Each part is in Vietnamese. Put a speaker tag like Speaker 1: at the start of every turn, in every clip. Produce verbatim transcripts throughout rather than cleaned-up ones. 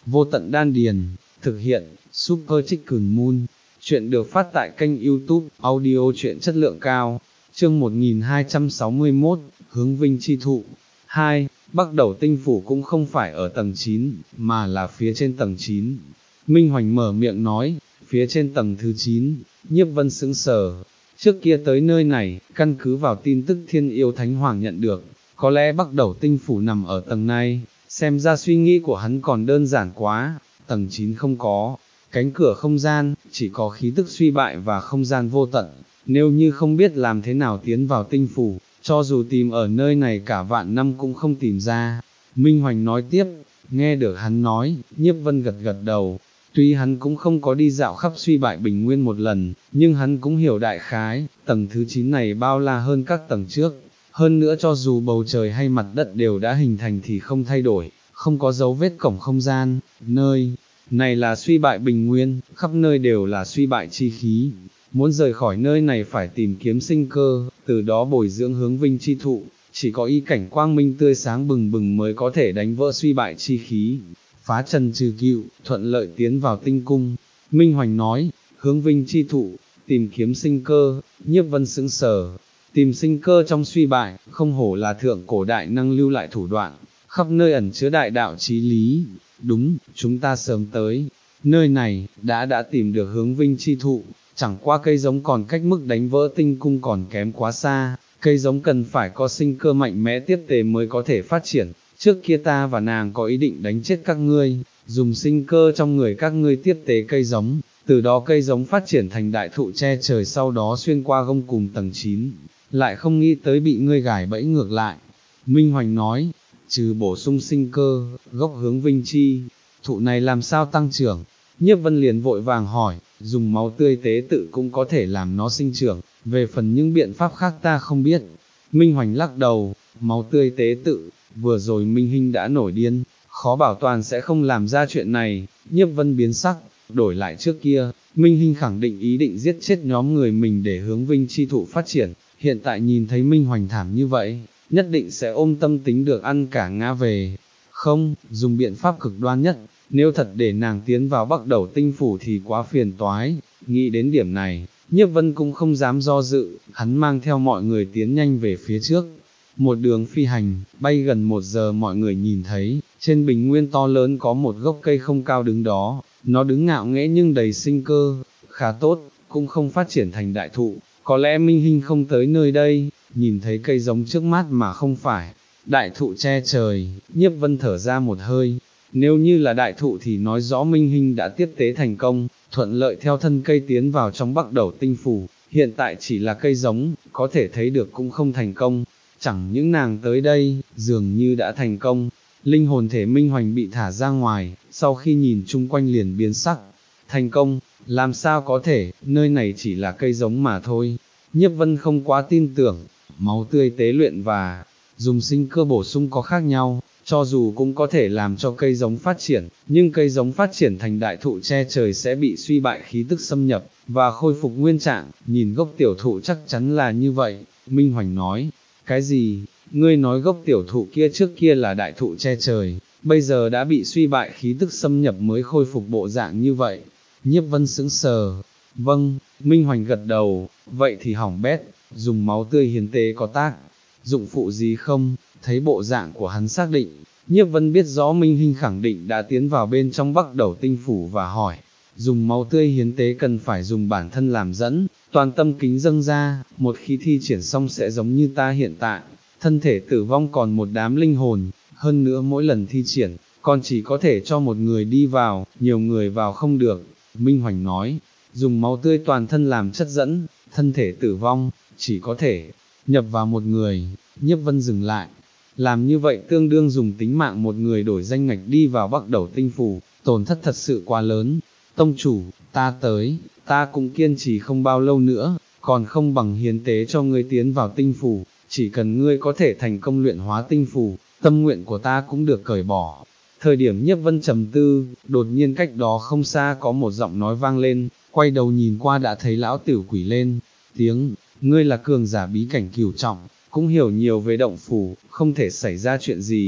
Speaker 1: vô tận đan điền, thực hiện, Super Chicken Moon, chuyện được phát tại kênh YouTube, audio truyện chất lượng cao, chương một nghìn hai trăm sáu mươi mốt, hướng vinh chi thụ. hai. Bắc Đầu tinh phủ cũng không phải ở tầng chín, mà là phía trên tầng chín. Minh Hoành mở miệng nói, phía trên tầng thứ chín, Nhiếp Vân sững sờ. Trước kia tới nơi này, căn cứ vào tin tức Thiên Yêu Thánh Hoàng nhận được, có lẽ Bắc Đầu tinh phủ nằm ở tầng này, xem ra suy nghĩ của hắn còn đơn giản quá, tầng chín không có cánh cửa không gian, chỉ có khí tức suy bại và không gian vô tận, nếu như không biết làm thế nào tiến vào tinh phủ, cho dù tìm ở nơi này cả vạn năm cũng không tìm ra. Minh Hoành nói tiếp, nghe được hắn nói, Nhiếp Vân gật gật đầu, tuy hắn cũng không có đi dạo khắp suy bại bình nguyên một lần, nhưng hắn cũng hiểu đại khái, tầng thứ chín này bao la hơn các tầng trước, hơn nữa cho dù bầu trời hay mặt đất đều đã hình thành thì không thay đổi, không có dấu vết cổng không gian, nơi này là suy bại bình nguyên, khắp nơi đều là suy bại chi khí. Muốn rời khỏi nơi này phải tìm kiếm sinh cơ, từ đó bồi dưỡng hướng vinh chi thụ, chỉ có ý cảnh quang minh tươi sáng bừng bừng mới có thể đánh vỡ suy bại chi khí, phá trần trừ cựu, thuận lợi tiến vào tinh cung. Minh Hoành nói, hướng vinh chi thụ, tìm kiếm sinh cơ. Nhiếp Vân sững sờ, tìm sinh cơ trong suy bại, không hổ là thượng cổ đại năng lưu lại thủ đoạn, khắp nơi ẩn chứa đại đạo chí lý. Đúng, chúng ta sớm tới nơi này, đã đã tìm được hướng vinh chi thụ, chẳng qua cây giống còn cách mức đánh vỡ tinh cung còn kém quá xa, cây giống cần phải có sinh cơ mạnh mẽ tiếp tế mới có thể phát triển. Trước kia ta và nàng có ý định đánh chết các ngươi, dùng sinh cơ trong người các ngươi tiếp tế cây giống, từ đó cây giống phát triển thành đại thụ che trời, sau đó xuyên qua gông cùm tầng chín, lại không nghĩ tới bị ngươi gài bẫy ngược lại. Minh Hoành nói, trừ bổ sung sinh cơ, gốc hướng vinh chi thụ này làm sao tăng trưởng? Nhiếp Vân liền vội vàng hỏi, dùng máu tươi tế tự cũng có thể làm nó sinh trưởng, về phần những biện pháp khác ta không biết. Minh Hoành lắc đầu, máu tươi tế tự, vừa rồi Minh Hinh đã nổi điên, khó bảo toàn sẽ không làm ra chuyện này. Nhiếp Vân biến sắc, đổi lại trước kia, Minh Hinh khẳng định ý định giết chết nhóm người mình để hướng vinh chi thụ phát triển, hiện tại nhìn thấy Minh Hoành thảm như vậy, nhất định sẽ ôm tâm tính được ăn cả ngã về. Không, dùng biện pháp cực đoan nhất, nếu thật để nàng tiến vào Bắc Đầu tinh phủ thì quá phiền toái. Nghĩ đến điểm này, Nhiếp Vân cũng không dám do dự, hắn mang theo mọi người tiến nhanh về phía trước. Một đường phi hành, bay gần một giờ mọi người nhìn thấy, trên bình nguyên to lớn có một gốc cây không cao đứng đó, nó đứng ngạo nghễ nhưng đầy sinh cơ, khá tốt, cũng không phát triển thành đại thụ, có lẽ Minh Hinh không tới nơi đây. Nhìn thấy cây giống trước mắt mà không phải đại thụ che trời, Nhiếp Vân thở ra một hơi, nếu như là đại thụ thì nói rõ Minh Hinh đã tiếp tế thành công, thuận lợi theo thân cây tiến vào trong Bắc Đầu tinh phủ, hiện tại chỉ là cây giống, có thể thấy được cũng không thành công, chẳng những nàng tới đây, dường như đã thành công. Linh hồn thể Minh Hoành bị thả ra ngoài, sau khi nhìn chung quanh liền biến sắc, thành công, làm sao có thể, nơi này chỉ là cây giống mà thôi. Nhiếp Vân không quá tin tưởng, máu tươi tế luyện và dùng sinh cơ bổ sung có khác nhau, cho dù cũng có thể làm cho cây giống phát triển, nhưng cây giống phát triển thành đại thụ che trời sẽ bị suy bại khí tức xâm nhập, và khôi phục nguyên trạng. Nhìn gốc tiểu thụ chắc chắn là như vậy. Minh Hoành nói, cái gì? Ngươi nói gốc tiểu thụ kia trước kia là đại thụ che trời, bây giờ đã bị suy bại khí tức xâm nhập mới khôi phục bộ dạng như vậy. Nhiếp Vân sững sờ, vâng. Minh Hoành gật đầu, vậy thì hỏng bét, dùng máu tươi hiến tế có tác dụng phụ gì không? Thấy bộ dạng của hắn xác định, Nhiếp Vân biết rõ Minh Hinh khẳng định đã tiến vào bên trong Bắc Đầu tinh phủ và hỏi, dùng máu tươi hiến tế cần phải dùng bản thân làm dẫn, toàn tâm kính dâng ra, một khi thi triển xong sẽ giống như ta hiện tại, thân thể tử vong còn một đám linh hồn, hơn nữa mỗi lần thi triển, còn chỉ có thể cho một người đi vào, nhiều người vào không được. Minh Hoành nói, dùng máu tươi toàn thân làm chất dẫn, thân thể tử vong, chỉ có thể nhập vào một người. Nhiếp Vân dừng lại, làm như vậy tương đương dùng tính mạng một người đổi danh ngạch đi vào Bắc Đầu tinh phủ, tổn thất thật sự quá lớn. Tông chủ, ta tới, ta cũng kiên trì không bao lâu nữa, còn không bằng hiến tế cho ngươi tiến vào tinh phủ, chỉ cần ngươi có thể thành công luyện hóa tinh phủ, tâm nguyện của ta cũng được cởi bỏ. Thời điểm Nhiếp Vân trầm tư, đột nhiên cách đó không xa có một giọng nói vang lên, quay đầu nhìn qua đã thấy lão tiểu quỷ lên tiếng, ngươi là cường giả bí cảnh cửu trọng, cũng hiểu nhiều về động phủ, không thể xảy ra chuyện gì.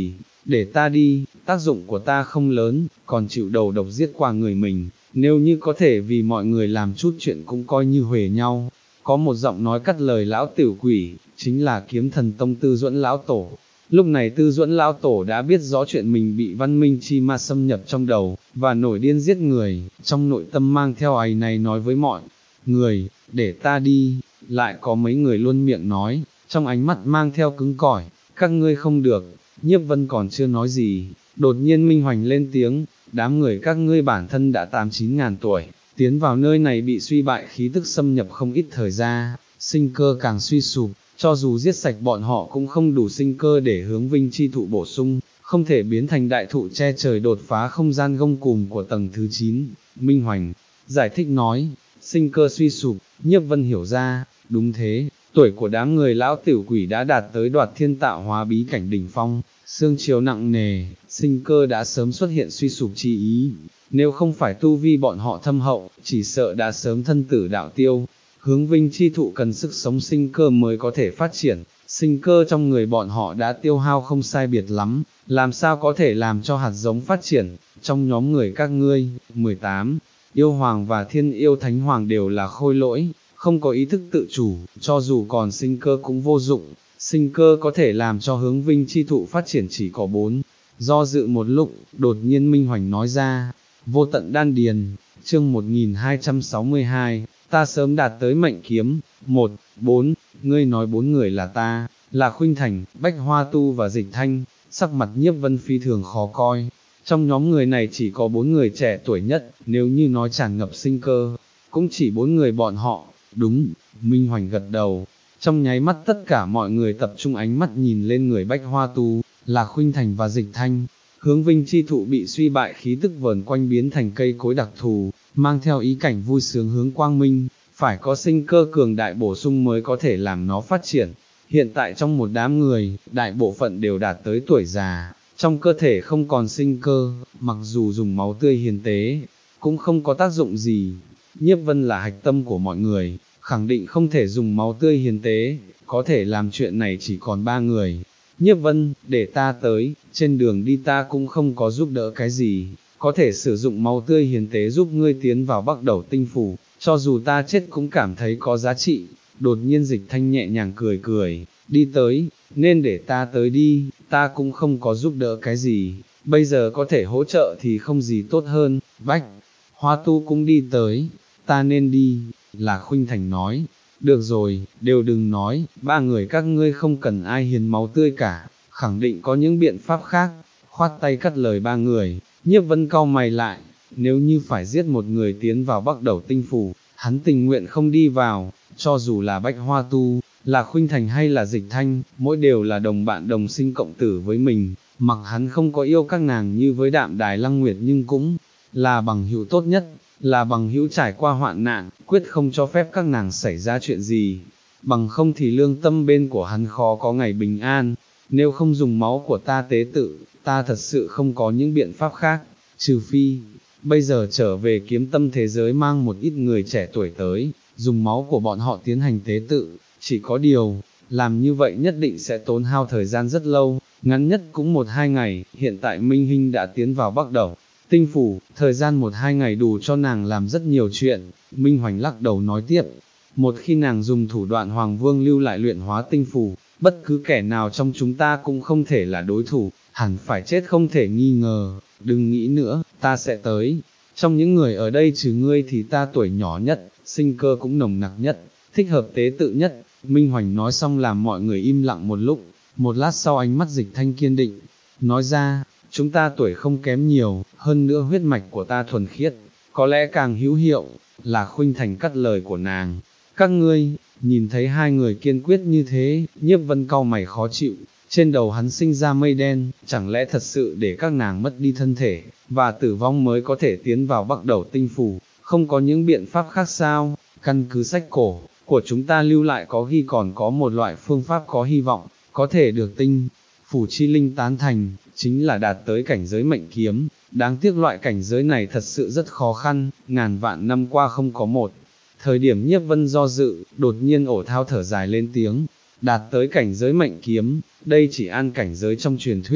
Speaker 1: để ta đi, tác dụng của ta không lớn, còn chịu đầu độc giết qua người mình, nếu như có thể vì mọi người làm chút chuyện cũng coi như huề nhau. Có một giọng nói cắt lời lão tiểu quỷ, chính là Kiếm Thần Tông Tư Duẫn lão tổ. Lúc này Tư Duẫn lão tổ đã biết rõ chuyện mình bị văn minh chi ma xâm nhập trong đầu, và nổi điên giết người, trong nội tâm mang theo áy này nói với mọi người, để ta đi. Lại có mấy người luôn miệng nói, trong ánh mắt mang theo cứng cỏi, các ngươi không được. Nhiếp Vân còn chưa nói gì, đột nhiên Minh Hoành lên tiếng, đám người các ngươi bản thân đã tám chín ngàn tuổi, tiến vào nơi này bị suy bại khí tức xâm nhập không ít thời gian, sinh cơ càng suy sụp, cho dù giết sạch bọn họ cũng không đủ sinh cơ để hướng vinh chi thụ bổ sung, không thể biến thành đại thụ che trời đột phá không gian gông cùm của tầng thứ chín. Minh Hoành giải thích nói, sinh cơ suy sụp. Nhiếp Vân hiểu ra, đúng thế, tuổi của đám người lão tiểu quỷ đã đạt tới đoạt thiên tạo hóa bí cảnh đỉnh phong, xương chiếu nặng nề, sinh cơ đã sớm xuất hiện suy sụp chi ý, nếu không phải tu vi bọn họ thâm hậu, chỉ sợ đã sớm thân tử đạo tiêu. Hướng vinh chi thụ cần sức sống sinh cơ mới có thể phát triển, sinh cơ trong người bọn họ đã tiêu hao không sai biệt lắm, làm sao có thể làm cho hạt giống phát triển. Trong nhóm người các ngươi, mười tám, yêu hoàng và thiên yêu thánh hoàng đều là khôi lỗi, không có ý thức tự chủ, cho dù còn sinh cơ cũng vô dụng, sinh cơ có thể làm cho hướng vinh chi thụ phát triển chỉ có bốn. Do dự một lúc, đột nhiên Minh Hoành nói ra, vô tận đan điền, chương một nghìn hai trăm sáu mươi hai, ta sớm đạt tới mệnh kiếm. Một, bốn, ngươi nói bốn người là ta, là Khuynh Thành, Bách Hoa Tu và Dịch Thanh. Sắc mặt Nhiếp Vân phi thường khó coi, trong nhóm người này chỉ có bốn người trẻ tuổi nhất, nếu như nói tràn ngập sinh cơ, cũng chỉ bốn người bọn họ. Đúng, Minh Hoành gật đầu, trong nháy mắt tất cả mọi người tập trung ánh mắt nhìn lên người Bách Hoa Tu, là Khuynh Thành và Dịch Thanh. Hướng vinh chi thụ bị suy bại khí tức vờn quanh biến thành cây cối đặc thù, mang theo ý cảnh vui sướng hướng quang minh, phải có sinh cơ cường đại bổ sung mới có thể làm nó phát triển. Hiện tại trong một đám người, đại bộ phận đều đạt tới tuổi già, trong cơ thể không còn sinh cơ, mặc dù dùng máu tươi hiến tế, cũng không có tác dụng gì. Nhiếp Vân là hạch tâm của mọi người, khẳng định không thể dùng máu tươi hiến tế, có thể làm chuyện này chỉ còn ba người. Nhiếp Vân, để ta tới, trên đường đi ta cũng không có giúp đỡ cái gì, có thể sử dụng máu tươi hiến tế giúp ngươi tiến vào Bắc Đầu Tinh Phủ, cho dù ta chết cũng cảm thấy có giá trị. Đột nhiên Dịch Thanh nhẹ nhàng cười cười, đi tới, nên để ta tới đi, ta cũng không có giúp đỡ cái gì, bây giờ có thể hỗ trợ thì không gì tốt hơn. Bách Hoa Tu cũng đi tới, ta nên đi, là Khuynh Thành nói. Được rồi, đều đừng nói, ba người các ngươi không cần ai hiến máu tươi cả, khẳng định có những biện pháp khác. Khoát tay cắt lời ba người. Nhiếp Vân cau mày lại, nếu như phải giết một người tiến vào Bắc Đầu Tinh Phủ, hắn tình nguyện không đi vào, cho dù là Bách Hoa Tu, là Khuynh Thành hay là Dịch Thanh, mỗi đều là đồng bạn đồng sinh cộng tử với mình, mặc hắn không có yêu các nàng như với Đạm Đài Lăng Nguyệt nhưng cũng là bằng hữu tốt nhất, là bằng hữu trải qua hoạn nạn, quyết không cho phép các nàng xảy ra chuyện gì, bằng không thì lương tâm bên của hắn khó có ngày bình an. Nếu không dùng máu của ta tế tự, ta thật sự không có những biện pháp khác, trừ phi, bây giờ trở về kiếm tâm thế giới mang một ít người trẻ tuổi tới, dùng máu của bọn họ tiến hành tế tự, chỉ có điều, làm như vậy nhất định sẽ tốn hao thời gian rất lâu, ngắn nhất cũng một hai ngày. Hiện tại Minh Hinh đã tiến vào Bắc Đầu Tinh Phủ, thời gian một hai ngày đủ cho nàng làm rất nhiều chuyện. Minh Hoành lắc đầu nói tiếp, một khi nàng dùng thủ đoạn Hoàng Vương lưu lại luyện hóa tinh phủ, bất cứ kẻ nào trong chúng ta cũng không thể là đối thủ, hẳn phải chết không thể nghi ngờ. Đừng nghĩ nữa, ta sẽ tới. Trong những người ở đây trừ ngươi thì ta tuổi nhỏ nhất, sinh cơ cũng nồng nặc nhất, thích hợp tế tự nhất. Minh Hoành nói xong làm mọi người im lặng một lúc, một lát sau ánh mắt Dịch Thanh kiên định, nói ra, chúng ta tuổi không kém nhiều, hơn nữa huyết mạch của ta thuần khiết, có lẽ càng hữu hiệu. Là Khuynh Thành cắt lời của nàng. Các ngươi, nhìn thấy hai người kiên quyết như thế, Nhiếp Vân cau mày khó chịu, trên đầu hắn sinh ra mây đen, chẳng lẽ thật sự để các nàng mất đi thân thể, và tử vong mới có thể tiến vào Bắc Đầu Tinh Phủ, không có những biện pháp khác sao? Căn cứ sách cổ của chúng ta lưu lại có ghi còn có một loại phương pháp có hy vọng, có thể được tinh phủ chi linh tán thành, chính là đạt tới cảnh giới mệnh kiếm. Đáng tiếc loại cảnh giới này thật sự rất khó khăn, ngàn vạn năm qua không có một. Thời điểm Nhiếp Vân do dự, đột nhiên ổ thao thở dài lên tiếng, đạt tới cảnh giới mệnh kiếm, đây chỉ an cảnh giới trong truyền thuyết,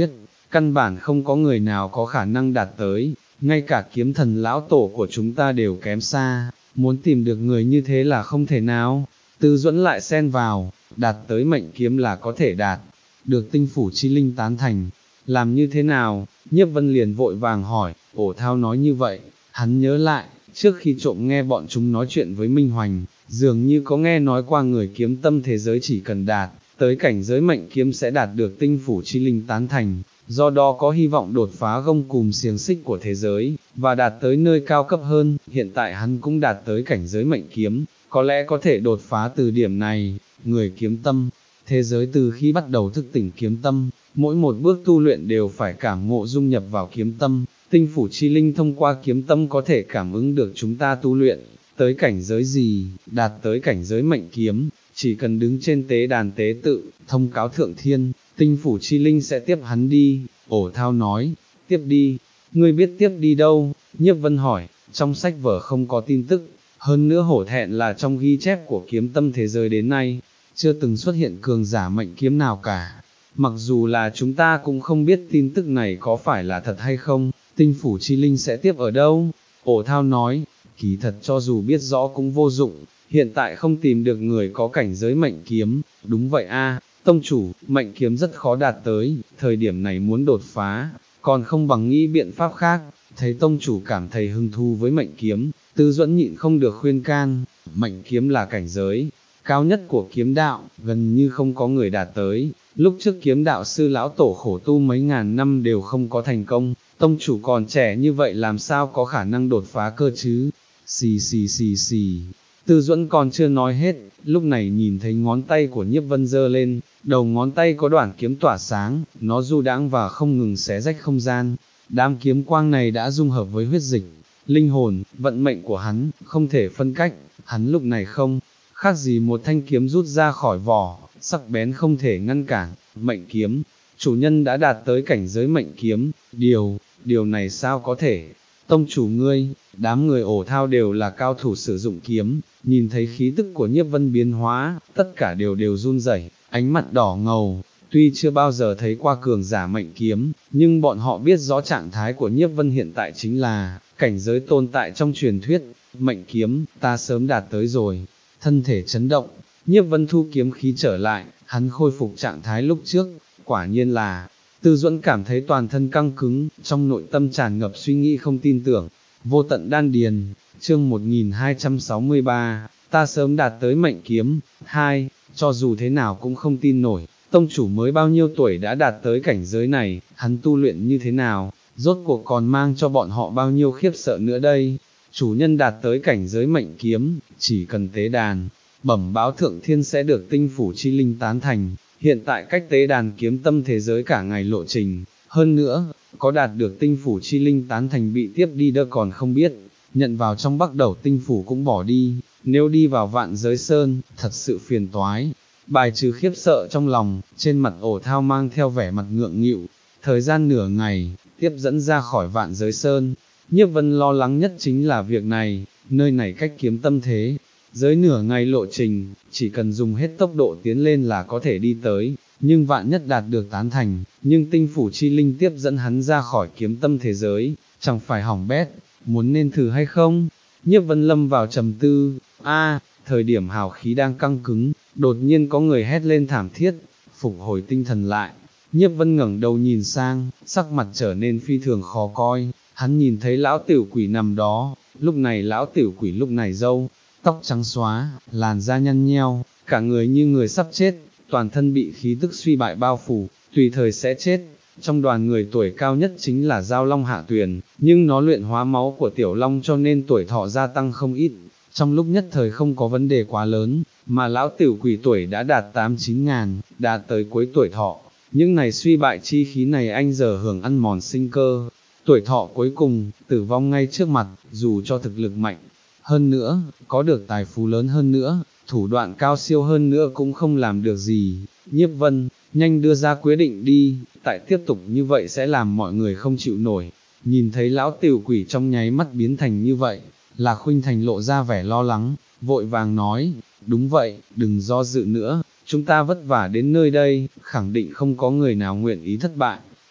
Speaker 1: căn bản không có người nào có khả năng đạt tới, ngay cả kiếm thần lão tổ của chúng ta đều kém xa, muốn tìm được người như thế là không thể nào. Tư Duẫn lại xen vào, đạt tới mệnh kiếm là có thể đạt, được tinh phủ chi linh tán thành, làm như thế nào? Nhiếp Vân liền vội vàng hỏi. Ổ Thao nói như vậy, hắn nhớ lại, trước khi trộm nghe bọn chúng nói chuyện với Minh Hoành, dường như có nghe nói qua người kiếm tâm thế giới chỉ cần đạt tới cảnh giới mệnh kiếm sẽ đạt được tinh phủ chi linh tán thành, do đó có hy vọng đột phá gông cùm xiềng xích của thế giới, và đạt tới nơi cao cấp hơn. Hiện tại hắn cũng đạt tới cảnh giới mệnh kiếm, có lẽ có thể đột phá từ điểm này. Người kiếm tâm thế giới từ khi bắt đầu thức tỉnh kiếm tâm, mỗi một bước tu luyện đều phải cảm ngộ dung nhập vào kiếm tâm, tinh phủ chi linh thông qua kiếm tâm có thể cảm ứng được chúng ta tu luyện tới cảnh giới gì, đạt tới cảnh giới mệnh kiếm, chỉ cần đứng trên tế đàn tế tự, thông cáo thượng thiên, tinh phủ chi linh sẽ tiếp hắn đi. Ổ Thao nói, tiếp đi, ngươi biết tiếp đi đâu? Nhiếp Vân hỏi, trong sách vở không có tin tức, hơn nữa hổ thẹn là trong ghi chép của kiếm tâm thế giới đến nay, chưa từng xuất hiện cường giả mệnh kiếm nào cả. Mặc dù là chúng ta cũng không biết tin tức này có phải là thật hay không, tinh phủ chi linh sẽ tiếp ở đâu? Ổ Thao nói, kỳ thật cho dù biết rõ cũng vô dụng, hiện tại không tìm được người có cảnh giới mệnh kiếm. Đúng vậy a, tông chủ, mệnh kiếm rất khó đạt tới, thời điểm này muốn đột phá, còn không bằng nghĩ biện pháp khác. Thấy tông chủ cảm thấy hứng thú với mệnh kiếm, Tư Duẫn nhịn không được khuyên can. Mệnh kiếm là cảnh giới cao nhất của kiếm đạo, gần như không có người đạt tới. Lúc trước kiếm đạo sư lão tổ khổ tu mấy ngàn năm đều không có thành công, tông chủ còn trẻ như vậy làm sao có khả năng đột phá cơ chứ? Xì xì xì xì. Tư Duẫn còn chưa nói hết, lúc này nhìn thấy ngón tay của Nhiếp Vân giơ lên, đầu ngón tay có đoạn kiếm tỏa sáng, nó du đãng và không ngừng xé rách không gian. Đám kiếm quang này đã dung hợp với huyết dịch, linh hồn, vận mệnh của hắn, không thể phân cách. Hắn lúc này không khác gì một thanh kiếm rút ra khỏi vỏ, sắc bén không thể ngăn cản. Mệnh kiếm, chủ nhân đã đạt tới cảnh giới mệnh kiếm. Điều, điều này sao có thể? Tông chủ ngươi, đám người Ổ Thao đều là cao thủ sử dụng kiếm, nhìn thấy khí tức của Nhiếp Vân biến hóa, tất cả đều đều run rẩy, ánh mặt đỏ ngầu. Tuy chưa bao giờ thấy qua cường giả mệnh kiếm, nhưng bọn họ biết rõ trạng thái của Nhiếp Vân hiện tại chính là cảnh giới tồn tại trong truyền thuyết. Mệnh kiếm, ta sớm đạt tới rồi. Thân thể chấn động, Nhiếp Vân thu kiếm khí trở lại, hắn khôi phục trạng thái lúc trước. Quả nhiên là, Tư Duẫn cảm thấy toàn thân căng cứng, trong nội tâm tràn ngập suy nghĩ không tin tưởng. Vô tận đan điền, chương một nghìn hai trăm sáu mươi ba, ta sớm đạt tới mệnh kiếm. Hai, cho dù thế nào cũng không tin nổi, tông chủ mới bao nhiêu tuổi đã đạt tới cảnh giới này, hắn tu luyện như thế nào, rốt cuộc còn mang cho bọn họ bao nhiêu khiếp sợ nữa đây. Chủ nhân đạt tới cảnh giới mệnh kiếm, chỉ cần tế đàn, bẩm báo thượng thiên sẽ được tinh phủ chi linh tán thành. Hiện tại cách tế đàn kiếm tâm thế giới cả ngày lộ trình, hơn nữa, có đạt được tinh phủ chi linh tán thành bị tiếp đi đâu còn không biết, nhận vào trong Bắc Đầu tinh phủ cũng bỏ đi, nếu đi vào Vạn Giới Sơn, thật sự phiền toái. Bài trừ khiếp sợ trong lòng, trên mặt Ổ Thao mang theo vẻ mặt ngượng nghịu. Thời gian nửa ngày, tiếp dẫn ra khỏi Vạn Giới Sơn, Nhiếp Vân lo lắng nhất chính là việc này, nơi này cách kiếm tâm thế giới nửa ngày lộ trình, chỉ cần dùng hết tốc độ tiến lên là có thể đi tới, nhưng vạn nhất đạt được tán thành, nhưng tinh phủ chi linh tiếp dẫn hắn ra khỏi kiếm tâm thế giới, chẳng phải hỏng bét, muốn nên thử hay không? Nhiếp Vân lâm vào trầm tư. A, thời điểm hào khí đang căng cứng, đột nhiên có người hét lên thảm thiết. Phục hồi tinh thần lại, Nhiếp Vân ngẩng đầu nhìn sang, sắc mặt trở nên phi thường khó coi. Hắn nhìn thấy lão tiểu quỷ nằm đó, lúc này lão tiểu quỷ lúc này râu tóc trắng xóa, làn da nhăn nheo, cả người như người sắp chết, toàn thân bị khí tức suy bại bao phủ, tùy thời sẽ chết. Trong đoàn người tuổi cao nhất chính là Giao Long Hạ Tuyền, nhưng nó luyện hóa máu của Tiểu Long cho nên tuổi thọ gia tăng không ít. Trong lúc nhất thời không có vấn đề quá lớn, mà lão tiểu quỷ tuổi đã đạt tám chín ngàn, đạt tới cuối tuổi thọ. Những này suy bại chi khí này anh giờ hưởng ăn mòn sinh cơ. Tuổi thọ cuối cùng, tử vong ngay trước mặt, dù cho thực lực mạnh hơn nữa, có được tài phú lớn hơn nữa, thủ đoạn cao siêu hơn nữa cũng không làm được gì. Nhiếp Vân, nhanh đưa ra quyết định đi, tại tiếp tục như vậy sẽ làm mọi người không chịu nổi. Nhìn thấy lão tiểu quỷ trong nháy mắt biến thành như vậy, Lạc Khuynh Thành lộ ra vẻ lo lắng, vội vàng nói, đúng vậy, đừng do dự nữa, chúng ta vất vả đến nơi đây, khẳng định không có người nào nguyện ý thất bại.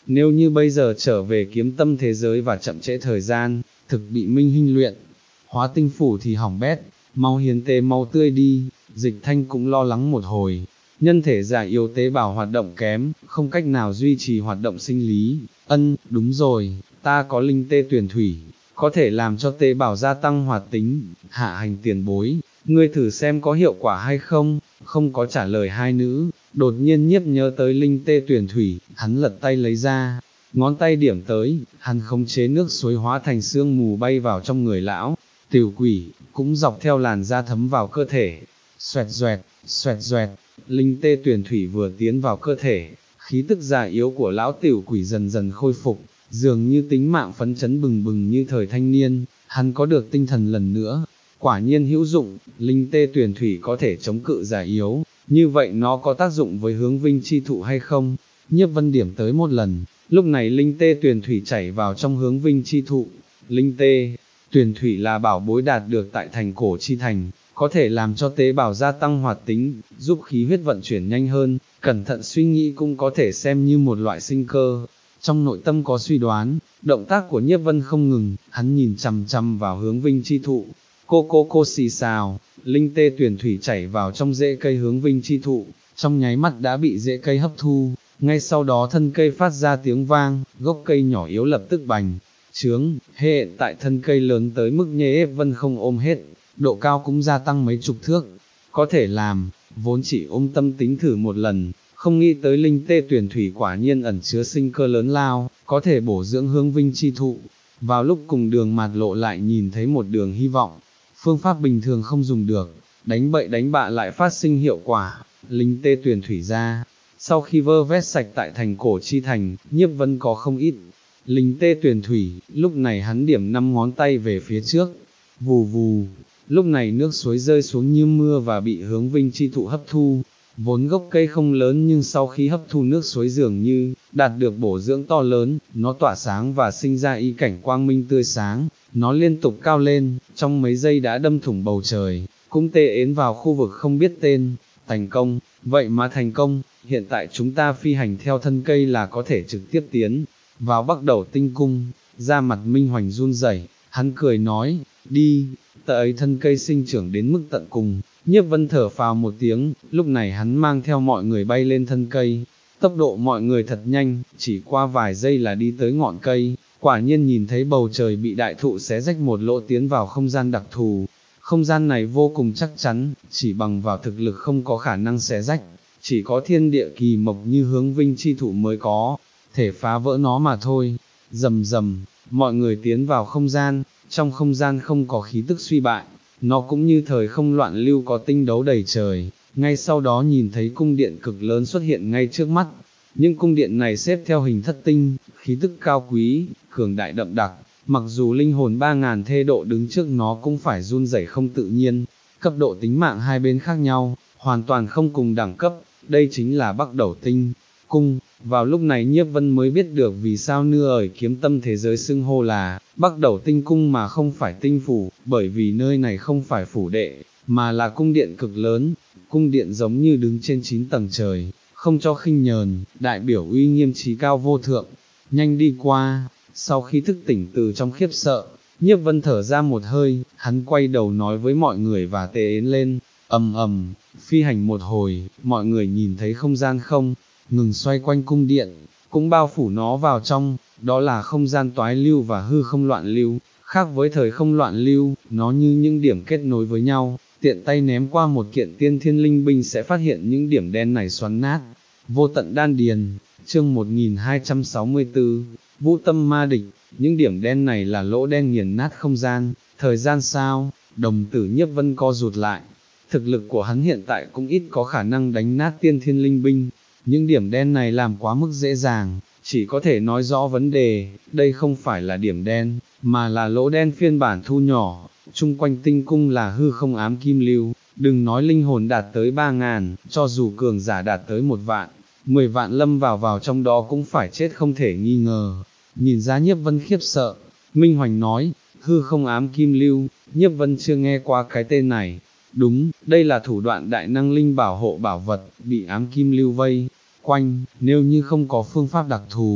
Speaker 1: nếu như bây giờ trở về kiếm tâm thế giới và chậm trễ thời gian, thực bị minh huynh luyện, hóa tinh phủ thì hỏng bét, mau hiến tế mau tươi đi. Dịch Thanh cũng lo lắng một hồi, nhân thể già yếu tế bào hoạt động kém, không cách nào duy trì hoạt động sinh lý. Ân, đúng rồi, ta có linh tê tuyển thủy, có thể làm cho tế bào gia tăng hoạt tính. Hạ Hành tiền bối, ngươi thử xem có hiệu quả hay không. Không có trả lời hai nữ, đột nhiên Nhiếp nhớ tới linh tê tuyển thủy, hắn lật tay lấy ra, ngón tay điểm tới, hắn khống chế nước suối hóa thành sương mù bay vào trong người lão tiểu quỷ, cũng dọc theo làn da thấm vào cơ thể. Xoẹt xoẹt, xoẹt xoẹt, linh tê tuyển thủy vừa tiến vào cơ thể, khí tức già yếu của lão tiểu quỷ dần dần khôi phục, dường như tính mạng phấn chấn bừng bừng như thời thanh niên, hắn có được tinh thần lần nữa. Quả nhiên hữu dụng, linh tê tuyển thủy có thể chống cự già yếu, như vậy nó có tác dụng với hướng vinh chi thụ hay không? Nhiếp Vân điểm tới một lần, lúc này linh tê tuyển thủy chảy vào trong hướng vinh chi thụ. Linh tê tuyển thủy là bảo bối đạt được tại thành cổ chi thành, có thể làm cho tế bào gia tăng hoạt tính, giúp khí huyết vận chuyển nhanh hơn, cẩn thận suy nghĩ cũng có thể xem như một loại sinh cơ. Trong nội tâm có suy đoán, động tác của Nhiếp Vân không ngừng, hắn nhìn chằm chằm vào hướng vinh chi thụ. Cô cô cô xì xào, linh tê tuyển thủy chảy vào trong rễ cây hướng vinh chi thụ, trong nháy mắt đã bị rễ cây hấp thu, ngay sau đó thân cây phát ra tiếng vang, gốc cây nhỏ yếu lập tức bành trướng, hiện tại thân cây lớn tới mức Nhiếp Vân không ôm hết, độ cao cũng gia tăng mấy chục thước, có thể làm, vốn chỉ ôm tâm tính thử một lần, không nghĩ tới linh tê tuyển thủy quả nhiên ẩn chứa sinh cơ lớn lao, có thể bổ dưỡng hướng vinh chi thụ. Vào lúc cùng đường mạt lộ lại nhìn thấy một đường hy vọng, phương pháp bình thường không dùng được, đánh bậy đánh bạ lại phát sinh hiệu quả, linh tê tuyển thủy ra. Sau khi vơ vét sạch tại thành cổ chi thành, Nhiếp Vân có không ít linh tê tuyển thủy, lúc này hắn điểm năm ngón tay về phía trước, vù vù, lúc này nước suối rơi xuống như mưa và bị hướng vinh chi thụ hấp thu. Vốn gốc cây không lớn nhưng sau khi hấp thu nước suối dường như đạt được bổ dưỡng to lớn, nó tỏa sáng và sinh ra ý cảnh quang minh tươi sáng, nó liên tục cao lên, trong mấy giây đã đâm thủng bầu trời, cũng tê ến vào khu vực không biết tên. Thành công, vậy mà thành công, hiện tại chúng ta phi hành theo thân cây là có thể trực tiếp tiến vào Bắc Đầu Tinh Cung. Da mặt Minh Hoành run rẩy, hắn cười nói, đi. Tờ ấy thân cây sinh trưởng đến mức tận cùng, Nhiếp Vân thở phào một tiếng, lúc này hắn mang theo mọi người bay lên thân cây, tốc độ mọi người thật nhanh, chỉ qua vài giây là đi tới ngọn cây, quả nhiên nhìn thấy bầu trời bị đại thụ xé rách một lỗ tiến vào không gian đặc thù. Không gian này vô cùng chắc chắn, chỉ bằng vào thực lực không có khả năng xé rách, chỉ có thiên địa kỳ mộc như hướng vinh chi thụ mới có thể phá vỡ nó mà thôi. Rầm rầm, mọi người tiến vào không gian, trong không gian không có khí tức suy bại, nó cũng như thời không loạn lưu có tinh đấu đầy trời. Ngay sau đó nhìn thấy cung điện cực lớn xuất hiện ngay trước mắt, những cung điện này xếp theo hình thất tinh, khí tức cao quý, cường đại đậm đặc, mặc dù linh hồn ba ngàn thê độ đứng trước nó cũng phải run rẩy không tự nhiên. Cấp độ tính mạng hai bên khác nhau, hoàn toàn không cùng đẳng cấp, đây chính là Bắc Đầu Tinh Cung. Vào lúc này Nhiếp Vân mới biết được vì sao nưa ở kiếm tâm thế giới xưng hô là Bắc Đầu Tinh Cung mà không phải tinh phủ, bởi vì nơi này không phải phủ đệ, mà là cung điện cực lớn, cung điện giống như đứng trên chín tầng trời, không cho khinh nhờn, đại biểu uy nghiêm trí cao vô thượng. Nhanh đi qua. Sau khi thức tỉnh từ trong khiếp sợ, Nhiếp Vân thở ra một hơi, hắn quay đầu nói với mọi người và tê ến lên, ầm ầm, phi hành một hồi, mọi người nhìn thấy không gian không ngừng xoay quanh cung điện, cũng bao phủ nó vào trong, đó là không gian toái lưu và hư không loạn lưu, khác với thời không loạn lưu, nó như những điểm kết nối với nhau, tiện tay ném qua một kiện tiên thiên linh binh sẽ phát hiện những điểm đen này xoắn nát. Vô tận đan điền, chương một nghìn hai trăm sáu mươi tư, Vũ Tâm Ma Địch. Những điểm đen này là lỗ đen nghiền nát không gian, thời gian sao? Đồng tử Nhiếp Vân co rụt lại, thực lực của hắn hiện tại cũng ít có khả năng đánh nát tiên thiên linh binh, những điểm đen này làm quá mức dễ dàng, chỉ có thể nói rõ vấn đề, đây không phải là điểm đen, mà là lỗ đen phiên bản thu nhỏ, chung quanh tinh cung là hư không ám kim lưu, đừng nói linh hồn đạt tới ba ngàn, cho dù cường giả đạt tới một vạn, mười vạn lâm vào vào trong đó cũng phải chết không thể nghi ngờ. Nhìn ra Nhiếp Vân khiếp sợ, Minh Hoành nói, hư không ám kim lưu, Nhiếp Vân chưa nghe qua cái tên này. Đúng, đây là thủ đoạn đại năng linh bảo hộ bảo vật, bị ám kim lưu vây quanh, nếu như không có phương pháp đặc thù,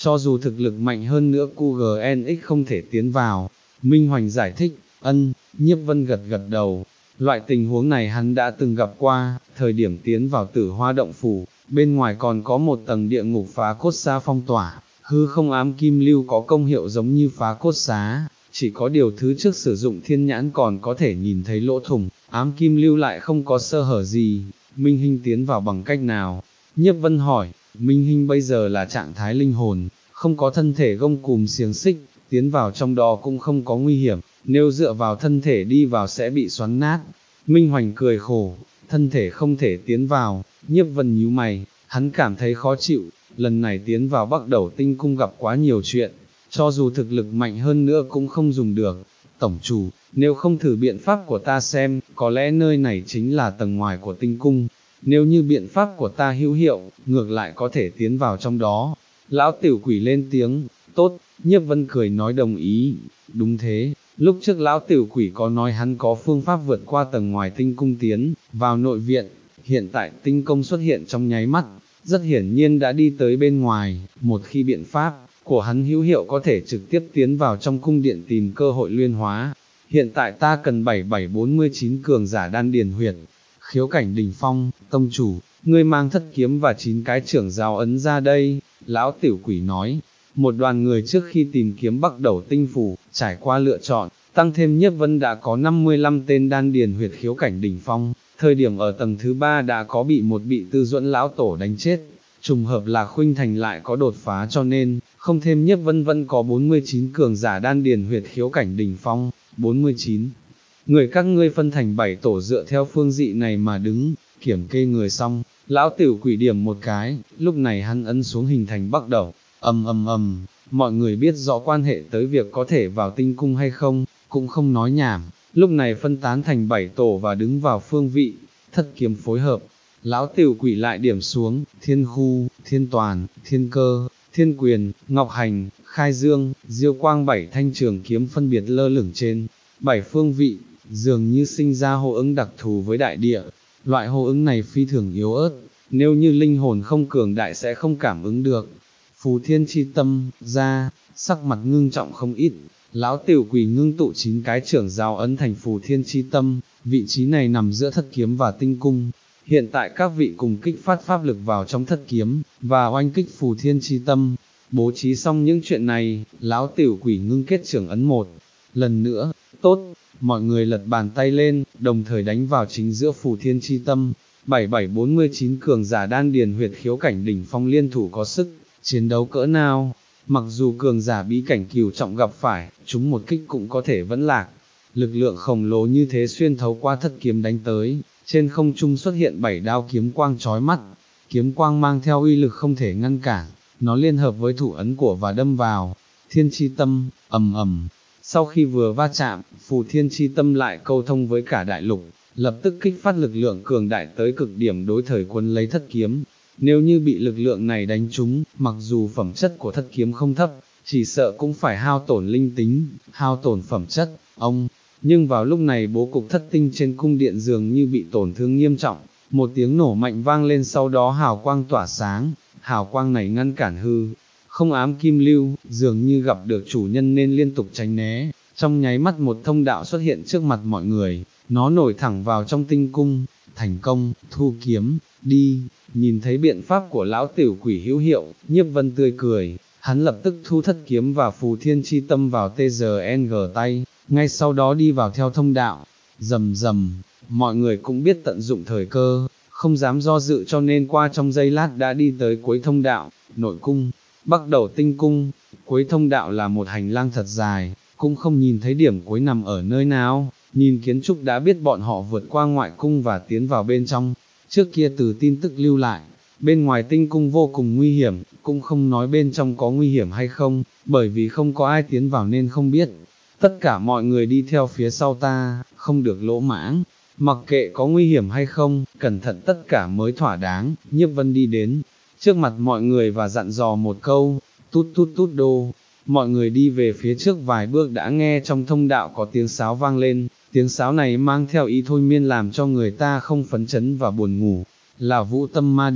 Speaker 1: cho dù thực lực mạnh hơn nữa Q G N X không thể tiến vào. Minh Hoành giải thích, ân, Nhiếp Vân gật gật đầu, loại tình huống này hắn đã từng gặp qua, thời điểm tiến vào Tử Hoa động phủ, bên ngoài còn có một tầng địa ngục phá cốt xá phong tỏa, hư không ám kim lưu có công hiệu giống như phá cốt xá, chỉ có điều thứ trước sử dụng thiên nhãn còn có thể nhìn thấy lỗ thủng, ám kim lưu lại không có sơ hở gì. Minh Hinh tiến vào bằng cách nào? Nhiếp Vân hỏi. Minh Hinh bây giờ là trạng thái linh hồn, không có thân thể gông cùm xiềng xích, tiến vào trong đó cũng không có nguy hiểm, nếu dựa vào thân thể đi vào sẽ bị xoắn nát. Minh Hoành cười khổ, thân thể không thể tiến vào. Nhiếp Vân nhíu mày, hắn cảm thấy khó chịu, lần này tiến vào Bắc Đẩu Tinh Cung gặp quá nhiều chuyện, cho dù thực lực mạnh hơn nữa cũng không dùng được. Tổng chủ, nếu không thử biện pháp của ta xem, có lẽ nơi này chính là tầng ngoài của tinh cung, nếu như biện pháp của ta hữu hiệu, ngược lại có thể tiến vào trong đó. Lão tiểu quỷ lên tiếng, tốt, Nhiếp Vân cười nói đồng ý, đúng thế, lúc trước lão tiểu quỷ có nói hắn có phương pháp vượt qua tầng ngoài tinh cung tiến vào nội viện, hiện tại tinh công xuất hiện trong nháy mắt, rất hiển nhiên đã đi tới bên ngoài, một khi biện pháp của hắn hữu hiệu có thể trực tiếp tiến vào trong cung điện tìm cơ hội luyện hóa. Hiện tại ta cần bảy bảy bốn mươi chín cường giả đan điền huyệt, khiếu cảnh đỉnh phong. Tông chủ, ngươi mang thất kiếm và chín cái trưởng giáo ấn ra đây. Lão tiểu quỷ nói, một đoàn người trước khi tìm kiếm Bắc Đẩu Tinh phủ, trải qua lựa chọn, tăng thêm Nhiếp Vân đã có năm mươi lăm tên đan điền huyệt khiếu cảnh đỉnh phong, thời điểm ở tầng thứ ba đã có bị một bị Tư Duẫn lão tổ đánh chết, trùng hợp là Khuynh Thành lại có đột phá cho nên, không thêm Nhiếp Vân vẫn có bốn mươi chín cường giả đan điền huyệt khiếu cảnh đỉnh phong, bốn mươi chín. Người các ngươi phân thành bảy tổ dựa theo phương dị này mà đứng, kiểm kê người xong, lão tiểu quỷ điểm một cái, lúc này hắn ấn xuống hình thành Bắc Đẩu, ầm ầm ầm, mọi người biết rõ quan hệ tới việc có thể vào tinh cung hay không, cũng không nói nhảm, lúc này phân tán thành bảy tổ và đứng vào phương vị, thất kiếm phối hợp. Lão tiểu quỷ lại điểm xuống, Thiên Khu, Thiên Toàn, Thiên Cơ, Thiên Quyền, Ngọc Hành, Khai Dương, Diêu Quang bảy thanh trường kiếm phân biệt lơ lửng trên bảy phương vị, dường như sinh ra hô ứng đặc thù với đại địa. Loại hô ứng này phi thường yếu ớt, nếu như linh hồn không cường đại sẽ không cảm ứng được. Phù Thiên chi tâm ra, sắc mặt ngưng trọng không ít, lão tiểu quỷ ngưng tụ chín cái trưởng giáo ấn thành Phù Thiên chi tâm, vị trí này nằm giữa thất kiếm và tinh cung. Hiện tại các vị cùng kích phát pháp lực vào trong thất kiếm, và oanh kích Phù Thiên chi tâm. Bố trí xong những chuyện này, lão tiểu quỷ ngưng kết trưởng ấn một lần nữa, tốt, mọi người lật bàn tay lên, đồng thời đánh vào chính giữa Phù Thiên chi tâm. Bảy bảy bốn mươi chín cường giả đan điền huyệt khiếu cảnh đỉnh phong liên thủ có sức chiến đấu cỡ nào, mặc dù cường giả bí cảnh cửu trọng gặp phải, chúng một kích cũng có thể vẫn lạc. Lực lượng khổng lồ như thế xuyên thấu qua thất kiếm đánh tới, trên không trung xuất hiện bảy đao kiếm quang chói mắt, kiếm quang mang theo uy lực không thể ngăn cản, nó liên hợp với thủ ấn của và đâm vào Thiên chi tâm, ầm ầm. Sau khi vừa va chạm, Phù Thiên chi tâm lại câu thông với cả đại lục, lập tức kích phát lực lượng cường đại tới cực điểm đối thời quân lấy thất kiếm. Nếu như bị lực lượng này đánh trúng, mặc dù phẩm chất của thất kiếm không thấp, chỉ sợ cũng phải hao tổn linh tính, hao tổn phẩm chất, ông. Nhưng vào lúc này bố cục thất tinh trên cung điện dường như bị tổn thương nghiêm trọng, một tiếng nổ mạnh vang lên, sau đó hào quang tỏa sáng, hào quang này ngăn cản hư không ám kim lưu, dường như gặp được chủ nhân nên liên tục tránh né, trong nháy mắt một thông đạo xuất hiện trước mặt mọi người, nó nổi thẳng vào trong tinh cung. Thành công, thu kiếm, đi. Nhìn thấy biện pháp của lão tiểu quỷ hữu hiệu, Nhiếp Vân tươi cười, hắn lập tức thu thất kiếm và Phù Thiên chi tâm vào tê giê en giê tay, ngay sau đó đi vào theo thông đạo. Rầm rầm, mọi người cũng biết tận dụng thời cơ, không dám do dự cho nên qua trong giây lát đã đi tới cuối thông đạo, nội cung, Bắc Đẩu Tinh cung. Cuối thông đạo là một hành lang thật dài, cũng không nhìn thấy điểm cuối nằm ở nơi nào, nhìn kiến trúc đã biết bọn họ vượt qua ngoại cung và tiến vào bên trong. Trước kia từ tin tức lưu lại, bên ngoài tinh cung vô cùng nguy hiểm, cũng không nói bên trong có nguy hiểm hay không, bởi vì không có ai tiến vào nên không biết. Tất cả mọi người đi theo phía sau ta, không được lỗ mãng, mặc kệ có nguy hiểm hay không, cẩn thận tất cả mới thỏa đáng. Nhiếp Vân đi đến trước mặt mọi người và dặn dò một câu, tút tút tút đô. Mọi người đi về phía trước vài bước đã nghe trong thông đạo có tiếng sáo vang lên, tiếng sáo này mang theo ý thôi miên làm cho người ta không phấn chấn và buồn ngủ, là Vũ Tâm Ma Địch.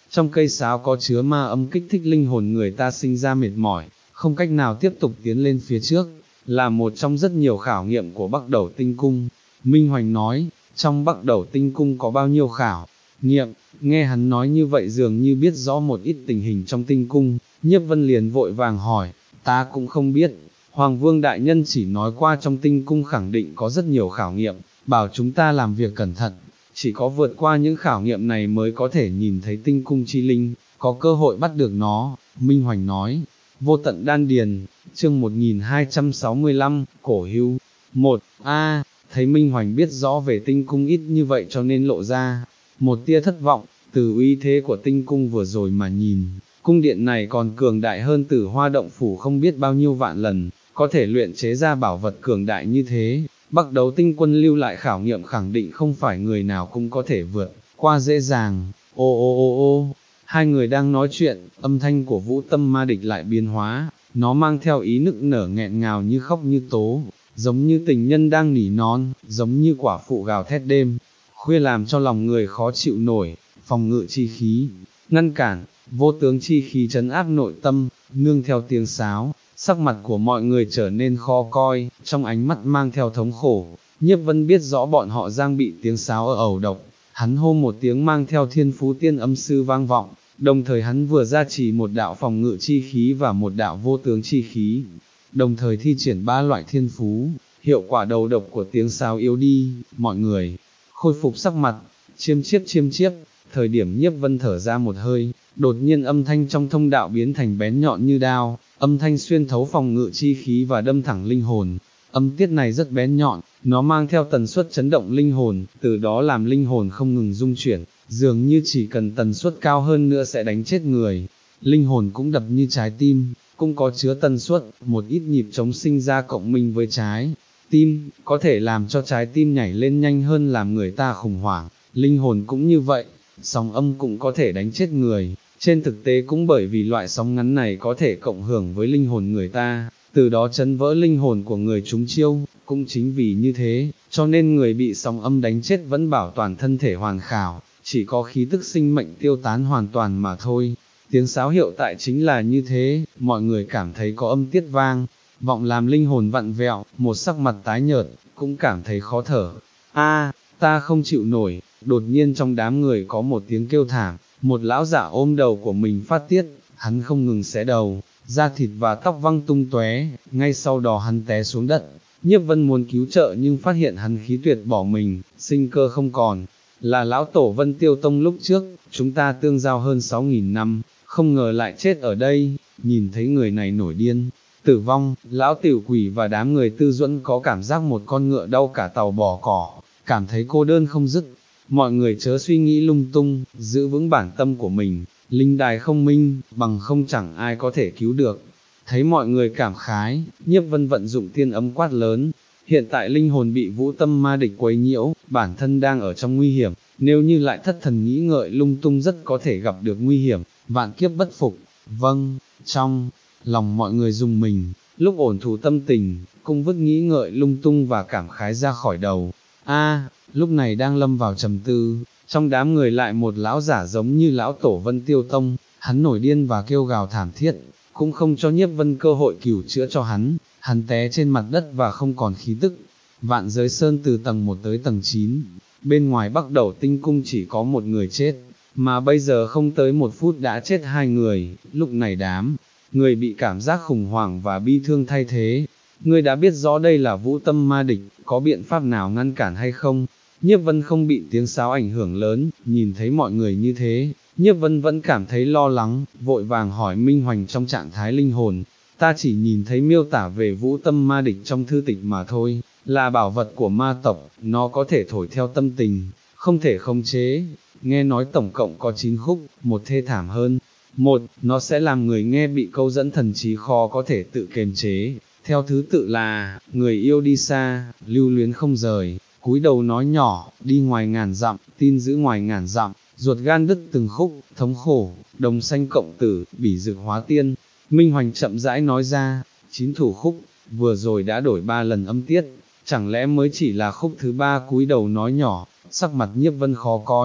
Speaker 1: trong cây sáo có chứa ma âm kích thích linh hồn người ta sinh ra mệt mỏi, không cách nào tiếp tục tiến lên phía trước, là một trong rất nhiều khảo nghiệm của Bắc Đẩu Tinh Cung. Minh Hoành nói, trong Bắc Đẩu Tinh Cung có bao nhiêu khảo nghiệm, nghe hắn nói như vậy dường như biết rõ một ít tình hình trong tinh cung, Nhiếp Vân liền vội vàng hỏi, ta cũng không biết, Hoàng Vương Đại Nhân chỉ nói qua trong tinh cung khẳng định có rất nhiều khảo nghiệm, bảo chúng ta làm việc cẩn thận, chỉ có vượt qua những khảo nghiệm này mới có thể nhìn thấy tinh cung chi linh, có cơ hội bắt được nó. Minh Hoành nói, Vô Tận Đan Điền, chương một nghìn hai trăm sáu mươi lăm, Cổ Hưu. Một, A, thấy Minh Hoành biết rõ về tinh cung ít như vậy cho nên lộ ra một tia thất vọng, từ uy thế của tinh cung vừa rồi mà nhìn, cung điện này còn cường đại hơn Tử Hoa Động Phủ không biết bao nhiêu vạn lần, có thể luyện chế ra bảo vật cường đại như thế. Bắc Đấu Tinh Quân lưu lại khảo nghiệm khẳng định không phải người nào cũng có thể vượt qua dễ dàng. Ô ô ô ô, hai người đang nói chuyện, âm thanh của Vũ Tâm Ma Địch lại biến hóa, nó mang theo ý nức nở nghẹn ngào như khóc như tố, giống như tình nhân đang nỉ non, giống như quả phụ gào thét đêm khuya làm cho lòng người khó chịu nổi. Phòng ngự chi khí, ngăn cản, vô tướng chi khí trấn áp nội tâm, nương theo tiếng sáo, sắc mặt của mọi người trở nên khó coi, trong ánh mắt mang theo thống khổ. Nhiếp Vân biết rõ bọn họ đang bị tiếng sáo ở ẩu độc, hắn hô một tiếng mang theo thiên phú tiên âm sư vang vọng, đồng thời hắn vừa ra chỉ một đạo phòng ngự chi khí và một đạo vô tướng chi khí, đồng thời thi triển ba loại thiên phú, hiệu quả đầu độc của tiếng sáo yếu đi, mọi người khôi phục sắc mặt. Chiêm chiếp chiêm chiếp, thời điểm Nhiếp Vân thở ra một hơi, đột nhiên âm thanh trong thông đạo biến thành bén nhọn như đao, âm thanh xuyên thấu phòng ngự chi khí và đâm thẳng linh hồn. Âm tiết này rất bén nhọn, nó mang theo tần suất chấn động linh hồn, từ đó làm linh hồn không ngừng rung chuyển, dường như chỉ cần tần suất cao hơn nữa sẽ đánh chết người. Linh hồn cũng đập như trái tim, cũng có chứa tần suất, một ít nhịp trống sinh ra cộng minh với trái tim, có thể làm cho trái tim nhảy lên nhanh hơn làm người ta khủng hoảng. Linh hồn cũng như vậy, sóng âm cũng có thể đánh chết người, trên thực tế cũng bởi vì loại sóng ngắn này có thể cộng hưởng với linh hồn người ta, từ đó chấn vỡ linh hồn của người trúng chiêu, cũng chính vì như thế, cho nên người bị sóng âm đánh chết vẫn bảo toàn thân thể hoàn hảo, chỉ có khí tức sinh mệnh tiêu tán hoàn toàn mà thôi. Tiếng sáo hiệu tại chính là như thế, mọi người cảm thấy có âm tiết vang vọng làm linh hồn vặn vẹo, một sắc mặt tái nhợt, cũng cảm thấy khó thở. A, ta không chịu nổi. Đột nhiên trong đám người có một tiếng kêu thảm, một lão giả ôm đầu của mình phát tiết, hắn không ngừng xé đầu, da thịt và tóc văng tung tóe, ngay sau đó hắn té xuống đất. Nhiếp Vân muốn cứu trợ nhưng phát hiện hắn khí tuyệt bỏ mình, sinh cơ không còn, là lão tổ Vân Tiêu Tông lúc trước, chúng ta tương giao hơn sáu nghìn năm, không ngờ lại chết ở đây. Nhìn thấy người này nổi điên, tử vong, lão tiểu quỷ và đám người Tư Duẫn có cảm giác một con ngựa đau cả tàu bỏ cỏ, cảm thấy cô đơn không dứt. Mọi người chớ suy nghĩ lung tung, giữ vững bản tâm của mình, linh đài không minh, bằng không chẳng ai có thể cứu được. Thấy mọi người cảm khái, Nhiếp Vân vận dụng tiên ấm quát lớn, hiện tại linh hồn bị Vũ Tâm Ma Địch quấy nhiễu, bản thân đang ở trong nguy hiểm, nếu như lại thất thần nghĩ ngợi lung tung rất có thể gặp được nguy hiểm, vạn kiếp bất phục. Vâng, trong lòng mọi người dùng mình, lúc ổn thủ tâm tình, cũng vứt nghĩ ngợi lung tung và cảm khái ra khỏi đầu. A, lúc này đang lâm vào trầm tư, trong đám người lại một lão giả giống như lão tổ Vân Tiêu Tông, hắn nổi điên và kêu gào thảm thiết, cũng không cho Nhiếp Vân cơ hội cứu chữa cho hắn, hắn té trên mặt đất và không còn khí tức. Vạn Giới Sơn từ tầng một tới tầng chín, bên ngoài Bắc Đẩu Tinh Cung chỉ có một người chết, mà bây giờ không tới một phút đã chết hai người, lúc này đám người bị cảm giác khủng hoảng và bi thương thay thế. Ngươi đã biết rõ đây là Vũ Tâm Ma Địch, có biện pháp nào ngăn cản hay không? Nhiếp Vân không bị tiếng sáo ảnh hưởng lớn, nhìn thấy mọi người như thế, Nhiếp Vân vẫn cảm thấy lo lắng, vội vàng hỏi Minh Hoành trong trạng thái linh hồn, ta chỉ nhìn thấy miêu tả về Vũ Tâm Ma Địch trong thư tịch mà thôi, là bảo vật của ma tộc, nó có thể thổi theo tâm tình, không thể khống chế, nghe nói tổng cộng có chín khúc, một thê thảm hơn. Một, nó sẽ làm người nghe bị câu dẫn thần trí khó có thể tự kiềm chế, theo thứ tự là, người yêu đi xa, lưu luyến không rời, cúi đầu nói nhỏ, đi ngoài ngàn dặm, tin giữ ngoài ngàn dặm, ruột gan đứt từng khúc, thống khổ, đồng xanh cộng tử, bỉ dực hóa tiên. Minh Hoành chậm rãi nói ra, chín thủ khúc, vừa rồi đã đổi ba lần âm tiết, chẳng lẽ mới chỉ là khúc thứ ba cúi đầu nói nhỏ, sắc mặt Nhiếp Vân khó coi,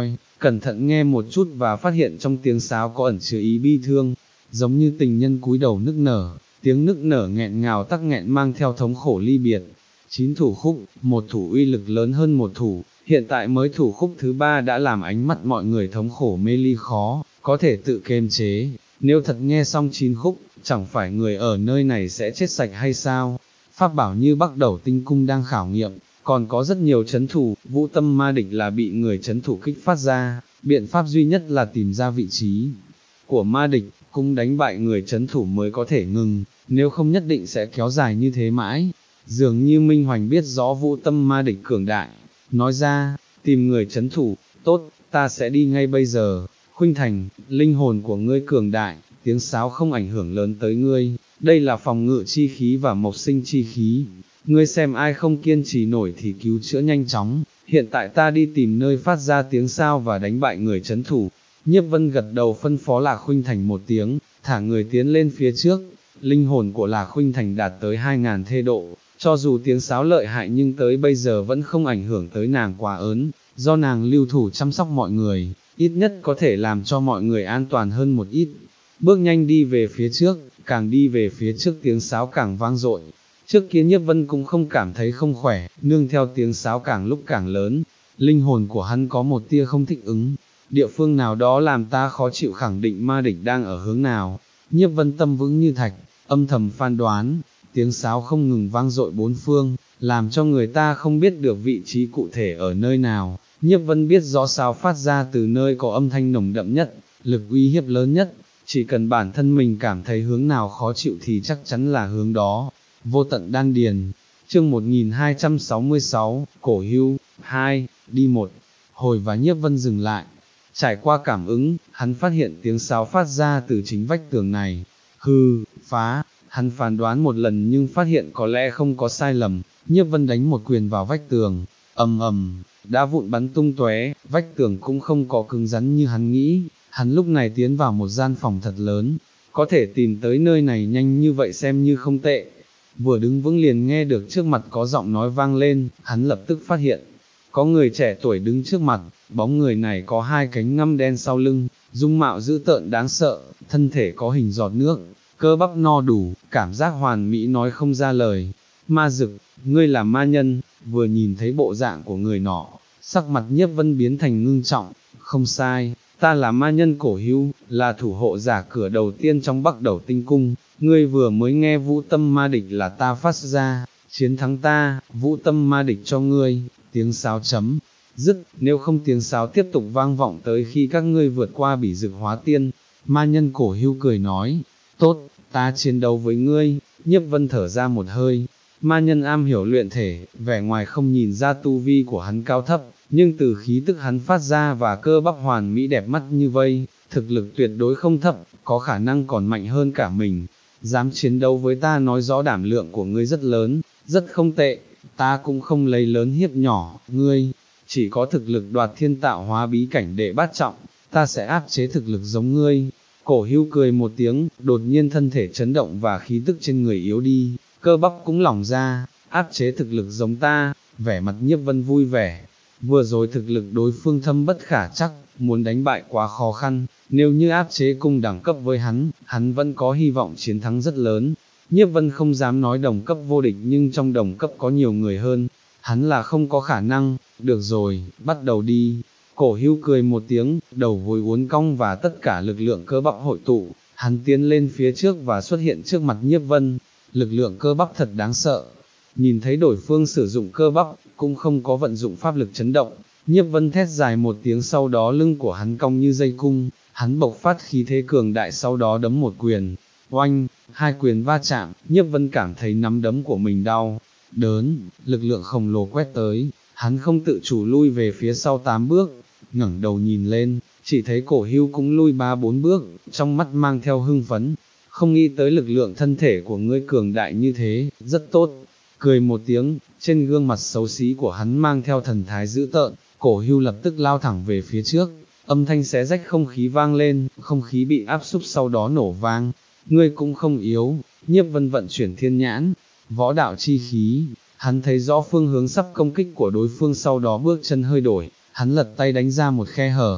Speaker 1: cẩn thận nghe một chút và phát hiện trong tiếng sáo có ẩn chứa ý bi thương, giống như tình nhân cúi đầu nức nở, tiếng nức nở nghẹn ngào tắc nghẹn mang theo thống khổ ly biệt. Chín thủ khúc, một thủ uy lực lớn hơn một thủ, hiện tại mới thủ khúc thứ ba đã làm ánh mắt mọi người thống khổ mê ly khó, có thể tự kiềm chế, nếu thật nghe xong chín khúc, chẳng phải người ở nơi này sẽ chết sạch hay sao? Pháp bảo như Bắc Đẩu Tinh Cung đang khảo nghiệm, còn có rất nhiều chấn thủ, Vũ Tâm Ma Địch là bị người chấn thủ kích phát ra, biện pháp duy nhất là tìm ra vị trí của ma địch, cũng đánh bại người chấn thủ mới có thể ngừng, nếu không nhất định sẽ kéo dài như thế mãi. Dường như Minh Hoành biết rõ Vũ Tâm Ma Địch cường đại, nói ra, tìm người chấn thủ, tốt, ta sẽ đi ngay bây giờ. Khuynh Thành, linh hồn của ngươi cường đại, tiếng sáo không ảnh hưởng lớn tới ngươi, đây là phòng ngự chi khí và mộc sinh chi khí, ngươi xem ai không kiên trì nổi thì cứu chữa nhanh chóng, hiện tại ta đi tìm nơi phát ra tiếng sao và đánh bại người chấn thủ. Nhiếp Vân gật đầu phân phó Lạc Khuynh Thành một tiếng, thả người tiến lên phía trước, linh hồn của Lạc Khuynh Thành đạt tới hai ngàn thê độ, cho dù tiếng sáo lợi hại nhưng tới bây giờ vẫn không ảnh hưởng tới nàng quá ớn, do nàng lưu thủ chăm sóc mọi người, ít nhất có thể làm cho mọi người an toàn hơn một ít. Bước nhanh đi về phía trước, càng đi về phía trước tiếng sáo càng vang dội. Trước kia Nhiếp Vân cũng không cảm thấy không khỏe, nương theo tiếng sáo càng lúc càng lớn, linh hồn của hắn có một tia không thích ứng. Địa phương nào đó làm ta khó chịu, khẳng định ma địch đang ở hướng nào. Nhiếp Vân tâm vững như thạch, âm thầm phán đoán, tiếng sáo không ngừng vang dội bốn phương, làm cho người ta không biết được vị trí cụ thể ở nơi nào. Nhiếp Vân biết rõ sáo phát ra từ nơi có âm thanh nồng đậm nhất, lực uy hiếp lớn nhất, chỉ cần bản thân mình cảm thấy hướng nào khó chịu thì chắc chắn là hướng đó. Vô tận đan điền. Chương một nghìn hai trăm sáu mươi sáu, Cổ Hưu, hai, đi một hồi và Nhiếp Vân dừng lại. Trải qua cảm ứng, hắn phát hiện tiếng sáo phát ra từ chính vách tường này. Hư, phá, hắn phán đoán một lần nhưng phát hiện có lẽ không có sai lầm. Nhiếp Vân đánh một quyền vào vách tường, ầm ầm, đá vụn bắn tung tóe, vách tường cũng không có cứng rắn như hắn nghĩ. Hắn lúc này tiến vào một gian phòng thật lớn, có thể tìm tới nơi này nhanh như vậy xem như không tệ. Vừa đứng vững liền nghe được trước mặt có giọng nói vang lên, hắn lập tức phát hiện, có người trẻ tuổi đứng trước mặt, bóng người này có hai cánh ngăm đen sau lưng, dung mạo dữ tợn đáng sợ, thân thể có hình giọt nước, cơ bắp no đủ, cảm giác hoàn mỹ nói không ra lời. Ma Dực, ngươi là ma nhân. Vừa nhìn thấy bộ dạng của người nọ, sắc mặt Nhiếp Vân biến thành ngưng trọng. Không sai, ta là ma nhân Cổ Hưu, là thủ hộ giả cửa đầu tiên trong Bắc Đẩu Tinh Cung, ngươi vừa mới nghe Vũ Tâm Ma Địch là ta phát ra, chiến thắng ta, Vũ Tâm Ma Địch cho ngươi. Tiếng sáo chấm dứt, nếu không tiếng sáo tiếp tục vang vọng tới khi các ngươi vượt qua Bỉ Dực Hóa Tiên. Ma nhân Cổ Hưu cười nói, tốt, ta chiến đấu với ngươi. Nhiếp Vân thở ra một hơi, ma nhân am hiểu luyện thể, vẻ ngoài không nhìn ra tu vi của hắn cao thấp, nhưng từ khí tức hắn phát ra và cơ bắp hoàn mỹ đẹp mắt như vây, thực lực tuyệt đối không thấp, có khả năng còn mạnh hơn cả mình. Dám chiến đấu với ta nói rõ đảm lượng của ngươi rất lớn, rất không tệ, ta cũng không lấy lớn hiếp nhỏ, ngươi chỉ có thực lực đoạt thiên tạo hóa bí cảnh đệ bát trọng, ta sẽ áp chế thực lực giống ngươi. Cổ Hưu cười một tiếng, đột nhiên thân thể chấn động và khí tức trên người yếu đi, cơ bắp cũng lỏng ra, áp chế thực lực giống ta. Vẻ mặt Nhiếp Vân vui vẻ, vừa rồi thực lực đối phương thâm bất khả chắc, muốn đánh bại quá khó khăn, nếu như áp chế cùng đẳng cấp với hắn, hắn vẫn có hy vọng chiến thắng rất lớn. Nhiếp Vân không dám nói đồng cấp vô địch nhưng trong đồng cấp có nhiều người hơn, hắn là không có khả năng. Được rồi, bắt đầu đi. Cổ Hưu cười một tiếng, đầu gối uốn cong và tất cả lực lượng cơ bắp hội tụ, hắn tiến lên phía trước và xuất hiện trước mặt Nhiếp Vân. Lực lượng cơ bắp thật đáng sợ. Nhìn thấy đối phương sử dụng cơ bắp, cũng không có vận dụng pháp lực chấn động, Nhiếp Vân thét dài một tiếng, sau đó lưng của hắn cong như dây cung, hắn bộc phát khí thế cường đại, sau đó đấm một quyền. Oanh, hai quyền va chạm, Nhiếp Vân cảm thấy nắm đấm của mình đau đớn, lực lượng khổng lồ quét tới, hắn không tự chủ lui về phía sau tám bước, ngẩng đầu nhìn lên, chỉ thấy Cổ Hưu cũng lui ba bốn bước, trong mắt mang theo hưng phấn. Không nghĩ tới lực lượng thân thể của ngươi cường đại như thế, rất tốt. Cười một tiếng, trên gương mặt xấu xí của hắn mang theo thần thái dữ tợn. Cổ Hưu lập tức lao thẳng về phía trước, âm thanh xé rách không khí vang lên, không khí bị áp xúc sau đó nổ vang. Ngươi cũng không yếu. Nhiếp Vân vận chuyển thiên nhãn, võ đạo chi khí, hắn thấy rõ phương hướng sắp công kích của đối phương, sau đó bước chân hơi đổi, hắn lật tay đánh ra một khe hở,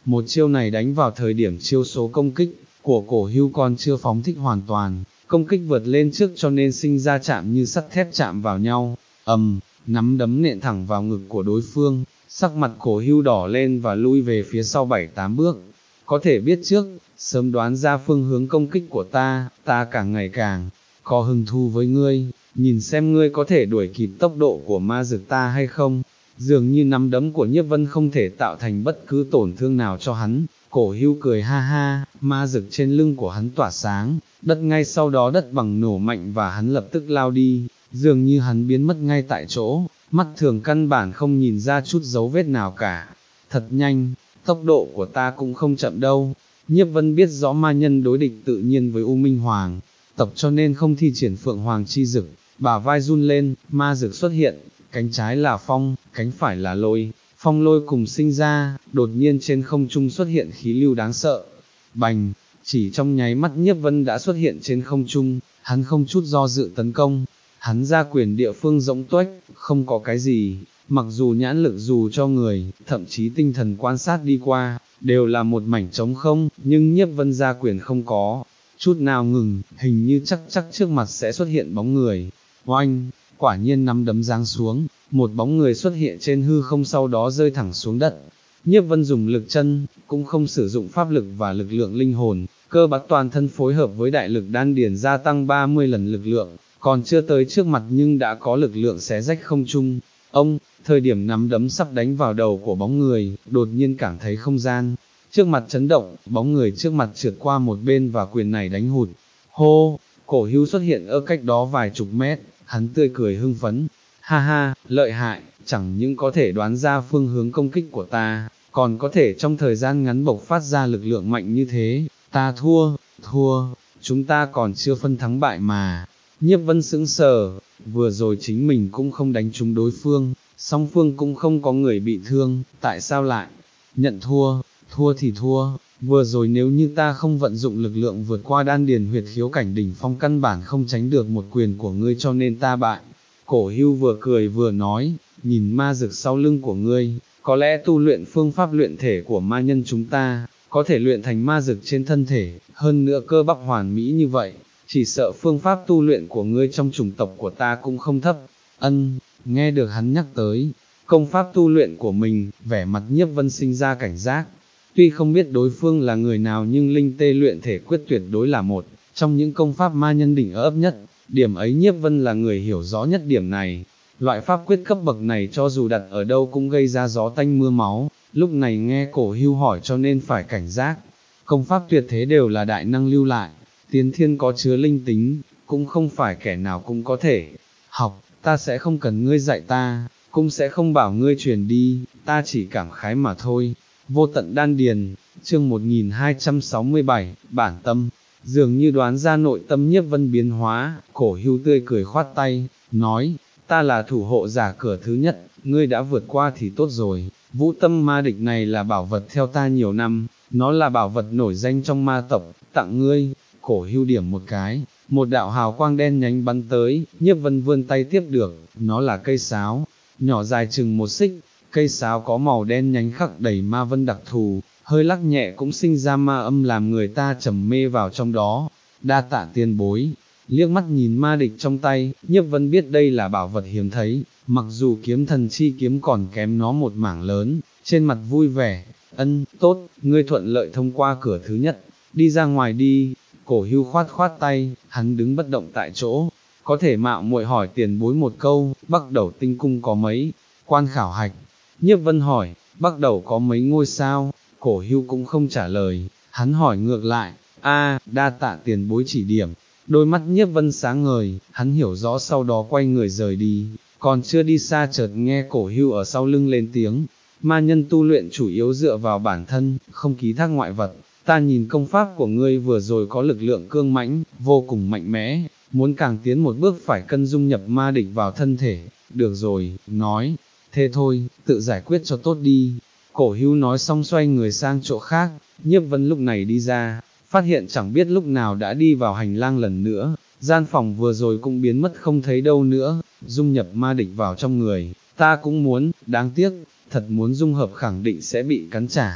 Speaker 1: Một chiêu này đánh vào thời điểm chiêu số công kích của Cổ Hưu còn chưa phóng thích hoàn toàn, công kích vượt lên trước cho nên sinh ra chạm như sắt thép chạm vào nhau, ầm, nắm đấm nện thẳng vào ngực của đối phương, sắc mặt Cổ Hưu đỏ lên và lui về phía sau bảy tám bước. Có thể biết trước, sớm đoán ra phương hướng công kích của ta, ta càng ngày càng có hứng thú với ngươi, nhìn xem ngươi có thể đuổi kịp tốc độ của ma dực ta hay không. Dường như nắm đấm của Nhiếp Vân không thể tạo thành bất cứ tổn thương nào cho hắn. Cổ Hưu cười ha ha, ma dực trên lưng của hắn tỏa sáng, đất ngay sau đó đất bằng nổ mạnh và hắn lập tức lao đi, dường như hắn biến mất ngay tại chỗ, mắt thường căn bản không nhìn ra chút dấu vết nào cả. Thật nhanh, tốc độ của ta cũng không chậm đâu. Nhiếp Vân biết rõ ma nhân đối địch tự nhiên với U Minh Hoàng tộc cho nên không thi triển Phượng Hoàng chi dực, bả vai run lên, ma dực xuất hiện, cánh trái là phong, cánh phải là lôi, phong lôi cùng sinh ra, đột nhiên trên không trung xuất hiện khí lưu đáng sợ. Bành, chỉ trong nháy mắt Nhiếp Vân đã xuất hiện trên không trung, hắn không chút do dự tấn công, hắn ra quyền địa phương rỗng tuếch, không có cái gì, mặc dù nhãn lực dù cho người, thậm chí tinh thần quan sát đi qua, đều là một mảnh trống không, nhưng Nhiếp Vân ra quyền không có chút nào ngừng, hình như chắc chắc trước mặt sẽ xuất hiện bóng người. Oanh, quả nhiên nắm đấm giáng xuống, một bóng người xuất hiện trên hư không sau đó rơi thẳng xuống đất. Nhiếp Vân dùng lực chân, cũng không sử dụng pháp lực và lực lượng linh hồn, cơ bắp toàn thân phối hợp với đại lực đan điển gia tăng ba mươi lần lực lượng, còn chưa tới trước mặt nhưng đã có lực lượng xé rách không trung. Ông, thời điểm nắm đấm sắp đánh vào đầu của bóng người, đột nhiên cảm thấy không gian trước mặt chấn động, bóng người trước mặt trượt qua một bên và quyền này đánh hụt. Hô, Cổ Hưu xuất hiện ở cách đó vài chục mét, hắn tươi cười hưng phấn, ha ha, lợi hại, chẳng những có thể đoán ra phương hướng công kích của ta, còn có thể trong thời gian ngắn bộc phát ra lực lượng mạnh như thế. Ta thua, thua, chúng ta còn chưa phân thắng bại mà. Nhiếp Vân sững sờ, vừa rồi chính mình cũng không đánh trúng đối phương, song phương cũng không có người bị thương, tại sao lại nhận thua? Thua thì thua, vừa rồi nếu như ta không vận dụng lực lượng vượt qua đan điền huyệt khiếu cảnh đỉnh phong căn bản không tránh được một quyền của ngươi cho nên ta bại. Cổ Hưu vừa cười vừa nói, nhìn ma dực sau lưng của ngươi, có lẽ tu luyện phương pháp luyện thể của ma nhân chúng ta, có thể luyện thành ma dực trên thân thể, hơn nữa cơ bắp hoàn mỹ như vậy, chỉ sợ phương pháp tu luyện của ngươi trong chủng tộc của ta cũng không thấp. Ân, nghe được hắn nhắc tới công pháp tu luyện của mình, vẻ mặt Nhiếp Vân sinh ra cảnh giác. Tuy không biết đối phương là người nào nhưng linh tê luyện thể quyết tuyệt đối là một trong những công pháp ma nhân đỉnh ấp nhất, điểm ấy Nhiếp Vân là người hiểu rõ nhất điểm này. Loại pháp quyết cấp bậc này cho dù đặt ở đâu cũng gây ra gió tanh mưa máu, lúc này nghe Cổ Hưu hỏi cho nên phải cảnh giác. Công pháp tuyệt thế đều là đại năng lưu lại, tiên thiên có chứa linh tính, cũng không phải kẻ nào cũng có thể học, ta sẽ không cần ngươi dạy ta, cũng sẽ không bảo ngươi truyền đi, ta chỉ cảm khái mà thôi. Vô tận đan điền, chương một nghìn hai trăm sáu mươi bảy, bản tâm, dường như đoán ra nội tâm Nhiếp Vân biến hóa, Cổ Hưu tươi cười khoát tay, nói, ta là thủ hộ giả cửa thứ nhất, ngươi đã vượt qua thì tốt rồi, vũ tâm ma địch này là bảo vật theo ta nhiều năm, nó là bảo vật nổi danh trong ma tộc, tặng ngươi. Cổ Hưu điểm một cái, một đạo hào quang đen nhánh bắn tới, Nhiếp Vân vươn tay tiếp được, nó là cây sáo, nhỏ dài chừng một xích. Cây sáo có màu đen nhánh khắc đầy ma vân đặc thù, hơi lắc nhẹ cũng sinh ra ma âm làm người ta trầm mê vào trong đó. Đa tạ tiên bối, liếc mắt nhìn ma địch trong tay, Nhiếp Vân biết đây là bảo vật hiếm thấy, mặc dù kiếm thần chi kiếm còn kém nó một mảng lớn, trên mặt vui vẻ, ân, tốt, ngươi thuận lợi thông qua cửa thứ nhất, đi ra ngoài đi. Cổ Hưu khoát khoát tay, hắn đứng bất động tại chỗ, có thể mạo muội hỏi tiền bối một câu, Bắc Đầu tinh cung có mấy quan khảo hạch? Nhiếp Vân hỏi, Bắc Đầu có mấy ngôi sao? Cổ Hưu cũng không trả lời, hắn hỏi ngược lại, a, đa tạ tiền bối chỉ điểm. Đôi mắt Nhiếp Vân sáng ngời, hắn hiểu rõ sau đó quay người rời đi, còn chưa đi xa chợt nghe Cổ Hưu ở sau lưng lên tiếng, ma nhân tu luyện chủ yếu dựa vào bản thân, không ký thác ngoại vật. Ta nhìn công pháp của ngươi vừa rồi có lực lượng cương mãnh, vô cùng mạnh mẽ, muốn càng tiến một bước phải cân dung nhập ma địch vào thân thể. Được rồi, nói, thế thôi, tự giải quyết cho tốt đi. Cổ Hưu nói xong xoay người sang chỗ khác, Nhiếp Vân lúc này đi ra, phát hiện chẳng biết lúc nào đã đi vào hành lang lần nữa, gian phòng vừa rồi cũng biến mất không thấy đâu nữa, dung nhập ma địch vào trong người, ta cũng muốn, đáng tiếc, thật muốn dung hợp khẳng định sẽ bị cắn trả.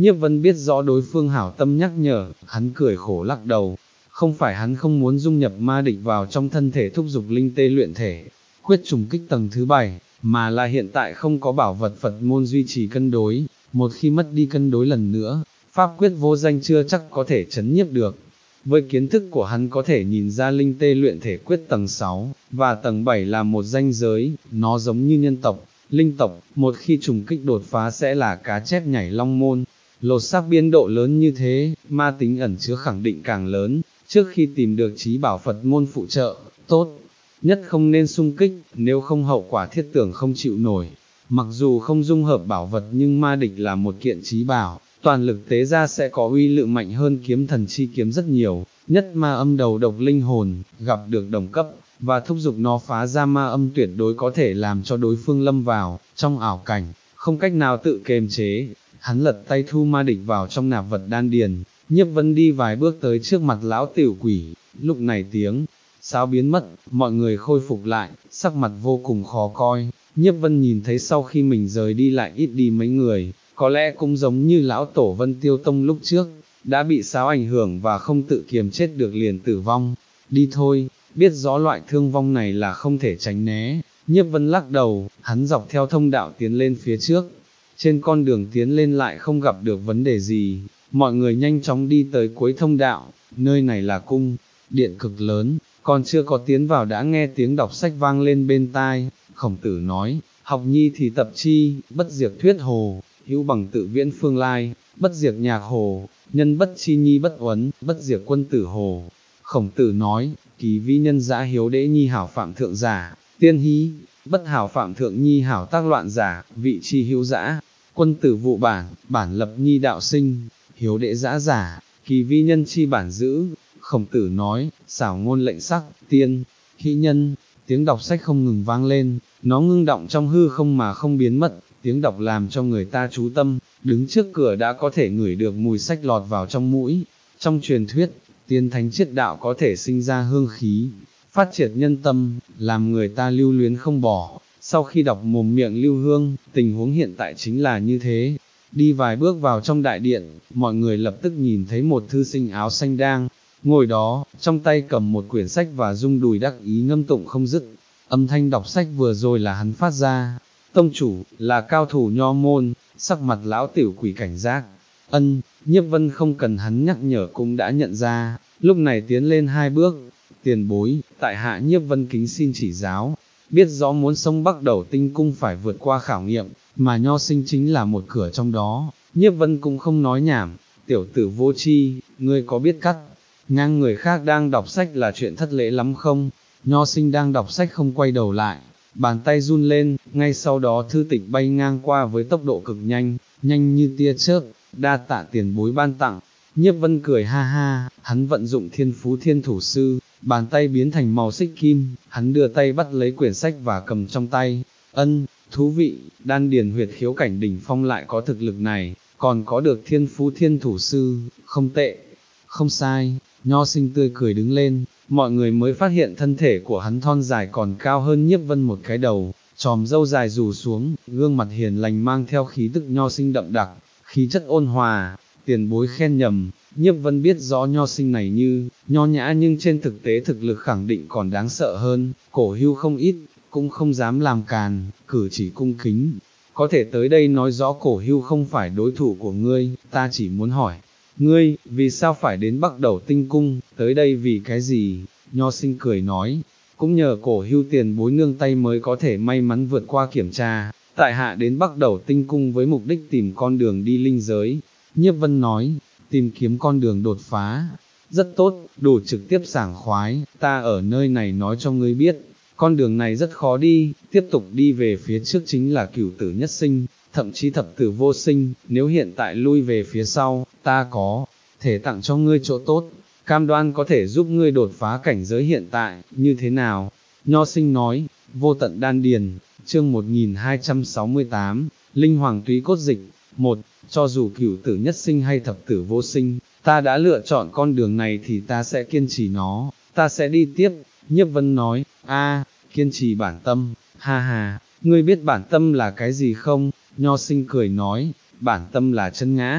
Speaker 1: Nhiếp Vân biết rõ đối phương hảo tâm nhắc nhở, hắn cười khổ lắc đầu, không phải hắn không muốn dung nhập ma địch vào trong thân thể thúc dục linh tê luyện thể, quyết trùng kích tầng thứ bảy, mà là hiện tại không có bảo vật Phật môn duy trì cân đối, một khi mất đi cân đối lần nữa, pháp quyết vô danh chưa chắc có thể chấn nhiếp được. Với kiến thức của hắn có thể nhìn ra linh tê luyện thể quyết tầng sáu, và tầng bảy là một ranh giới, nó giống như nhân tộc, linh tộc, một khi trùng kích đột phá sẽ là cá chép nhảy long môn. Lột xác biên độ lớn như thế, ma tính ẩn chứa khẳng định càng lớn, trước khi tìm được trí bảo Phật môn phụ trợ, tốt nhất không nên xung kích, nếu không hậu quả thiết tưởng không chịu nổi. Mặc dù không dung hợp bảo vật nhưng ma địch là một kiện trí bảo, toàn lực tế ra sẽ có uy lượng mạnh hơn kiếm thần chi kiếm rất nhiều, nhất ma âm đầu độc linh hồn, gặp được đồng cấp, và thúc giục nó phá ra ma âm tuyệt đối có thể làm cho đối phương lâm vào, trong ảo cảnh, không cách nào tự kiềm chế. Hắn lật tay thu ma địch vào trong nạp vật đan điền, Nhiếp Vân đi vài bước tới trước mặt lão tiểu quỷ, lúc này tiếng sáo biến mất, mọi người khôi phục lại, sắc mặt vô cùng khó coi. Nhiếp Vân nhìn thấy sau khi mình rời đi lại ít đi mấy người, có lẽ cũng giống như lão tổ Vân Tiêu Tông lúc trước, đã bị sáo ảnh hưởng và không tự kiềm chết được liền tử vong. Đi thôi, biết rõ loại thương vong này là không thể tránh né. Nhiếp Vân lắc đầu, hắn dọc theo thông đạo tiến lên phía trước. Trên con đường tiến lên lại không gặp được vấn đề gì, mọi người nhanh chóng đi tới cuối thông đạo, nơi này là cung điện cực lớn, còn chưa có tiến vào đã nghe tiếng đọc sách vang lên bên tai. Khổng Tử nói, học nhi thì tập chi, bất diệt thuyết hồ, hữu bằng tự viễn phương lai, bất diệt nhạc hồ, nhân bất chi nhi bất uấn, bất diệt quân tử hồ. Khổng Tử nói, kỳ vi nhân giã hiếu đễ nhi hảo phạm thượng giả, tiên hí, bất hảo phạm thượng nhi hảo tác loạn giả, vị chi hữu dã, quân tử vụ bản, bản lập nhi đạo sinh, hiếu đệ dã giả, kỳ vi nhân chi bản giữ. Khổng Tử nói, xảo ngôn lệnh sắc, tiên, hỷ nhân. Tiếng đọc sách không ngừng vang lên, nó ngưng động trong hư không mà không biến mất, tiếng đọc làm cho người ta chú tâm, đứng trước cửa đã có thể ngửi được mùi sách lọt vào trong mũi. Trong truyền thuyết, tiên thánh triết đạo có thể sinh ra hương khí, phát triệt nhân tâm, làm người ta lưu luyến không bỏ. Sau khi đọc mồm miệng lưu hương, tình huống hiện tại chính là như thế. Đi vài bước vào trong đại điện, mọi người lập tức nhìn thấy một thư sinh áo xanh đang ngồi đó, trong tay cầm một quyển sách và rung đùi đắc ý ngâm tụng không dứt. Âm thanh đọc sách vừa rồi là hắn phát ra. Tông chủ, là cao thủ nho môn. Sắc mặt lão tiểu quỷ cảnh giác. Ân, Nhiếp Vân không cần hắn nhắc nhở cũng đã nhận ra, lúc này tiến lên hai bước. Tiền bối, tại hạ Nhiếp Vân kính xin chỉ giáo. Biết rõ muốn sông Bắc Đầu Tinh Cung phải vượt qua khảo nghiệm, mà nho sinh chính là một cửa trong đó. Nhiếp Vân cũng không nói nhảm, tiểu tử vô tri, ngươi có biết cắt ngang người khác đang đọc sách là chuyện thất lễ lắm không? Nho sinh đang đọc sách không quay đầu lại, bàn tay run lên, ngay sau đó thư tịch bay ngang qua với tốc độ cực nhanh, nhanh như tia chớp. Đa tạ tiền bối ban tặng. Nhiếp Vân cười ha ha, hắn vận dụng thiên phú thiên thủ sư, bàn tay biến thành màu xích kim, hắn đưa tay bắt lấy quyển sách và cầm trong tay. Ân, thú vị, đan điền huyệt khiếu cảnh đỉnh phong lại có thực lực này, còn có được thiên phú thiên thủ sư, không tệ, không sai. Nho sinh tươi cười đứng lên, mọi người mới phát hiện thân thể của hắn thon dài còn cao hơn Nhiếp Vân một cái đầu, chòm râu dài rủ xuống, gương mặt hiền lành mang theo khí tức nho sinh đậm đặc, khí chất ôn hòa. Tiền bối khen nhầm. Nhiếp Vân biết rõ nho sinh này như nho nhã nhưng trên thực tế thực lực khẳng định còn đáng sợ hơn, cổ hưu không ít, cũng không dám làm càn, cử chỉ cung kính. Có thể tới đây nói rõ cổ hưu không phải đối thủ của ngươi, ta chỉ muốn hỏi, ngươi, vì sao phải đến Bắc Đầu Tinh Cung, tới đây vì cái gì? Nho sinh cười nói, cũng nhờ cổ hưu tiền bối nương tay mới có thể may mắn vượt qua kiểm tra, tại hạ đến Bắc Đầu Tinh Cung với mục đích tìm con đường đi linh giới. Nhiếp Vân nói, tìm kiếm con đường đột phá, rất tốt, đủ trực tiếp sảng khoái, ta ở nơi này nói cho ngươi biết, con đường này rất khó đi, tiếp tục đi về phía trước chính là cửu tử nhất sinh, thậm chí thập tử vô sinh, nếu hiện tại lui về phía sau, ta có thể tặng cho ngươi chỗ tốt, cam đoan có thể giúp ngươi đột phá cảnh giới hiện tại, như thế nào? Nho sinh nói, vô tận đan điền, chương một nghìn hai trăm sáu mươi tám, Linh Hoàng túy cốt dịch. Một, cho dù cửu tử nhất sinh hay thập tử vô sinh, ta đã lựa chọn con đường này thì ta sẽ kiên trì nó, ta sẽ đi tiếp. Nhiếp Vân nói, a, kiên trì bản tâm, ha ha, ngươi biết bản tâm là cái gì không? Nho sinh cười nói, bản tâm là chân ngã,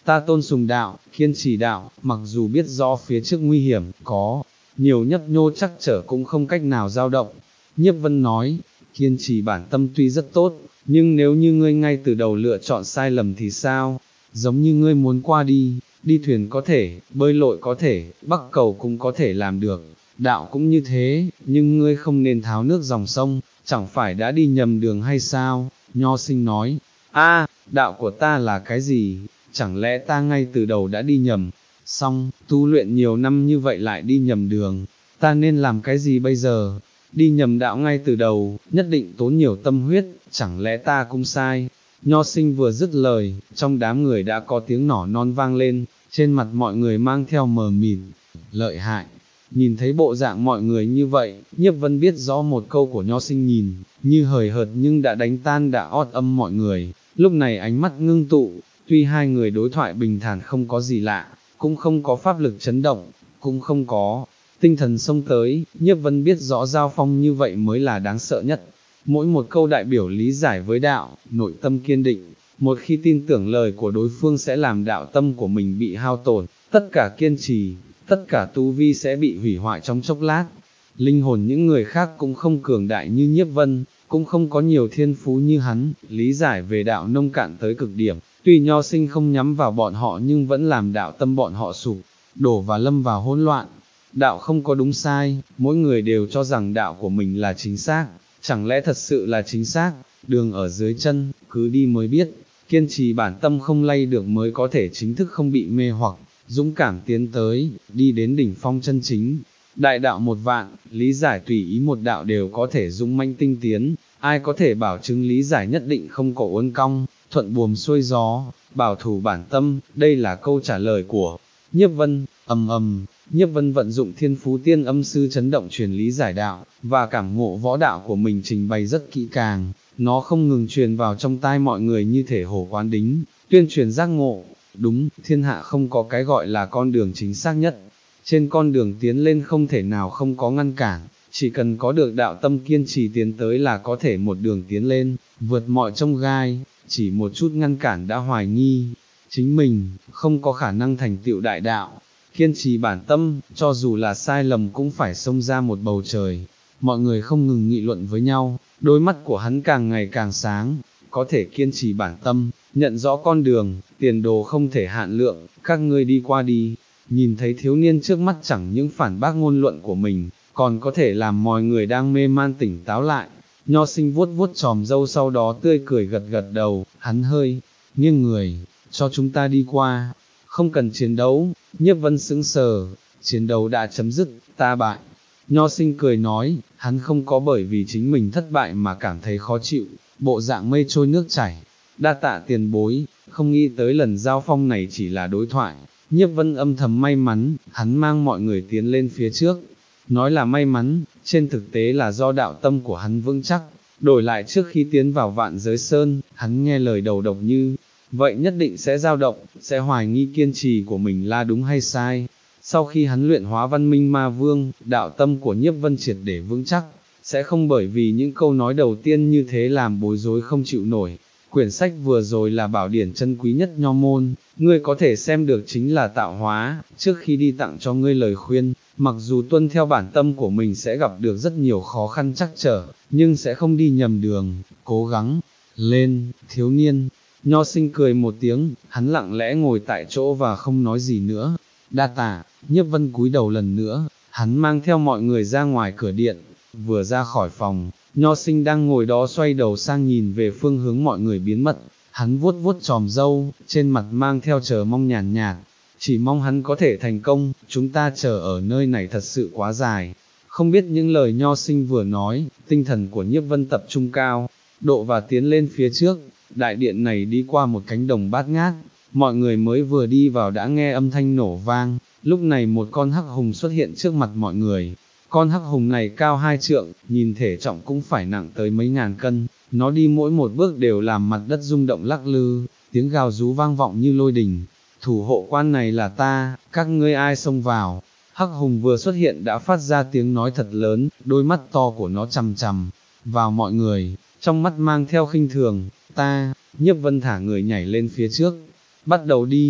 Speaker 1: ta tôn sùng đạo, kiên trì đạo, mặc dù biết rõ phía trước nguy hiểm, có nhiều nhấp nhô chắc trở cũng không cách nào dao động. Nhiếp Vân nói, kiên trì bản tâm tuy rất tốt, nhưng nếu như ngươi ngay từ đầu lựa chọn sai lầm thì sao? Giống như ngươi muốn qua đi, đi thuyền có thể, bơi lội có thể, bắc cầu cũng có thể làm được, đạo cũng như thế, nhưng ngươi không nên tháo nước dòng sông, chẳng phải đã đi nhầm đường hay sao? Nho Sinh nói, a, đạo của ta là cái gì? Chẳng lẽ ta ngay từ đầu đã đi nhầm? Xong, tu luyện nhiều năm như vậy lại đi nhầm đường, ta nên làm cái gì bây giờ? Đi nhầm đạo ngay từ đầu, nhất định tốn nhiều tâm huyết, chẳng lẽ ta cũng sai? Nho Sinh vừa dứt lời, trong đám người đã có tiếng nỏ non vang lên, trên mặt mọi người mang theo mờ mịt, lợi hại. Nhìn thấy bộ dạng mọi người như vậy, Nhiếp Vân biết rõ một câu của Nho Sinh nhìn, như hời hợt nhưng đã đánh tan đã ót âm mọi người, lúc này ánh mắt ngưng tụ, tuy hai người đối thoại bình thản không có gì lạ, cũng không có pháp lực chấn động, cũng không có tinh thần xông tới, Nhiếp Vân biết rõ giao phong như vậy mới là đáng sợ nhất. Mỗi một câu đại biểu lý giải với đạo, nội tâm kiên định, một khi tin tưởng lời của đối phương sẽ làm đạo tâm của mình bị hao tổn, tất cả kiên trì, tất cả tu vi sẽ bị hủy hoại trong chốc lát. Linh hồn những người khác cũng không cường đại như Nhiếp Vân, cũng không có nhiều thiên phú như hắn, lý giải về đạo nông cạn tới cực điểm, tuy Nho Sinh không nhắm vào bọn họ nhưng vẫn làm đạo tâm bọn họ sụp đổ và lâm vào hỗn loạn. Đạo không có đúng sai, mỗi người đều cho rằng đạo của mình là chính xác, chẳng lẽ thật sự là chính xác, đường ở dưới chân, cứ đi mới biết, kiên trì bản tâm không lay được mới có thể chính thức không bị mê hoặc, dũng cảm tiến tới, đi đến đỉnh phong chân chính. Đại đạo một vạn, lý giải tùy ý một đạo đều có thể dũng mãnh tinh tiến, ai có thể bảo chứng lý giải nhất định không có uốn cong, thuận buồm xuôi gió, bảo thủ bản tâm, đây là câu trả lời của Nhiếp Vân. Ầm ầm, Nhiếp Vân vận dụng thiên phú tiên âm sư chấn động truyền lý giải đạo, và cảm ngộ võ đạo của mình trình bày rất kỹ càng, nó không ngừng truyền vào trong tai mọi người như thể hổ quán đính, tuyên truyền giác ngộ. Đúng, thiên hạ không có cái gọi là con đường chính xác nhất, trên con đường tiến lên không thể nào không có ngăn cản, chỉ cần có được đạo tâm kiên trì tiến tới là có thể một đường tiến lên, vượt mọi chông gai, chỉ một chút ngăn cản đã hoài nghi, chính mình, không có khả năng thành tựu đại đạo. Kiên trì bản tâm, cho dù là sai lầm cũng phải xông ra một bầu trời. Mọi người không ngừng nghị luận với nhau, đôi mắt của hắn càng ngày càng sáng, có thể kiên trì bản tâm, nhận rõ con đường, tiền đồ không thể hạn lượng, các ngươi đi qua đi. Nhìn thấy thiếu niên trước mắt chẳng những phản bác ngôn luận của mình, còn có thể làm mọi người đang mê man tỉnh táo lại. Nho Sinh vuốt vuốt chòm râu sau đó tươi cười gật gật đầu, hắn hơi nghiêng người, cho chúng ta đi qua. Không cần chiến đấu. Nhiếp Vân sững sờ, chiến đấu đã chấm dứt, ta bại. Nho Sinh cười nói, hắn không có bởi vì chính mình thất bại mà cảm thấy khó chịu, bộ dạng mây trôi nước chảy. Đa tạ tiền bối, không nghĩ tới lần giao phong này chỉ là đối thoại. Nhiếp Vân âm thầm may mắn, hắn mang mọi người tiến lên phía trước. Nói là may mắn, trên thực tế là do đạo tâm của hắn vững chắc. Đổi lại trước khi tiến vào vạn giới sơn, hắn nghe lời đầu độc như vậy nhất định sẽ dao động, sẽ hoài nghi kiên trì của mình là đúng hay sai. Sau khi hắn luyện hóa văn minh ma vương, đạo tâm của Nhiếp Vân triệt để vững chắc, sẽ không bởi vì những câu nói đầu tiên như thế làm bối rối không chịu nổi. Quyển sách vừa rồi là bảo điển chân quý nhất Nho môn, ngươi có thể xem được chính là tạo hóa, trước khi đi tặng cho ngươi lời khuyên, mặc dù tuân theo bản tâm của mình sẽ gặp được rất nhiều khó khăn trắc trở, nhưng sẽ không đi nhầm đường, cố gắng lên, thiếu niên. Nho Sinh cười một tiếng, hắn lặng lẽ ngồi tại chỗ và không nói gì nữa. Đa tạ. Nhiếp Vân cúi đầu lần nữa, hắn mang theo mọi người ra ngoài cửa điện, vừa ra khỏi phòng, Nho Sinh đang ngồi đó xoay đầu sang nhìn về phương hướng mọi người biến mất, hắn vuốt vuốt chòm râu, trên mặt mang theo chờ mong nhàn nhạt, chỉ mong hắn có thể thành công, chúng ta chờ ở nơi này thật sự quá dài. Không biết những lời Nho Sinh vừa nói, tinh thần của Nhiếp Vân tập trung cao, độ và tiến lên phía trước. Đại điện này đi qua một cánh đồng bát ngát, mọi người mới vừa đi vào đã nghe âm thanh nổ vang, lúc này một con hắc hùng xuất hiện trước mặt mọi người. Con hắc hùng này cao hai trượng, nhìn thể trọng cũng phải nặng tới mấy ngàn cân, nó đi mỗi một bước đều làm mặt đất rung động lắc lư, tiếng gào rú vang vọng như lôi đình. Thủ hộ quan này là ta, các ngươi ai xông vào? Hắc hùng vừa xuất hiện đã phát ra tiếng nói thật lớn, đôi mắt to của nó chằm chằm vào mọi người, trong mắt mang theo khinh thường. Ta. Nhiếp Vân thả người nhảy lên phía trước, bắt đầu đi.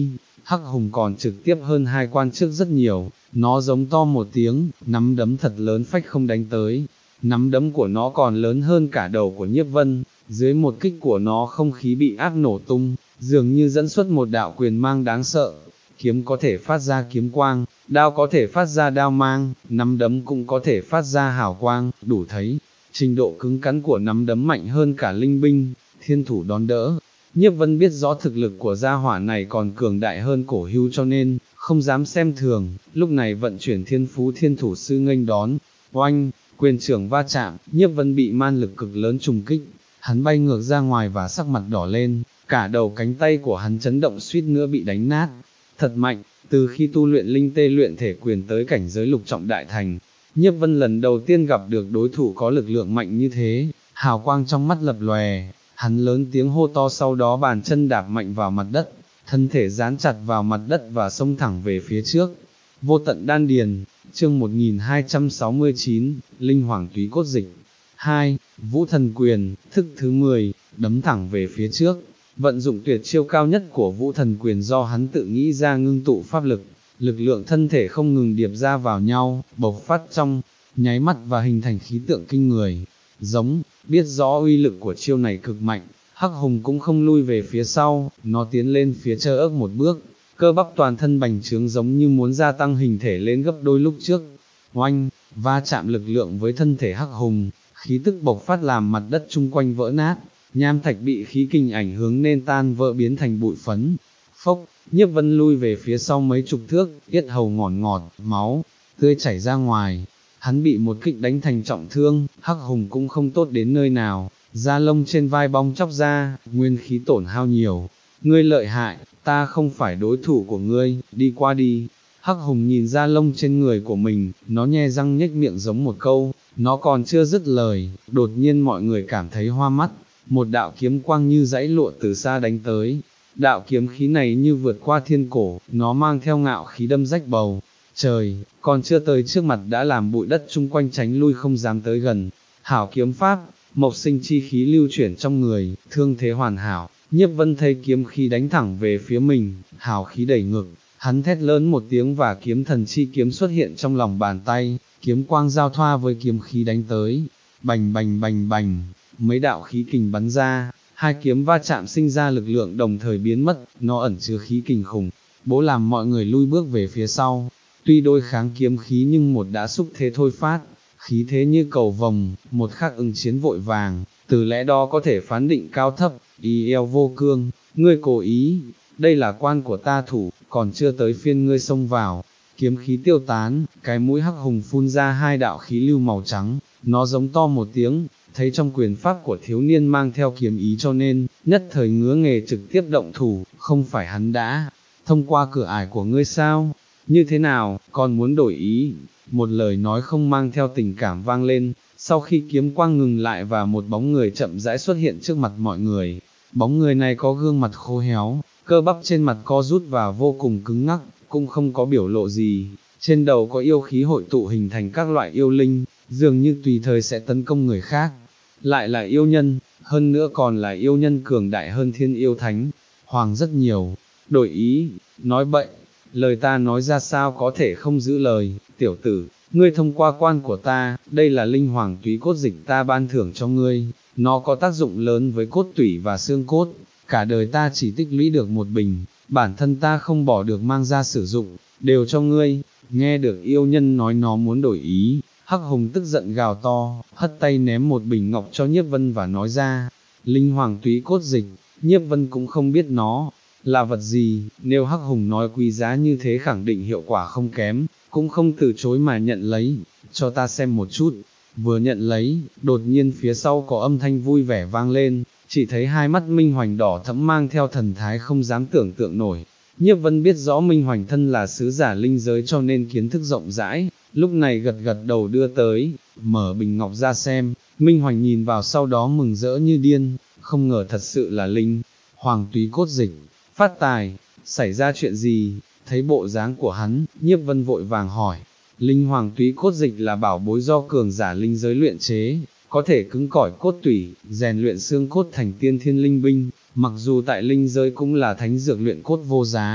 Speaker 1: Hắc Hùng còn trực tiếp hơn hai quan trước rất nhiều, nó giống to một tiếng, nắm đấm thật lớn phách không đánh tới, nắm đấm của nó còn lớn hơn cả đầu của Nhiếp Vân, dưới một kích của nó không khí bị áp nổ tung, dường như dẫn xuất một đạo quyền mang đáng sợ, kiếm có thể phát ra kiếm quang, đao có thể phát ra đao mang, nắm đấm cũng có thể phát ra hào quang, đủ thấy, trình độ cứng cắn của nắm đấm mạnh hơn cả linh binh, thiên thủ đón đỡ. Nhiếp Vân biết rõ thực lực của gia hỏa này còn cường đại hơn Cổ Hưu cho nên, không dám xem thường, lúc này vận chuyển thiên phú thiên thủ sư nghênh đón, oanh, quyền trưởng va chạm, Nhiếp Vân bị man lực cực lớn trùng kích, hắn bay ngược ra ngoài và sắc mặt đỏ lên, cả đầu cánh tay của hắn chấn động suýt nữa bị đánh nát, thật mạnh, từ khi tu luyện linh tê luyện thể quyền tới cảnh giới lục trọng đại thành, Nhiếp Vân lần đầu tiên gặp được đối thủ có lực lượng mạnh như thế, hào quang trong mắt lập lòe. Hắn lớn tiếng hô to, sau đó bàn chân đạp mạnh vào mặt đất, thân thể dán chặt vào mặt đất và xông thẳng về phía trước. Vô tận đan điền, chương một nghìn hai trăm sáu mươi chín, Linh Hoàng túy cốt dịch. hai. Vũ thần quyền, thức thứ mười, đấm thẳng về phía trước. Vận dụng tuyệt chiêu cao nhất của vũ thần quyền do hắn tự nghĩ ra, ngưng tụ pháp lực, lực lượng thân thể không ngừng điệp ra vào nhau, bộc phát trong nháy mắt và hình thành khí tượng kinh người. Giống, biết rõ uy lực của chiêu này cực mạnh, Hắc Hùng cũng không lui về phía sau, nó tiến lên phía Trơ Ức một bước, cơ bắp toàn thân bành trướng giống như muốn gia tăng hình thể lên gấp đôi lúc trước. Oanh, va chạm lực lượng với thân thể Hắc Hùng, khí tức bộc phát làm mặt đất chung quanh vỡ nát, nham thạch bị khí kình ảnh hưởng nên tan vỡ biến thành bụi phấn. Phốc, Nhiếp Vân lui về phía sau mấy chục thước, yết hầu ngọt ngọt, máu tươi chảy ra ngoài. Hắn bị một kích đánh thành trọng thương, Hắc Hùng cũng không tốt đến nơi nào, da lông trên vai bong chóc ra, nguyên khí tổn hao nhiều. Ngươi lợi hại, ta không phải đối thủ của ngươi, đi qua đi. Hắc Hùng nhìn da lông trên người của mình, nó nhe răng nhếch miệng giống một câu, nó còn chưa dứt lời, đột nhiên mọi người cảm thấy hoa mắt, một đạo kiếm quang như dãy lụa từ xa đánh tới. Đạo kiếm khí này như vượt qua thiên cổ, nó mang theo ngạo khí đâm rách bầu trời, còn chưa tới trước mặt đã làm bụi đất chung quanh tránh lui không dám tới gần. Hảo kiếm pháp, mộc sinh chi khí lưu chuyển trong người, thương thế hoàn hảo. Nhiếp Vân thấy kiếm khí đánh thẳng về phía mình, hào khí đẩy ngực, hắn thét lớn một tiếng và kiếm thần chi kiếm xuất hiện trong lòng bàn tay, kiếm quang giao thoa với kiếm khí đánh tới, bành bành bành bành, mấy đạo khí kình bắn ra, hai kiếm va chạm sinh ra lực lượng đồng thời biến mất, nó ẩn chứa khí kình khủng, bố làm mọi người lui bước về phía sau. Tuy đôi kháng kiếm khí nhưng một đã xúc thế thôi phát, khí thế như cầu vồng, một khắc ứng chiến vội vàng, từ lẽ đó có thể phán định cao thấp, ý eo vô cương, ngươi cố ý, đây là quan của ta thủ, còn chưa tới phiên ngươi xông vào. Kiếm khí tiêu tán, cái mũi Hắc Hùng phun ra hai đạo khí lưu màu trắng, nó giống to một tiếng, thấy trong quyền pháp của thiếu niên mang theo kiếm ý cho nên, nhất thời ngứa nghề trực tiếp động thủ, không phải hắn đã thông qua cửa ải của ngươi sao? Như thế nào, còn muốn đổi ý? Một lời nói không mang theo tình cảm vang lên, sau khi kiếm quang ngừng lại và một bóng người chậm rãi xuất hiện trước mặt mọi người. Bóng người này có gương mặt khô héo, cơ bắp trên mặt co rút và vô cùng cứng ngắc, cũng không có biểu lộ gì. Trên đầu có yêu khí hội tụ hình thành các loại yêu linh, dường như tùy thời sẽ tấn công người khác. Lại là yêu nhân, hơn nữa còn là yêu nhân cường đại hơn thiên yêu thánh, hoàng rất nhiều. Đổi ý, nói bậy, lời ta nói ra sao có thể không giữ lời, tiểu tử, ngươi thông qua quan của ta, đây là linh hoàng túy cốt dịch ta ban thưởng cho ngươi, nó có tác dụng lớn với cốt tủy và xương cốt, cả đời ta chỉ tích lũy được một bình, bản thân ta không bỏ được mang ra sử dụng, đều cho ngươi. Nghe được yêu nhân nói nó muốn đổi ý, Hắc Hùng tức giận gào to, hất tay ném một bình ngọc cho Nhiếp Vân và nói ra, linh hoàng túy cốt dịch. Nhiếp Vân cũng không biết nó là vật gì, nếu Hắc Hùng nói quý giá như thế khẳng định hiệu quả không kém, cũng không từ chối mà nhận lấy, cho ta xem một chút. Vừa nhận lấy, đột nhiên phía sau có âm thanh vui vẻ vang lên, chỉ thấy hai mắt Minh Hoành đỏ thẫm mang theo thần thái không dám tưởng tượng nổi. Nhiếp Vân biết rõ Minh Hoành thân là sứ giả linh giới cho nên kiến thức rộng rãi, lúc này gật gật đầu đưa tới, mở bình ngọc ra xem. Minh Hoành nhìn vào sau đó mừng rỡ như điên, không ngờ thật sự là linh hoàng túy cốt dịch. Phát tài, xảy ra chuyện gì? Thấy bộ dáng của hắn, Nhiếp Vân vội vàng hỏi. Linh hoàng túy cốt dịch là bảo bối do cường giả linh giới luyện chế, có thể cứng cỏi cốt tủy, rèn luyện xương cốt thành tiên thiên linh binh, mặc dù tại linh giới cũng là thánh dược luyện cốt vô giá,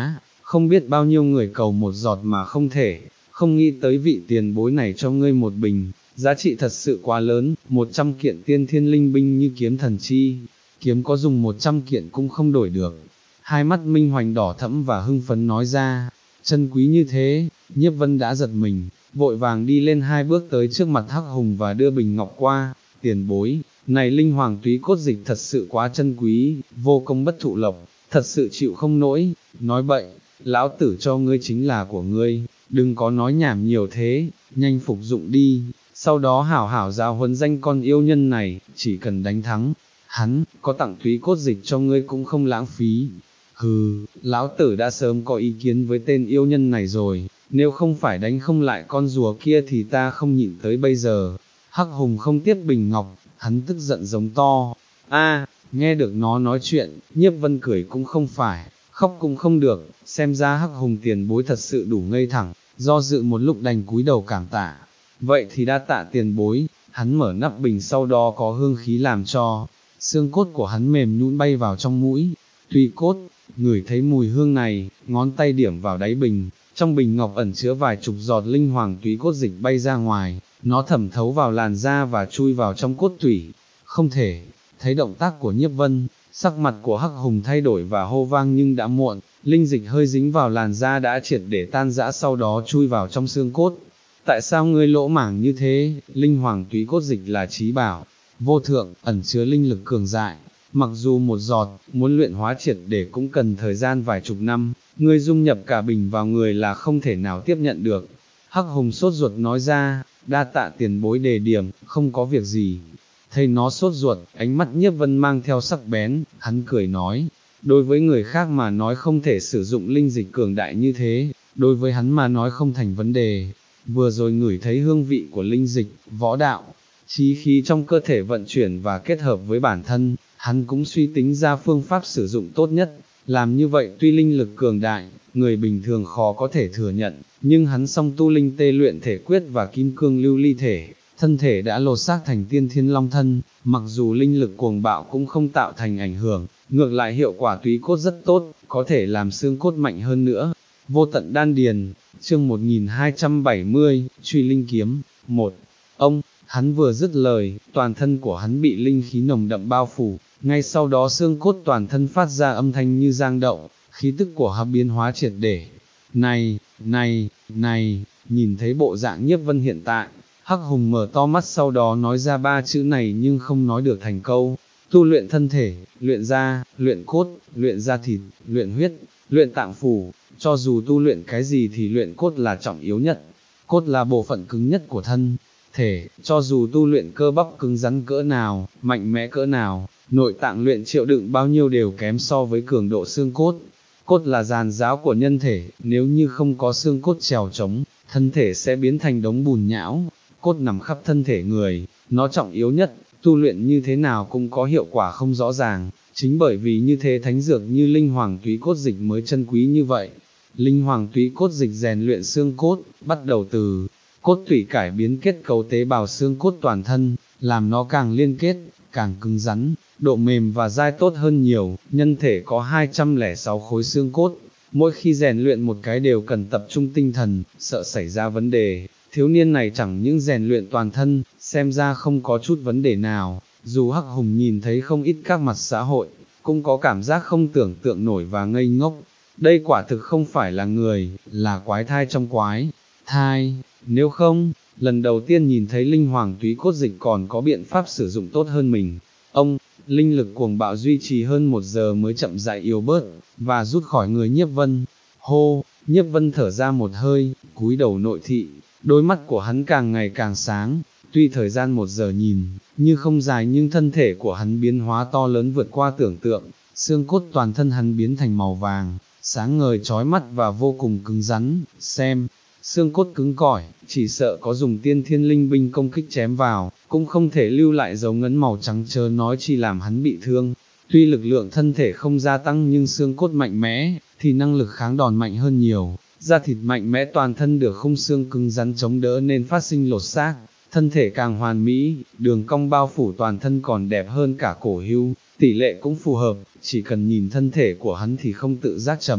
Speaker 1: không biết bao nhiêu người cầu một giọt mà không thể, không nghĩ tới vị tiền bối này cho ngươi một bình, giá trị thật sự quá lớn, một trăm kiện tiên thiên linh binh như kiếm thần chi, kiếm có dùng một trăm kiện cũng không đổi được. Hai mắt Minh Hoành đỏ thẫm và hưng phấn nói ra, chân quý như thế, Nhiếp Vân đã giật mình, vội vàng đi lên hai bước tới trước mặt Hắc Hùng và đưa bình ngọc qua, tiền bối, này linh hoàng túy cốt dịch thật sự quá chân quý, vô công bất thụ lộc, thật sự chịu không nổi, nói bậy, lão tử cho ngươi chính là của ngươi, đừng có nói nhảm nhiều thế, nhanh phục dụng đi, sau đó hảo hảo giáo huấn danh con yêu nhân này, chỉ cần đánh thắng, hắn, có tặng túy cốt dịch cho ngươi cũng không lãng phí. Hừ, lão tử đã sớm có ý kiến với tên yêu nhân này rồi, nếu không phải đánh không lại con rùa kia thì ta không nhịn tới bây giờ. Hắc Hùng không tiếp bình ngọc, hắn tức giận giống to. A, nghe được nó nói chuyện, Nhiếp Vân cười cũng không phải, khóc cũng không được, xem ra Hắc Hùng tiền bối thật sự đủ ngây thẳng, do dự một lúc đành cúi đầu cảm tạ. Vậy thì đa tạ tiền bối, hắn mở nắp bình sau đó có hương khí làm cho xương cốt của hắn mềm nhũn bay vào trong mũi. Tuy cốt, ngửi thấy mùi hương này, ngón tay điểm vào đáy bình, trong bình ngọc ẩn chứa vài chục giọt linh hoàng túy cốt dịch bay ra ngoài, nó thẩm thấu vào làn da và chui vào trong cốt tủy. Không thể, thấy động tác của Nhiếp Vân, sắc mặt của Hắc Hùng thay đổi và hô vang nhưng đã muộn, linh dịch hơi dính vào làn da đã triệt để tan rã sau đó chui vào trong xương cốt. Tại sao ngươi lỗ mảng như thế? Linh hoàng túy cốt dịch là trí bảo, vô thượng, ẩn chứa linh lực cường đại. Mặc dù một giọt, muốn luyện hóa triệt để cũng cần thời gian vài chục năm, ngươi dung nhập cả bình vào người là không thể nào tiếp nhận được. Hắc Hùng sốt ruột nói ra, đa tạ tiền bối đề điểm, không có việc gì. Thấy nó sốt ruột, ánh mắt Nhiếp Vân mang theo sắc bén, hắn cười nói, đối với người khác mà nói không thể sử dụng linh dịch cường đại như thế, đối với hắn mà nói không thành vấn đề. Vừa rồi ngửi thấy hương vị của linh dịch, võ đạo, chí khí trong cơ thể vận chuyển và kết hợp với bản thân, hắn cũng suy tính ra phương pháp sử dụng tốt nhất. Làm như vậy tuy linh lực cường đại, người bình thường khó có thể thừa nhận, nhưng hắn song tu linh tê luyện thể quyết và kim cương lưu ly thể, thân thể đã lột xác thành tiên thiên long thân, mặc dù linh lực cuồng bạo cũng không tạo thành ảnh hưởng, ngược lại hiệu quả túy cốt rất tốt, có thể làm xương cốt mạnh hơn nữa. Vô tận đan điền, chương một nghìn hai trăm bảy mươi, truy linh kiếm, một. Ông, hắn vừa dứt lời, toàn thân của hắn bị linh khí nồng đậm bao phủ, ngay sau đó xương cốt toàn thân phát ra âm thanh như giang động, khí tức của hắn biến hóa triệt để. Này, này, này, nhìn thấy bộ dạng Nhiếp Vân hiện tại, Hắc Hùng mở to mắt sau đó nói ra ba chữ này nhưng không nói được thành câu. Tu luyện thân thể, luyện da, luyện cốt, luyện da thịt, luyện huyết, luyện tạng phủ, cho dù tu luyện cái gì thì luyện cốt là trọng yếu nhất. Cốt là bộ phận cứng nhất của thân thể, cho dù tu luyện cơ bắp cứng rắn cỡ nào, mạnh mẽ cỡ nào, nội tạng luyện chịu đựng bao nhiêu đều kém so với cường độ xương cốt. Cốt là giàn giáo của nhân thể, nếu như không có xương cốt trèo trống, thân thể sẽ biến thành đống bùn nhão. Cốt nằm khắp thân thể người, nó trọng yếu nhất, tu luyện như thế nào cũng có hiệu quả không rõ ràng, chính bởi vì như thế thánh dược như linh hoàng túy cốt dịch mới chân quý như vậy. Linh hoàng túy cốt dịch rèn luyện xương cốt, bắt đầu từ cốt tủy cải biến kết cấu tế bào xương cốt toàn thân, làm nó càng liên kết, càng cứng rắn, độ mềm và dai tốt hơn nhiều. Nhân thể có hai trăm lẻ sáu khối xương cốt, mỗi khi rèn luyện một cái đều cần tập trung tinh thần, sợ xảy ra vấn đề. Thiếu niên này chẳng những rèn luyện toàn thân, xem ra không có chút vấn đề nào, dù Hắc Hùng nhìn thấy không ít các mặt xã hội, cũng có cảm giác không tưởng tượng nổi và ngây ngốc. Đây quả thực không phải là người, là quái thai trong quái thai, nếu không, lần đầu tiên nhìn thấy linh hoàng túy cốt dịch còn có biện pháp sử dụng tốt hơn mình. Ông, linh lực cuồng bạo duy trì hơn một giờ mới chậm rãi yếu bớt, và rút khỏi người Nhiếp Vân. Hô, Nhiếp Vân thở ra một hơi, cúi đầu nội thị, đôi mắt của hắn càng ngày càng sáng, tuy thời gian một giờ nhìn, như không dài nhưng thân thể của hắn biến hóa to lớn vượt qua tưởng tượng, xương cốt toàn thân hắn biến thành màu vàng, sáng ngời chói mắt và vô cùng cứng rắn, xem, xương cốt cứng cỏi, chỉ sợ có dùng tiên thiên linh binh công kích chém vào, cũng không thể lưu lại dấu ngấn màu trắng chớ nói chi làm hắn bị thương. Tuy lực lượng thân thể không gia tăng nhưng xương cốt mạnh mẽ, thì năng lực kháng đòn mạnh hơn nhiều, da thịt mạnh mẽ toàn thân được khung xương cứng rắn chống đỡ nên phát sinh lột xác, thân thể càng hoàn mỹ, đường cong bao phủ toàn thân còn đẹp hơn cả cổ hưu, tỷ lệ cũng phù hợp, chỉ cần nhìn thân thể của hắn thì không tự giác trầm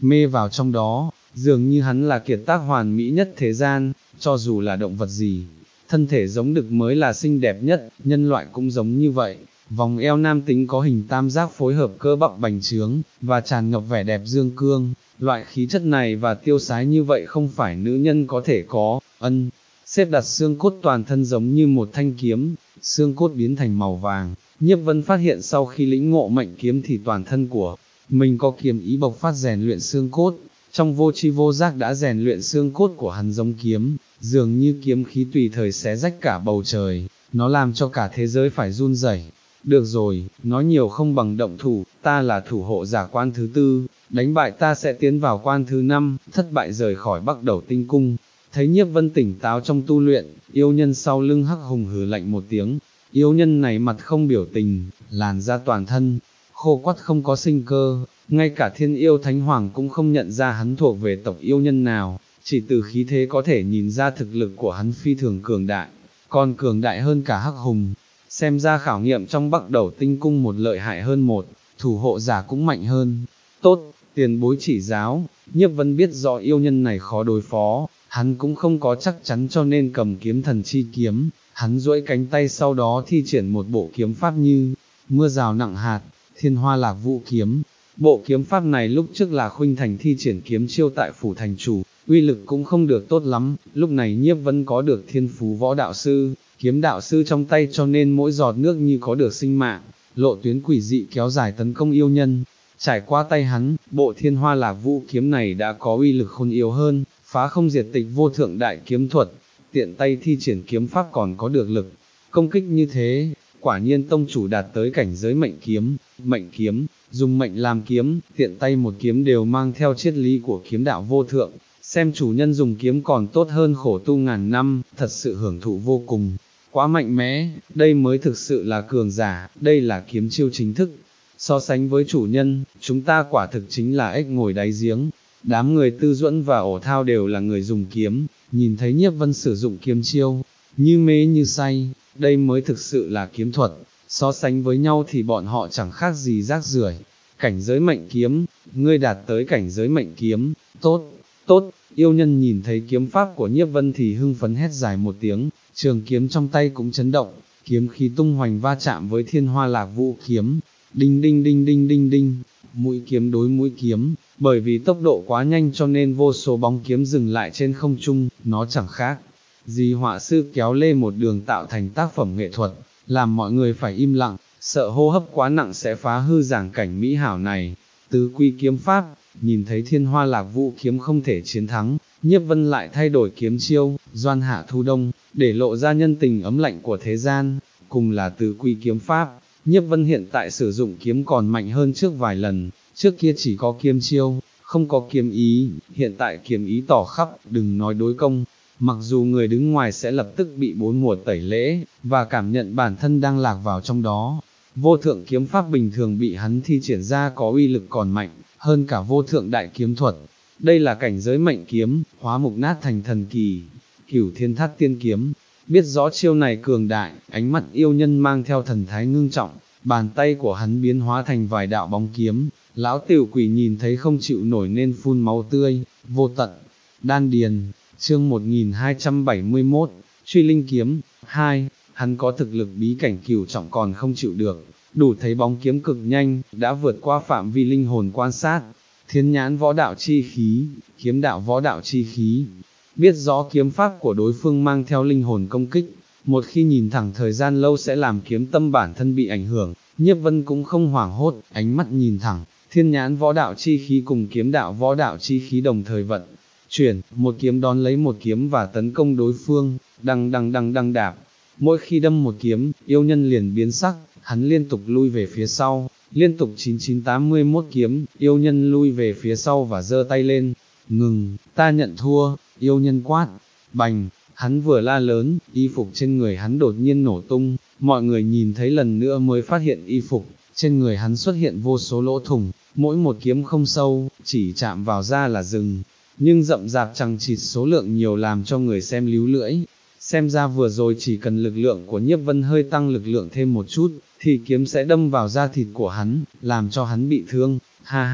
Speaker 1: mê vào trong đó, dường như hắn là kiệt tác hoàn mỹ nhất thế gian, cho dù là động vật gì, thân thể giống đực mới là xinh đẹp nhất, nhân loại cũng giống như vậy. Vòng eo nam tính có hình tam giác phối hợp cơ bắp bành trướng, và tràn ngập vẻ đẹp dương cương, loại khí chất này và tiêu sái như vậy không phải nữ nhân có thể có. Ân, xếp đặt xương cốt toàn thân giống như một thanh kiếm, xương cốt biến thành màu vàng. Nhiếp Vân phát hiện sau khi lĩnh ngộ mệnh kiếm thì toàn thân của mình có kiếm ý bộc phát rèn luyện xương cốt, trong vô tri vô giác đã rèn luyện xương cốt của hắn giống kiếm, dường như kiếm khí tùy thời xé rách cả bầu trời, nó làm cho cả thế giới phải run rẩy. Được rồi, nói nhiều không bằng động thủ, ta là thủ hộ giả quan thứ tư, đánh bại ta sẽ tiến vào quan thứ năm, thất bại rời khỏi Bắc Đầu Tinh Cung. Thấy Nhiếp Vân tỉnh táo trong tu luyện, yêu nhân sau lưng Hắc Hùng hừ lạnh một tiếng, yêu nhân này mặt không biểu tình, làn da toàn thân, khô quắt không có sinh cơ, ngay cả thiên yêu thánh hoàng cũng không nhận ra hắn thuộc về tộc yêu nhân nào, chỉ từ khí thế có thể nhìn ra thực lực của hắn phi thường cường đại, còn cường đại hơn cả Hắc Hùng. Xem ra khảo nghiệm trong Bắc Đầu Tinh Cung một lợi hại hơn một, thủ hộ giả cũng mạnh hơn. Tốt, tiền bối chỉ giáo. Nhiếp Vân biết rõ yêu nhân này khó đối phó, hắn cũng không có chắc chắn cho nên cầm kiếm thần chi kiếm, hắn duỗi cánh tay sau đó thi triển một bộ kiếm pháp như mưa rào nặng hạt, thiên hoa lạc vũ kiếm. Bộ kiếm pháp này lúc trước là Khuynh Thành thi triển kiếm chiêu tại phủ thành chủ, uy lực cũng không được tốt lắm, lúc này Nhiếp Vân có được thiên phú võ đạo sư, kiếm đạo sư trong tay cho nên mỗi giọt nước như có được sinh mạng, lộ tuyến quỷ dị kéo dài tấn công yêu nhân. Trải qua tay hắn, bộ thiên hoa lạc vũ kiếm này đã có uy lực khôn yếu hơn, phá không diệt tịch vô thượng đại kiếm thuật, tiện tay thi triển kiếm pháp còn có được lực công kích như thế, quả nhiên tông chủ đạt tới cảnh giới mệnh kiếm. Mệnh kiếm, dùng mệnh làm kiếm, tiện tay một kiếm đều mang theo triết lý của kiếm đạo vô thượng, xem chủ nhân dùng kiếm còn tốt hơn khổ tu ngàn năm, thật sự hưởng thụ vô cùng, quá mạnh mẽ, đây mới thực sự là cường giả, đây là kiếm chiêu chính thức. So sánh với chủ nhân, chúng ta quả thực chính là ếch ngồi đáy giếng. Đám người Tư Duẫn và Ổ Thao đều là người dùng kiếm, nhìn thấy Nhiếp Vân sử dụng kiếm chiêu, như mê như say, đây mới thực sự là kiếm thuật, so sánh với nhau thì bọn họ chẳng khác gì rác rưởi. Cảnh giới mệnh kiếm, ngươi đạt tới cảnh giới mệnh kiếm, tốt, tốt, yêu nhân nhìn thấy kiếm pháp của Nhiếp Vân thì hưng phấn hét dài một tiếng, trường kiếm trong tay cũng chấn động, kiếm khí tung hoành va chạm với thiên hoa lạc vũ kiếm, đinh đinh đinh đinh đinh đinh, mũi kiếm đối mũi kiếm, bởi vì tốc độ quá nhanh cho nên vô số bóng kiếm dừng lại trên không trung, nó chẳng khác gì họa sư kéo lê một đường tạo thành tác phẩm nghệ thuật, làm mọi người phải im lặng, sợ hô hấp quá nặng sẽ phá hư giảng cảnh mỹ hảo này. Tứ quy kiếm pháp, nhìn thấy thiên hoa lạc vũ kiếm không thể chiến thắng, Nhiếp Vân lại thay đổi kiếm chiêu, doan hạ thu đông, để lộ ra nhân tình ấm lạnh của thế gian, cùng là tứ quy kiếm pháp. Nhiếp Vân hiện tại sử dụng kiếm còn mạnh hơn trước vài lần, trước kia chỉ có kiếm chiêu, không có kiếm ý, hiện tại kiếm ý tỏ khắp, đừng nói đối công, mặc dù người đứng ngoài sẽ lập tức bị bốn mùa tẩy lễ, và cảm nhận bản thân đang lạc vào trong đó. Vô thượng kiếm pháp bình thường bị hắn thi triển ra có uy lực còn mạnh, hơn cả vô thượng đại kiếm thuật. Đây là cảnh giới mệnh kiếm, hóa mục nát thành thần kỳ, cửu thiên thác tiên kiếm. Biết rõ chiêu này cường đại, ánh mắt yêu nhân mang theo thần thái ngưng trọng, bàn tay của hắn biến hóa thành vài đạo bóng kiếm, lão tiểu quỷ nhìn thấy không chịu nổi nên phun máu tươi, vô tận, đan điền, chương một nghìn hai trăm bảy mươi mốt, truy linh kiếm, hai, hắn có thực lực bí cảnh cửu trọng còn không chịu được, đủ thấy bóng kiếm cực nhanh, đã vượt qua phạm vi linh hồn quan sát, thiên nhãn võ đạo chi khí, kiếm đạo võ đạo chi khí. Biết rõ kiếm pháp của đối phương mang theo linh hồn công kích, một khi nhìn thẳng thời gian lâu sẽ làm kiếm tâm bản thân bị ảnh hưởng, Nhiếp Vân cũng không hoảng hốt, ánh mắt nhìn thẳng, thiên nhãn võ đạo chi khí cùng kiếm đạo võ đạo chi khí đồng thời vận, chuyển, một kiếm đón lấy một kiếm và tấn công đối phương, đằng đằng đằng đằng đạp, mỗi khi đâm một kiếm, yêu nhân liền biến sắc, hắn liên tục lui về phía sau, liên tục chín chín tám mươi mốt kiếm, yêu nhân lui về phía sau và giơ tay lên, ngừng, ta nhận thua. Yêu nhân quát, bành, hắn vừa la lớn, y phục trên người hắn đột nhiên nổ tung, mọi người nhìn thấy lần nữa mới phát hiện y phục, trên người hắn xuất hiện vô số lỗ thủng, mỗi một kiếm không sâu, chỉ chạm vào da là rừng, nhưng rậm rạp chằng chịt số lượng nhiều làm cho người xem líu lưỡi. Xem ra vừa rồi chỉ cần lực lượng của Nhiếp Vân hơi tăng lực lượng thêm một chút, thì kiếm sẽ đâm vào da thịt của hắn, làm cho hắn bị thương, ha ha.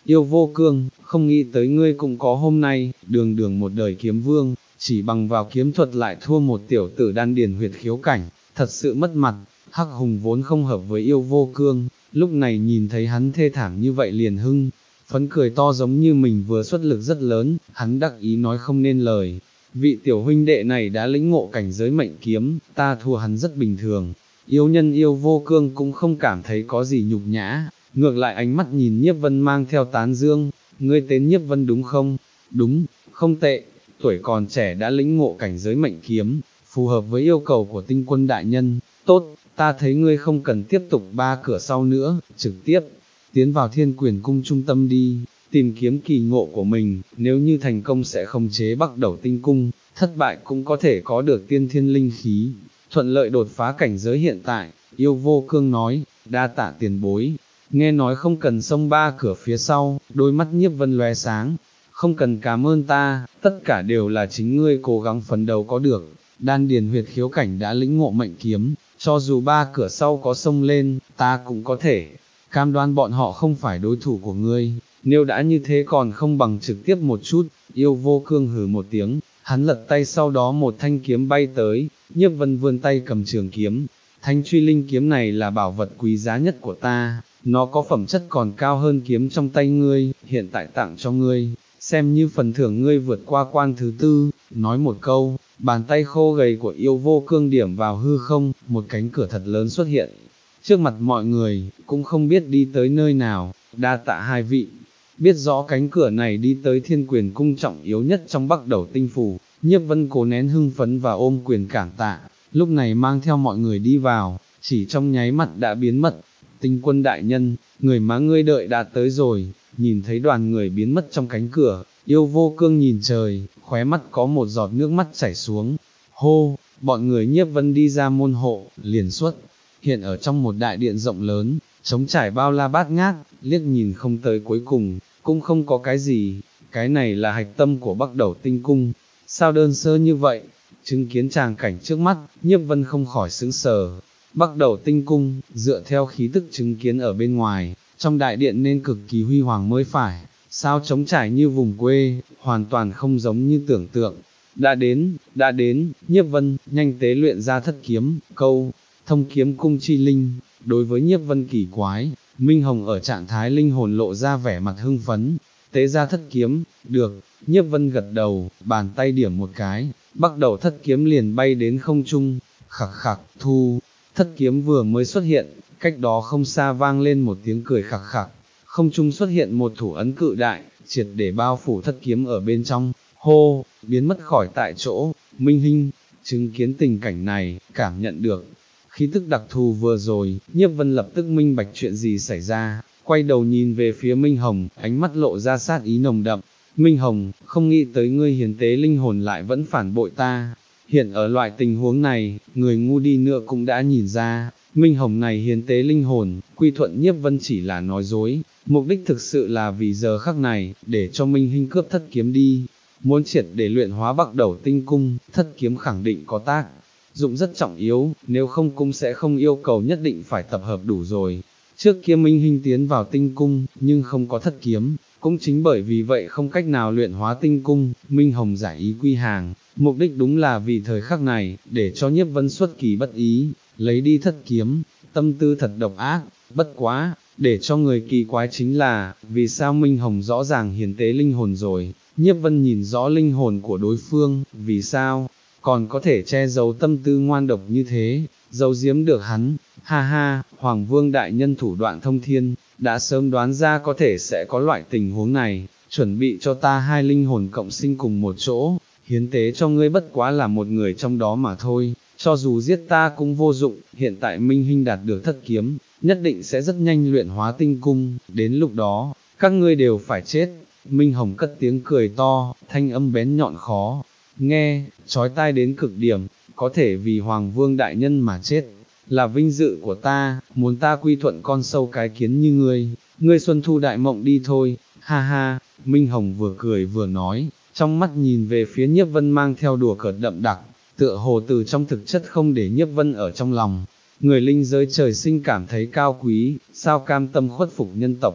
Speaker 1: yêu vô cương, không nghĩ tới ngươi cũng có hôm nay, đường đường một đời kiếm vương, chỉ bằng vào kiếm thuật lại thua một tiểu tử đan điền huyệt khiếu cảnh, thật sự mất mặt. Hắc Hùng vốn không hợp với yêu vô cương, lúc này nhìn thấy hắn thê thảm như vậy liền hưng phấn cười to giống như mình vừa xuất lực rất lớn, hắn đắc ý nói không nên lời. Vị tiểu huynh đệ này đã lĩnh ngộ cảnh giới mệnh kiếm, ta thua hắn rất bình thường. Yêu nhân yêu vô cương cũng không cảm thấy có gì nhục nhã, ngược lại ánh mắt nhìn Nhiếp Vân mang theo tán dương, ngươi tên Nhiếp Vân đúng không? Đúng, không tệ, tuổi còn trẻ đã lĩnh ngộ cảnh giới mệnh kiếm, phù hợp với yêu cầu của tinh quân đại nhân, tốt, ta thấy ngươi không cần tiếp tục ba cửa sau nữa, trực tiếp tiến vào Thiên Quyền cung trung tâm đi, tìm kiếm kỳ ngộ của mình, nếu như thành công sẽ khống chế Bắc Đẩu tinh cung, thất bại cũng có thể có được tiên thiên linh khí, thuận lợi đột phá cảnh giới hiện tại. Yêu vô cương nói, đa tạ tiền bối, nghe nói không cần xông ba cửa phía sau, đôi mắt Nhiếp Vân lóe sáng, không cần cảm ơn ta, tất cả đều là chính ngươi cố gắng phấn đấu có được, đan điền huyệt khiếu cảnh đã lĩnh ngộ mệnh kiếm, cho dù ba cửa sau có xông lên, ta cũng có thể, cam đoan bọn họ không phải đối thủ của ngươi, nếu đã như thế còn không bằng trực tiếp một chút. Yêu vô cương hừ một tiếng, hắn lật tay sau đó một thanh kiếm bay tới, Nhiếp Vân vươn tay cầm trường kiếm, thanh truy linh kiếm này là bảo vật quý giá nhất của ta, nó có phẩm chất còn cao hơn kiếm trong tay ngươi, hiện tại tặng cho ngươi, xem như phần thưởng ngươi vượt qua quan thứ tư. Nói một câu, bàn tay khô gầy của yêu vô cương điểm vào hư không, một cánh cửa thật lớn xuất hiện trước mặt mọi người, cũng không biết đi tới nơi nào. Đa tạ hai vị. Biết rõ cánh cửa này đi tới Thiên Quyền cung trọng yếu nhất trong Bắc Đẩu tinh phủ, Nhiếp Vân cố nén hưng phấn và ôm quyền cảm tạ, lúc này mang theo mọi người đi vào, chỉ trong nháy mắt đã biến mất. Tinh quân đại nhân, người má ngươi đợi đã tới rồi. Nhìn thấy đoàn người biến mất trong cánh cửa, yêu vô cương nhìn trời, khóe mắt có một giọt nước mắt chảy xuống. Hô, bọn người Nhiếp Vân đi ra môn hộ, liền xuất hiện ở trong một đại điện rộng lớn, trống trải bao la bát ngát, liếc nhìn không tới cuối cùng, cũng không có cái gì. Cái này là hạch tâm của Bắc Đẩu tinh cung, sao đơn sơ như vậy? Chứng kiến tràng cảnh trước mắt, Nhiếp Vân không khỏi sững sờ. Bắc Đẩu tinh cung, dựa theo khí tức chứng kiến ở bên ngoài, trong đại điện nên cực kỳ huy hoàng mới phải, sao trống trải như vùng quê, hoàn toàn không giống như tưởng tượng. Đã đến, đã đến, Nhiếp Vân, nhanh tế luyện ra thất kiếm, câu, thông kiếm cung chi linh. Đối với Nhiếp Vân kỳ quái, Minh Hồng ở trạng thái linh hồn lộ ra vẻ mặt hưng phấn, tế ra thất kiếm, được. Nhiếp Vân gật đầu, bàn tay điểm một cái, Bắc Đẩu thất kiếm liền bay đến không trung, khặc khặc, thu. Thất kiếm vừa mới xuất hiện, cách đó không xa vang lên một tiếng cười khặc khặc, không trung xuất hiện một thủ ấn cự đại, triệt để bao phủ thất kiếm ở bên trong, hô, biến mất khỏi tại chỗ. Minh Hinh, chứng kiến tình cảnh này, cảm nhận được khí tức đặc thù vừa rồi, Nhiếp Vân lập tức minh bạch chuyện gì xảy ra, quay đầu nhìn về phía Minh Hồng, ánh mắt lộ ra sát ý nồng đậm. Minh Hồng, không nghĩ tới ngươi hiến tế linh hồn lại vẫn phản bội ta. Hiện ở loại tình huống này, người ngu đi nữa cũng đã nhìn ra, Minh Hồng này hiến tế linh hồn, quy thuận Nhiếp Vân chỉ là nói dối, mục đích thực sự là vì giờ khắc này, để cho Minh Hinh cướp thất kiếm đi, muốn triệt để luyện hóa Bắc Đẩu tinh cung, thất kiếm khẳng định có tác dụng rất trọng yếu, nếu không cung sẽ không yêu cầu nhất định phải tập hợp đủ rồi. Trước kia Minh Hinh tiến vào tinh cung, nhưng không có thất kiếm, cũng chính bởi vì vậy không cách nào luyện hóa tinh cung. Minh Hồng giải ý quy hàng, mục đích đúng là vì thời khắc này, để cho Nhiếp Vân xuất kỳ bất ý, lấy đi thất kiếm, tâm tư thật độc ác. Bất quá, để cho người kỳ quái chính là, vì sao Minh Hồng rõ ràng hiến tế linh hồn rồi, Nhiếp Vân nhìn rõ linh hồn của đối phương, vì sao còn có thể che giấu tâm tư ngoan độc như thế, giấu giếm được hắn. Ha ha, Hoàng Vương đại nhân thủ đoạn thông thiên, đã sớm đoán ra có thể sẽ có loại tình huống này, chuẩn bị cho ta hai linh hồn cộng sinh cùng một chỗ, hiến tế cho ngươi bất quá là một người trong đó mà thôi, cho dù giết ta cũng vô dụng. Hiện tại Minh Hinh đạt được thất kiếm, nhất định sẽ rất nhanh luyện hóa tinh cung, đến lúc đó, các ngươi đều phải chết. Minh Hồng cất tiếng cười to, thanh âm bén nhọn khó nghe, chói tai đến cực điểm, có thể vì Hoàng Vương đại nhân mà chết, là vinh dự của ta, muốn ta quy thuận con sâu cái kiến như ngươi, ngươi xuân thu đại mộng đi thôi. Ha ha, Minh Hồng vừa cười vừa nói, trong mắt nhìn về phía Nhiếp Vân mang theo đùa cợt đậm đặc, tựa hồ từ trong thực chất không để Nhiếp Vân ở trong lòng. Người linh giới trời sinh cảm thấy cao quý, sao cam tâm khuất phục nhân tộc,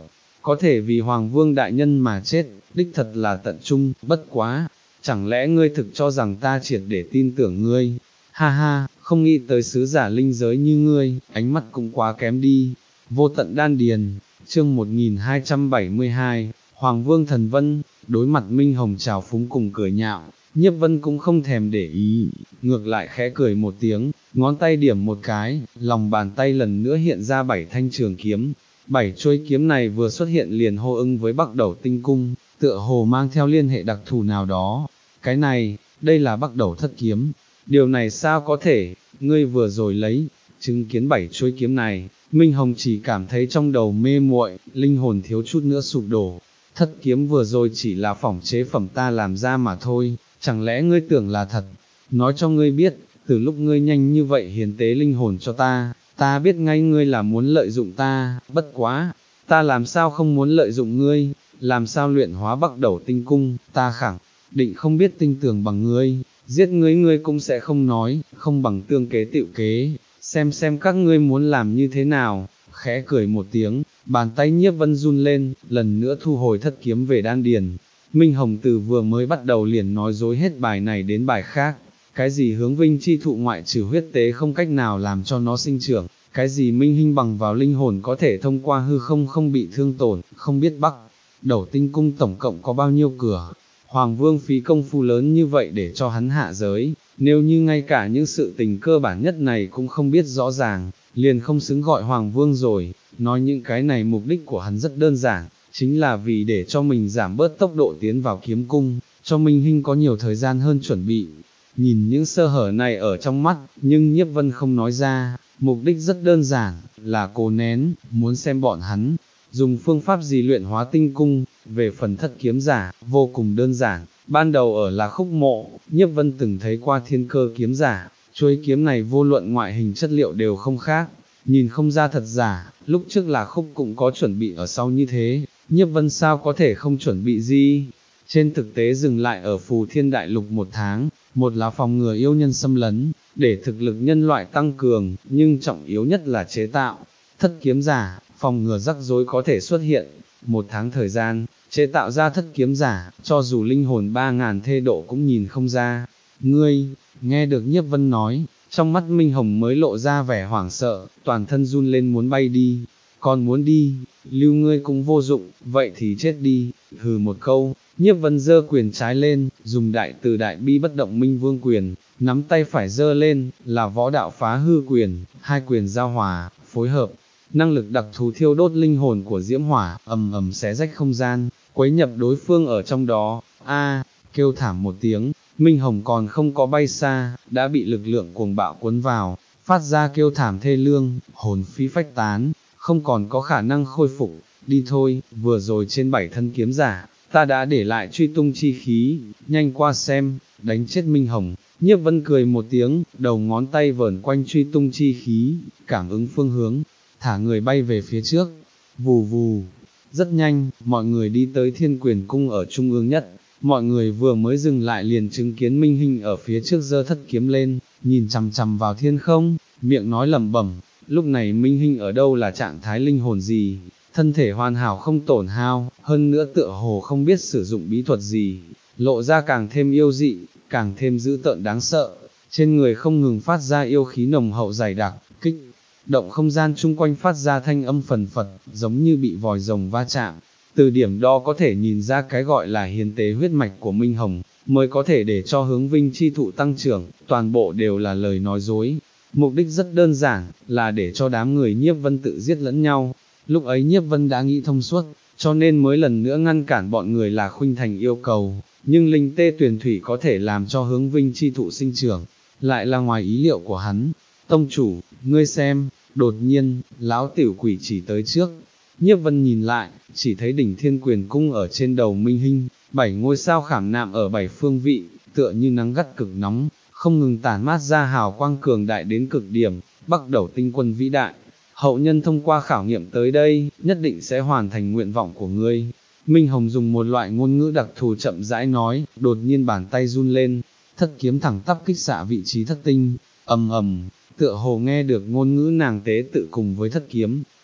Speaker 1: có thể vì Hoàng Vương Đại Nhân mà chết, đích thật là tận trung, bất quá, chẳng lẽ ngươi thực cho rằng ta triệt để tin tưởng ngươi, ha ha, không nghĩ tới sứ giả linh giới như ngươi, ánh mắt cũng quá kém đi, vô tận đan điền, chương một nghìn hai trăm bảy mươi hai, Hoàng Vương Thần Vân, đối mặt Minh Hồng trào phúng cùng cười nhạo, Nhiếp Vân cũng không thèm để ý, ngược lại khẽ cười một tiếng, ngón tay điểm một cái, lòng bàn tay lần nữa hiện ra bảy thanh trường kiếm, bảy chuôi kiếm này vừa xuất hiện liền hô ứng với Bắc Đẩu Tinh Cung, tựa hồ mang theo liên hệ đặc thù nào đó, cái này, đây là Bắc Đẩu Thất Kiếm, điều này sao có thể, ngươi vừa rồi lấy, chứng kiến bảy chuôi kiếm này, Minh Hồng chỉ cảm thấy trong đầu mê muội, linh hồn thiếu chút nữa sụp đổ, thất kiếm vừa rồi chỉ là phỏng chế phẩm ta làm ra mà thôi, chẳng lẽ ngươi tưởng là thật, nói cho ngươi biết, từ lúc ngươi nhanh như vậy hiến tế linh hồn cho ta, ta biết ngay ngươi là muốn lợi dụng ta, bất quá, ta làm sao không muốn lợi dụng ngươi, làm sao luyện hóa Bắc Đẩu Tinh Cung, ta khẳng định không biết tinh tường bằng ngươi, giết ngươi ngươi cũng sẽ không nói, không bằng tương kế tựu kế, xem xem các ngươi muốn làm như thế nào, khẽ cười một tiếng, bàn tay Nhiếp Vân run lên, lần nữa thu hồi thất kiếm về đan điền. Minh Hồng từ vừa mới bắt đầu liền nói dối hết bài này đến bài khác, cái gì hướng vinh chi thụ ngoại trừ huyết tế không cách nào làm cho nó sinh trưởng, cái gì minh hình bằng vào linh hồn có thể thông qua hư không không bị thương tổn, không biết Bắc Đẩu Tinh Cung tổng cộng có bao nhiêu cửa. Hoàng Vương phí công phu lớn như vậy để cho hắn hạ giới, nếu như ngay cả những sự tình cơ bản nhất này cũng không biết rõ ràng, liền không xứng gọi Hoàng Vương rồi, nói những cái này mục đích của hắn rất đơn giản, chính là vì để cho mình giảm bớt tốc độ tiến vào kiếm cung, cho Minh Hinh có nhiều thời gian hơn chuẩn bị. Nhìn những sơ hở này ở trong mắt, nhưng Nhiếp Vân không nói ra, mục đích rất đơn giản, là cố nén, muốn xem bọn hắn, dùng phương pháp gì luyện hóa tinh cung, về phần thất kiếm giả, vô cùng đơn giản, ban đầu ở là khúc mộ, Nhiếp Vân từng thấy qua thiên cơ kiếm giả, chuôi kiếm này vô luận ngoại hình chất liệu đều không khác, nhìn không ra thật giả, lúc trước là khúc cũng có chuẩn bị ở sau như thế, Nhiếp Vân sao có thể không chuẩn bị gì, trên thực tế dừng lại ở Phù Thiên Đại Lục một tháng, một là phòng ngừa yêu nhân xâm lấn, để thực lực nhân loại tăng cường, nhưng trọng yếu nhất là chế tạo, thất kiếm giả, phòng ngừa rắc rối có thể xuất hiện, một tháng thời gian, chế tạo ra thất kiếm giả, cho dù linh hồn ba ngàn thê độ cũng nhìn không ra. Ngươi, nghe được Nhiếp Vân nói, trong mắt Minh Hồng mới lộ ra vẻ hoảng sợ, toàn thân run lên muốn bay đi, còn muốn đi, lưu ngươi cũng vô dụng, vậy thì chết đi, hừ một câu, Nhiếp Vân giơ quyền trái lên, dùng đại từ đại bi bất động minh vương quyền, nắm tay phải giơ lên, là võ đạo phá hư quyền, hai quyền giao hòa, phối hợp, năng lực đặc thù thiêu đốt linh hồn của diễm hỏa, ầm ầm xé rách không gian, quấy nhập đối phương ở trong đó, a kêu thảm một tiếng, Minh Hồng còn không có bay xa, đã bị lực lượng cuồng bạo cuốn vào, phát ra kêu thảm thê lương, hồn phi phách tán, không còn có khả năng khôi phục, đi thôi, vừa rồi trên bảy thân kiếm giả, ta đã để lại truy tung chi khí, nhanh qua xem, đánh chết Minh Hồng. Nhiếp Vân cười một tiếng, đầu ngón tay vờn quanh truy tung chi khí, cảm ứng phương hướng, thả người bay về phía trước, vù vù, rất nhanh, mọi người đi tới Thiên Quyền Cung ở trung ương nhất, mọi người vừa mới dừng lại liền chứng kiến Minh Hinh ở phía trước giơ thất kiếm lên, nhìn chằm chằm vào thiên không, miệng nói lẩm bẩm, lúc này Minh Hinh ở đâu là trạng thái linh hồn gì, thân thể hoàn hảo không tổn hao, hơn nữa tựa hồ không biết sử dụng bí thuật gì, lộ ra càng thêm yêu dị, càng thêm dữ tợn đáng sợ, trên người không ngừng phát ra yêu khí nồng hậu dày đặc, kích động không gian chung quanh phát ra thanh âm phần phật, giống như bị vòi rồng va chạm. Từ điểm đó có thể nhìn ra cái gọi là hiến tế huyết mạch của Minh Hồng, mới có thể để cho hướng vinh chi thụ tăng trưởng, toàn bộ đều là lời nói dối. Mục đích rất đơn giản, là để cho đám người Nhiếp Vân tự giết lẫn nhau. Lúc ấy Nhiếp Vân đã nghĩ thông suốt, cho nên mới lần nữa ngăn cản bọn người là Khuynh Thành yêu cầu, nhưng linh tê tuyển thủy có thể làm cho hướng vinh chi thụ sinh trưởng, lại là ngoài ý liệu của hắn. Tông chủ, ngươi xem, đột nhiên, lão tiểu quỷ chỉ tới trước. Nhiếp Vân nhìn lại, chỉ thấy đỉnh Thiên Quyền Cung ở trên đầu Minh Hinh, bảy ngôi sao khảm nạm ở bảy phương vị, tựa như nắng gắt cực nóng, không ngừng tản mát ra hào quang cường đại đến cực điểm, Bắc Đẩu tinh quân vĩ đại. Hậu nhân thông qua khảo nghiệm tới đây, nhất định sẽ hoàn thành nguyện vọng của ngươi. Minh Hồng dùng một loại ngôn ngữ đặc thù chậm rãi nói, đột nhiên bàn tay run lên, thất kiếm thẳng tắp kích xạ vị trí thất tinh, ầm ầm, tựa hồ nghe được ngôn ngữ nàng tế tự cùng với thất kiếm,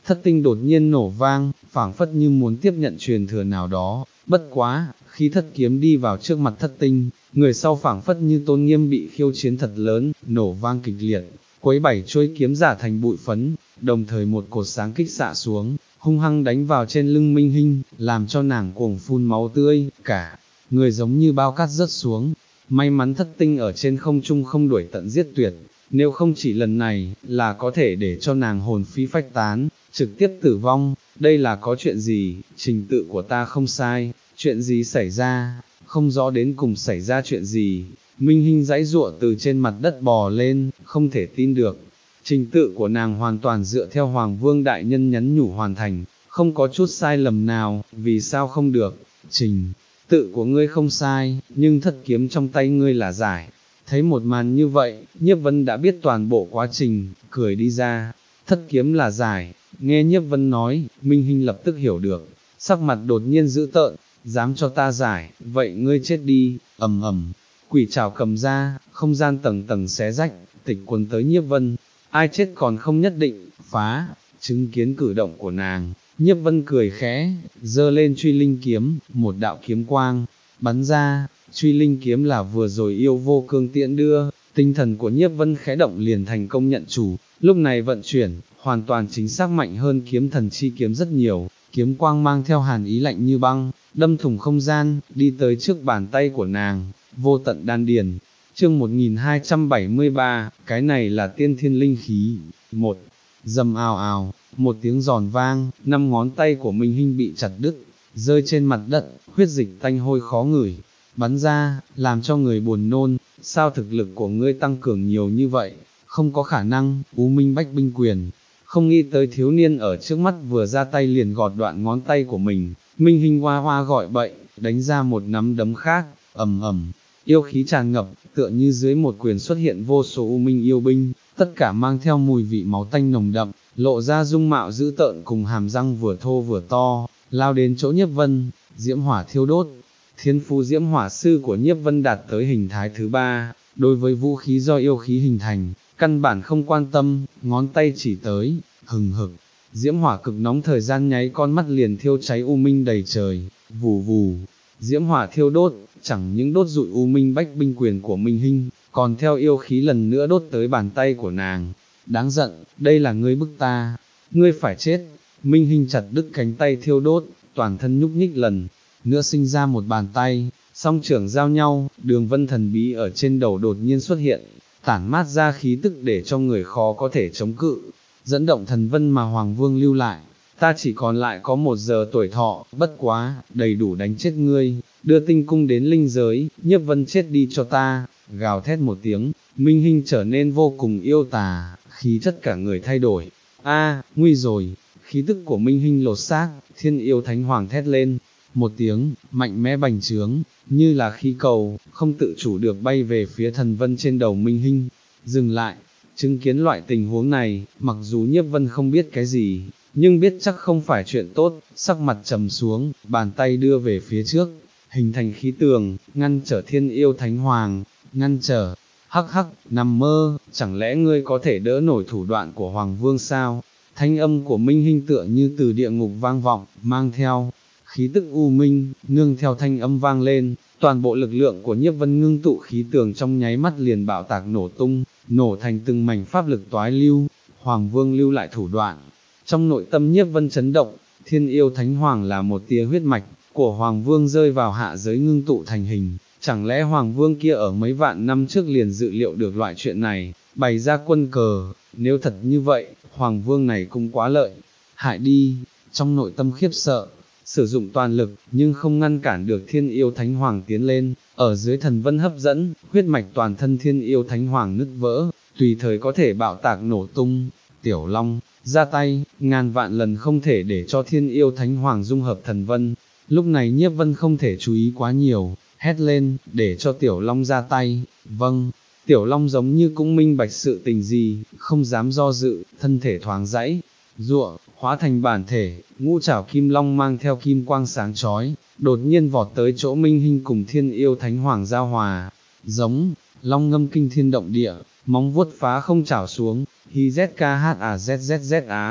Speaker 1: thất tinh đột nhiên nổ vang, phảng phất như muốn tiếp nhận truyền thừa nào đó, bất quá, khi thất kiếm đi vào trước mặt thất tinh, người sau phảng phất như tôn nghiêm bị khiêu chiến thật lớn, nổ vang kịch liệt, quấy bảy chuôi kiếm giả thành bụi phấn, đồng thời một cột sáng kích xạ xuống, hung hăng đánh vào trên lưng Minh Hinh, làm cho nàng cuồng phun máu tươi, cả người giống như bao cát rớt xuống. May mắn thất tinh ở trên không trung không đuổi tận giết tuyệt, nếu không chỉ lần này, là có thể để cho nàng hồn phi phách tán, trực tiếp tử vong. Đây là có chuyện gì, trình tự của ta không sai, chuyện gì xảy ra, không rõ đến cùng xảy ra chuyện gì. Minh Hinh giãy giụa từ trên mặt đất bò lên, không thể tin được. Trình tự của nàng hoàn toàn dựa theo Hoàng Vương Đại Nhân nhắn nhủ hoàn thành, không có chút sai lầm nào, vì sao không được, trình tự của ngươi không sai, nhưng thất kiếm trong tay ngươi là giải. Thấy một màn như vậy, Nhiếp Vân đã biết toàn bộ quá trình, cười đi ra, thất kiếm là giải. Nghe Nhiếp Vân nói, Minh Hinh lập tức hiểu được, sắc mặt đột nhiên dữ tợn, dám cho ta giải, vậy ngươi chết đi, ầm ầm. Quỷ trảo cầm ra, không gian tầng tầng xé rách, tịch quần tới Nhiếp Vân, ai chết còn không nhất định, phá, chứng kiến cử động của nàng, Nhiếp Vân cười khẽ, giơ lên truy linh kiếm, một đạo kiếm quang, bắn ra, truy linh kiếm là vừa rồi yêu vô cương tiễn đưa, tinh thần của Nhiếp Vân khẽ động liền thành công nhận chủ, lúc này vận chuyển, hoàn toàn chính xác mạnh hơn kiếm thần chi kiếm rất nhiều, kiếm quang mang theo hàn ý lạnh như băng, đâm thủng không gian, đi tới trước bàn tay của nàng, vô tận đan điền. Chương một nghìn hai trăm bảy mươi ba, cái này là tiên thiên linh khí. Một, dầm ào ào, một tiếng giòn vang, năm ngón tay của Minh Hinh bị chặt đứt, rơi trên mặt đất, huyết dịch tanh hôi khó ngửi, bắn ra, làm cho người buồn nôn. Sao thực lực của ngươi tăng cường nhiều như vậy? Không có khả năng. U Minh Bách Binh Quyền. Không nghĩ tới thiếu niên ở trước mắt vừa ra tay liền gọt đoạn ngón tay của mình. Minh Hinh hoa hoa gọi bậy, đánh ra một nắm đấm khác, ầm ầm. Yêu khí tràn ngập, tựa như dưới một quyền xuất hiện vô số u minh yêu binh, tất cả mang theo mùi vị máu tanh nồng đậm, lộ ra dung mạo dữ tợn cùng hàm răng vừa thô vừa to, lao đến chỗ Nhiếp Vân, diễm hỏa thiêu đốt. Thiên phú diễm hỏa sư của Nhiếp Vân đạt tới hình thái thứ ba, đối với vũ khí do yêu khí hình thành, căn bản không quan tâm, ngón tay chỉ tới, hừng hực. Diễm hỏa cực nóng thời gian nháy con mắt liền thiêu cháy u minh đầy trời, vù vù. Diễm hỏa thiêu đốt, chẳng những đốt rụi u minh bách binh quyền của Minh Hinh, còn theo yêu khí lần nữa đốt tới bàn tay của nàng. Đáng giận, đây là ngươi bức ta, ngươi phải chết. Minh Hinh chặt đứt cánh tay thiêu đốt, toàn thân nhúc nhích lần nữa sinh ra một bàn tay, song trưởng giao nhau, đường vân thần bí ở trên đầu đột nhiên xuất hiện, tản mát ra khí tức để cho người khó có thể chống cự, dẫn động thần vân mà Hoàng Vương lưu lại. Ta chỉ còn lại có một giờ tuổi thọ, bất quá, đầy đủ đánh chết ngươi, đưa tinh cung đến linh giới, Nhiếp Vân chết đi cho ta. Gào thét một tiếng, Minh Hinh trở nên vô cùng yêu tà, khí chất cả người thay đổi. A, nguy rồi, khí tức của Minh Hinh lột xác, thiên yêu thánh hoàng thét lên, một tiếng, mạnh mẽ bành trướng, như là khí cầu, không tự chủ được bay về phía thần vân trên đầu Minh Hinh. Dừng lại, chứng kiến loại tình huống này, mặc dù Nhiếp Vân không biết cái gì, nhưng biết chắc không phải chuyện tốt, sắc mặt trầm xuống, bàn tay đưa về phía trước, hình thành khí tường, ngăn trở thiên yêu thánh hoàng, ngăn trở. Hắc hắc, nằm mơ, chẳng lẽ ngươi có thể đỡ nổi thủ đoạn của Hoàng Vương sao? Thanh âm của Minh Hinh tựa như từ địa ngục vang vọng, mang theo khí tức u minh, nương theo thanh âm vang lên, toàn bộ lực lượng của Nhiếp Vân ngưng tụ khí tường trong nháy mắt liền bạo tạc nổ tung, nổ thành từng mảnh pháp lực toái lưu. Hoàng Vương lưu lại thủ đoạn. Trong nội tâm Nhiếp Vân chấn động, thiên yêu thánh hoàng là một tia huyết mạch của Hoàng Vương rơi vào hạ giới ngưng tụ thành hình. Chẳng lẽ Hoàng Vương kia ở mấy vạn năm trước liền dự liệu được loại chuyện này, bày ra quân cờ? Nếu thật như vậy, Hoàng Vương này cũng quá lợi hại đi. Trong nội tâm khiếp sợ, sử dụng toàn lực, nhưng không ngăn cản được thiên yêu thánh hoàng tiến lên, ở dưới thần vân hấp dẫn, huyết mạch toàn thân thiên yêu thánh hoàng nứt vỡ, tùy thời có thể bạo tạc nổ tung. Tiểu Long, ra tay, ngàn vạn lần không thể để cho thiên yêu thánh hoàng dung hợp thần vân. Lúc này Nhiếp Vân không thể chú ý quá nhiều, hét lên, để cho Tiểu Long ra tay. Vâng, Tiểu Long giống như cũng minh bạch sự tình gì, không dám do dự, thân thể thoáng dãy, giụa, hóa thành bản thể, ngũ trảo kim long mang theo kim quang sáng chói, đột nhiên vọt tới chỗ Minh Hinh cùng thiên yêu thánh hoàng giao hòa. Giống, long ngâm kinh thiên động địa, móng vuốt phá không chảo xuống, hi z k h a z z z á,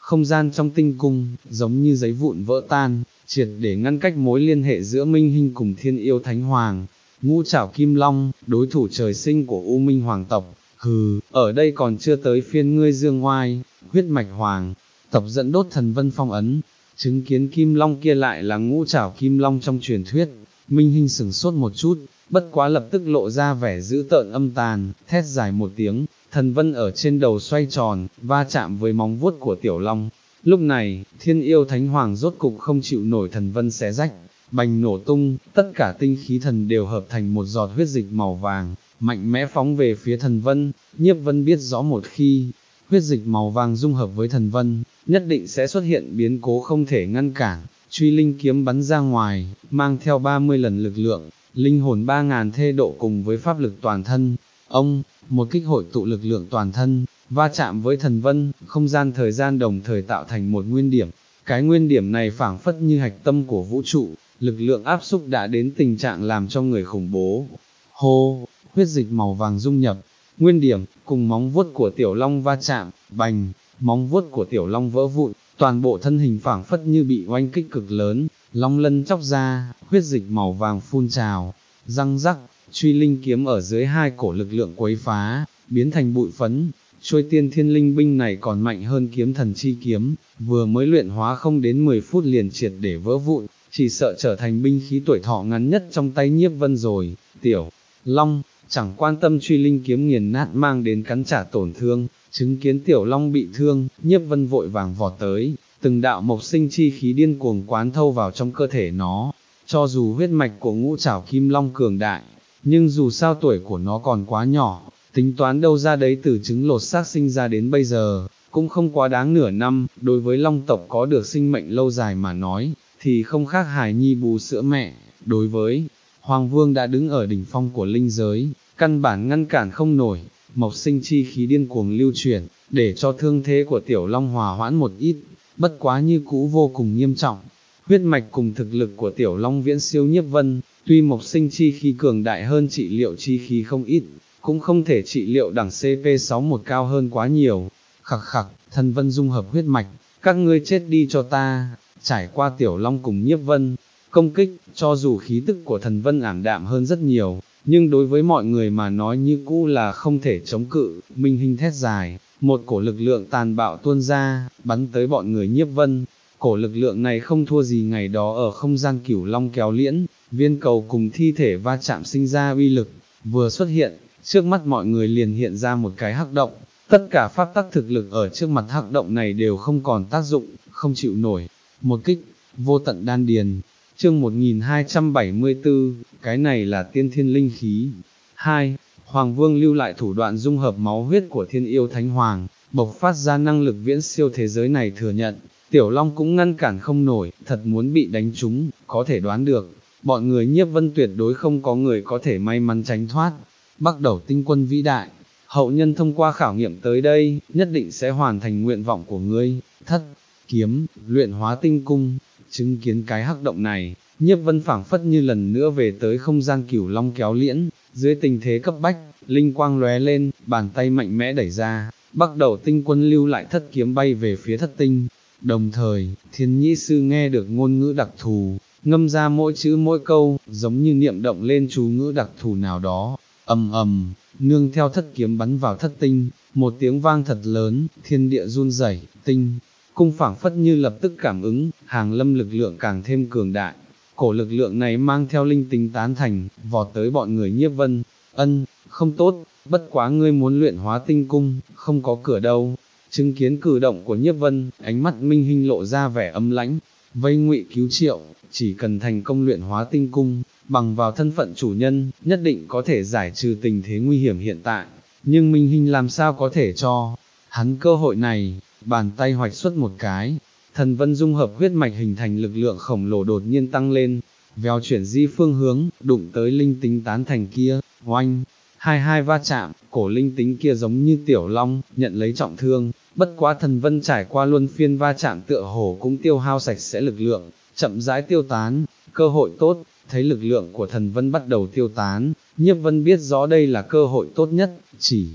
Speaker 1: không gian trong tinh cung, giống như giấy vụn vỡ tan, triệt để ngăn cách mối liên hệ giữa Minh Hinh cùng Thiên Yêu Thánh Hoàng. Ngũ Trảo Kim Long, đối thủ trời sinh của U Minh Hoàng tộc, hừ, ở đây còn chưa tới phiên ngươi dương ngoai. Huyết mạch Hoàng tộc dẫn đốt thần vân phong ấn, chứng kiến Kim Long kia lại là Ngũ Trảo Kim Long trong truyền thuyết, Minh Hinh sửng sốt một chút, bất quá lập tức lộ ra vẻ dữ tợn âm tàn, thét dài một tiếng, thần vân ở trên đầu xoay tròn, va chạm với móng vuốt của Tiểu Long. Lúc này, Thiên Yêu Thánh Hoàng rốt cục không chịu nổi thần vân xé rách, bành nổ tung, tất cả tinh khí thần đều hợp thành một giọt huyết dịch màu vàng, mạnh mẽ phóng về phía thần vân. Nhiếp Vân biết rõ một khi huyết dịch màu vàng dung hợp với thần vân, nhất định sẽ xuất hiện biến cố không thể ngăn cản. Truy linh kiếm bắn ra ngoài, mang theo ba mươi lần lực lượng, linh hồn ba ngàn thê độ cùng với pháp lực toàn thân. Ông, một kích hội tụ lực lượng toàn thân, va chạm với thần vân, không gian thời gian đồng thời tạo thành một nguyên điểm. Cái nguyên điểm này phảng phất như hạch tâm của vũ trụ, lực lượng áp xúc đã đến tình trạng làm cho người khủng bố. Hô, huyết dịch màu vàng dung nhập, nguyên điểm, cùng móng vuốt của Tiểu Long va chạm, bành, móng vuốt của Tiểu Long vỡ vụn, toàn bộ thân hình phảng phất như bị oanh kích cực lớn, long lân chóc ra, huyết dịch màu vàng phun trào, răng rắc, truy linh kiếm ở dưới hai cổ lực lượng quấy phá, biến thành bụi phấn. Chuôi tiên thiên linh binh này còn mạnh hơn kiếm thần chi kiếm, vừa mới luyện hóa không đến mười phút liền triệt để vỡ vụn, chỉ sợ trở thành binh khí tuổi thọ ngắn nhất trong tay Nhiếp Vân rồi. Tiểu Long chẳng quan tâm truy linh kiếm nghiền nát mang đến cắn trả tổn thương, chứng kiến Tiểu Long bị thương, Nhiếp Vân vội vàng vọt tới, từng đạo mộc sinh chi khí điên cuồng quán thâu vào trong cơ thể nó. Cho dù huyết mạch của Ngũ Trảo Kim Long cường đại, nhưng dù sao tuổi của nó còn quá nhỏ, tính toán đâu ra đấy từ trứng lột xác sinh ra đến bây giờ, cũng không quá đáng nửa năm. Đối với Long tộc có được sinh mệnh lâu dài mà nói, thì không khác hài nhi bú sữa mẹ. Đối với Hoàng Vương đã đứng ở đỉnh phong của linh giới, căn bản ngăn cản không nổi, mộc sinh chi khí điên cuồng lưu chuyển, để cho thương thế của Tiểu Long hòa hoãn một ít, bất quá như cũ vô cùng nghiêm trọng. Huyết mạch cùng thực lực của Tiểu Long viễn siêu Nhiếp Vân, tuy mộc sinh chi khí cường đại hơn trị liệu chi khí không ít, cũng không thể trị liệu đẳng C P sáu mươi mốt cao hơn quá nhiều. Khặc khặc, thần vân dung hợp huyết mạch, các ngươi chết đi cho ta. Trải qua Tiểu Long cùng Nhiếp Vân công kích, cho dù khí tức của thần vân ảm đạm hơn rất nhiều, nhưng đối với mọi người mà nói như cũ là không thể chống cự. Minh Hinh thét dài, một cổ lực lượng tàn bạo tuôn ra, bắn tới bọn người Nhiếp Vân. Cổ lực lượng này không thua gì ngày đó ở không gian Cửu Long kéo liễn, viên cầu cùng thi thể va chạm sinh ra uy lực, vừa xuất hiện, trước mắt mọi người liền hiện ra một cái hắc động, tất cả pháp tắc thực lực ở trước mặt hắc động này đều không còn tác dụng, không chịu nổi. Một kích, vô tận đan điền. Chương một nghìn hai trăm bảy mươi tư, cái này là tiên thiên linh khí. hai. Hoàng Vương lưu lại thủ đoạn dung hợp máu huyết của Thiên Yêu Thánh Hoàng, bộc phát ra năng lực viễn siêu thế giới này thừa nhận. Tiểu Long cũng ngăn cản không nổi, thật muốn bị đánh trúng, có thể đoán được, bọn người Nhiếp Vân tuyệt đối không có người có thể may mắn tránh thoát. Bắt đầu tinh quân vĩ đại, hậu nhân thông qua khảo nghiệm tới đây, nhất định sẽ hoàn thành nguyện vọng của ngươi. Thất kiếm, luyện hóa tinh cung. Chứng kiến cái hắc động này, Nhiếp Vân phảng phất như lần nữa về tới không gian Cửu Long kéo liễn, dưới tình thế cấp bách, linh quang lóe lên, bàn tay mạnh mẽ đẩy ra, bắt đầu tinh quân lưu lại thất kiếm bay về phía thất tinh. Đồng thời, Thiên Nhĩ Sư nghe được ngôn ngữ đặc thù, ngâm ra mỗi chữ mỗi câu, giống như niệm động lên chú ngữ đặc thù nào đó. Ầm ầm, nương theo thất kiếm bắn vào thất tinh, một tiếng vang thật lớn, thiên địa run rẩy, tinh cung phảng phất như lập tức cảm ứng, hàng lâm lực lượng càng thêm cường đại. Cổ lực lượng này mang theo linh tính tán thành, vọt tới bọn người Nhiếp Vân. Ân, không tốt, bất quá ngươi muốn luyện hóa tinh cung, không có cửa đâu. Chứng kiến cử động của Nhiếp Vân, ánh mắt Minh Hinh lộ ra vẻ âm lãnh, vây ngụy cứu triệu, chỉ cần thành công luyện hóa tinh cung, bằng vào thân phận chủ nhân, nhất định có thể giải trừ tình thế nguy hiểm hiện tại. Nhưng Minh Hinh làm sao có thể cho hắn cơ hội này? Bàn tay hoạch xuất một cái, thần vân dung hợp huyết mạch hình thành lực lượng khổng lồ đột nhiên tăng lên, vèo chuyển di phương hướng, đụng tới linh tính tán thành kia, oanh, hai hai va chạm, cổ linh tính kia giống như Tiểu Long, nhận lấy trọng thương, bất quá thần vân trải qua luân phiên va chạm tựa hồ cũng tiêu hao sạch sẽ lực lượng, chậm rãi tiêu tán. Cơ hội tốt. Thấy lực lượng của thần vân bắt đầu tiêu tán, Nhiếp Vân biết rõ đây là cơ hội tốt nhất, chỉ